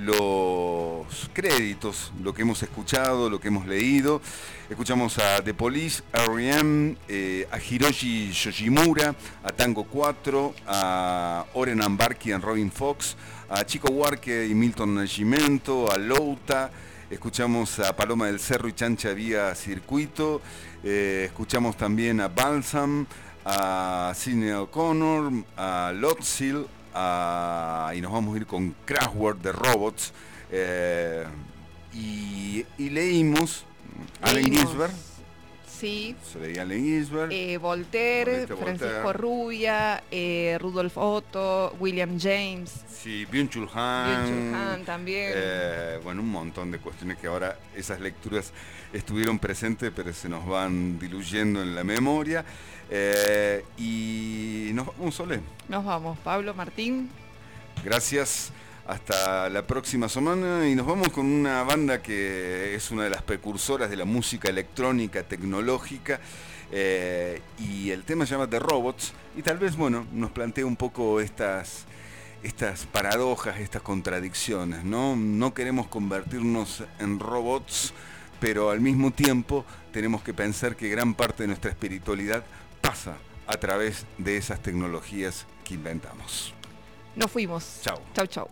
los créditos, lo que hemos escuchado, lo que hemos leído. Escuchamos a The Police, R E M, eh, a Hiroshi Yoshimura, a Tango cuatro, a Oren Ambarki y Robin Fox, a Chico Huarque y Milton Nascimento, a Louta. Escuchamos a Paloma del Cerro y Chancha Vía Circuito. Eh, escuchamos también a Balsam, a Sidney O'Connor, a Lotzil, a, y nos vamos a ir con Kraftwerk de Robots. Eh, y, y leímos Allen Ginsberg. Sí. Se leía Allen Ginsberg. Eh, Voltaire, Francisco Voltaire. Rubia, eh, Rudolf Otto, William James. Sí, Byung-Chul Han. Byung-Chul Han también. Eh, bueno, un montón de cuestiones que ahora esas lecturas estuvieron presentes, pero se nos van diluyendo en la memoria. Eh, y nos vamos, Sole. Nos vamos, Pablo, Martín. Gracias. Hasta la próxima semana y nos vamos con una banda que es una de las precursoras de la música electrónica tecnológica eh, y el tema se llama The Robots y tal vez, bueno, nos plantea un poco estas, estas paradojas, estas contradicciones, ¿no? No queremos convertirnos en robots, pero al mismo tiempo tenemos que pensar que gran parte de nuestra espiritualidad pasa a través de esas tecnologías que inventamos. Nos fuimos. Chau. Chau, chau.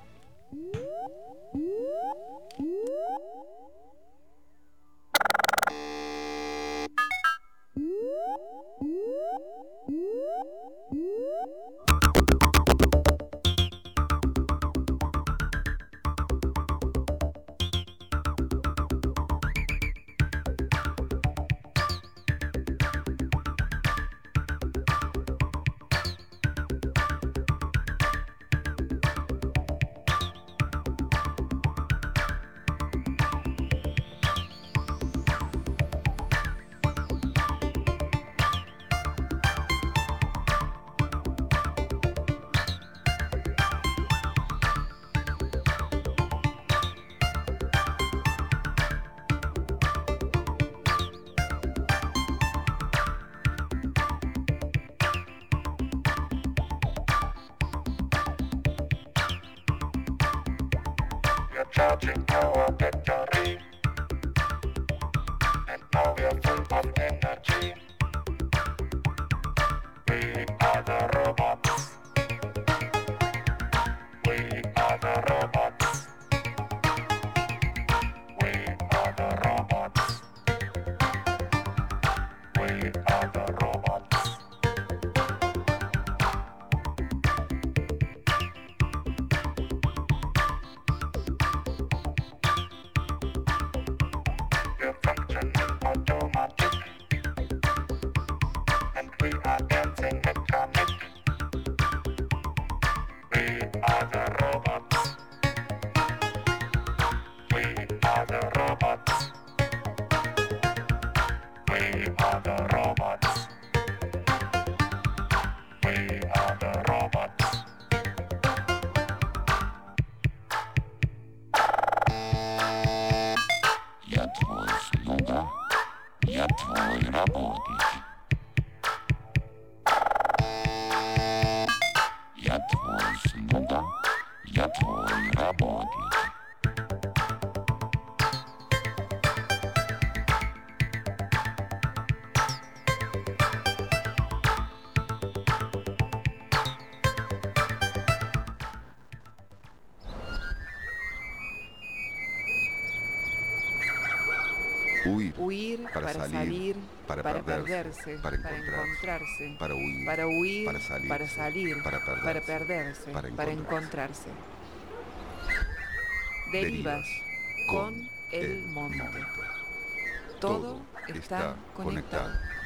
charging our victory. And now we're full of energy. We are the robots. We are the robots. We are the robots. We are the robots. We're functioning automatic. And we are dancing mechanic. We are the robots. We are the robots. We are the robots. We are the robots. Я твой слуга, я твой работник. Я твой слуга, я твой работник. Huir, Huir, para para, salir, salir, para para, perderse, perderse, para para encontrarse, encontrarse, para huir, para huir, para salirse, para salir, para perderse, para perderse, para para encontrarse. encontrarse. Derivas con el el monte. monte. Todo está conectado.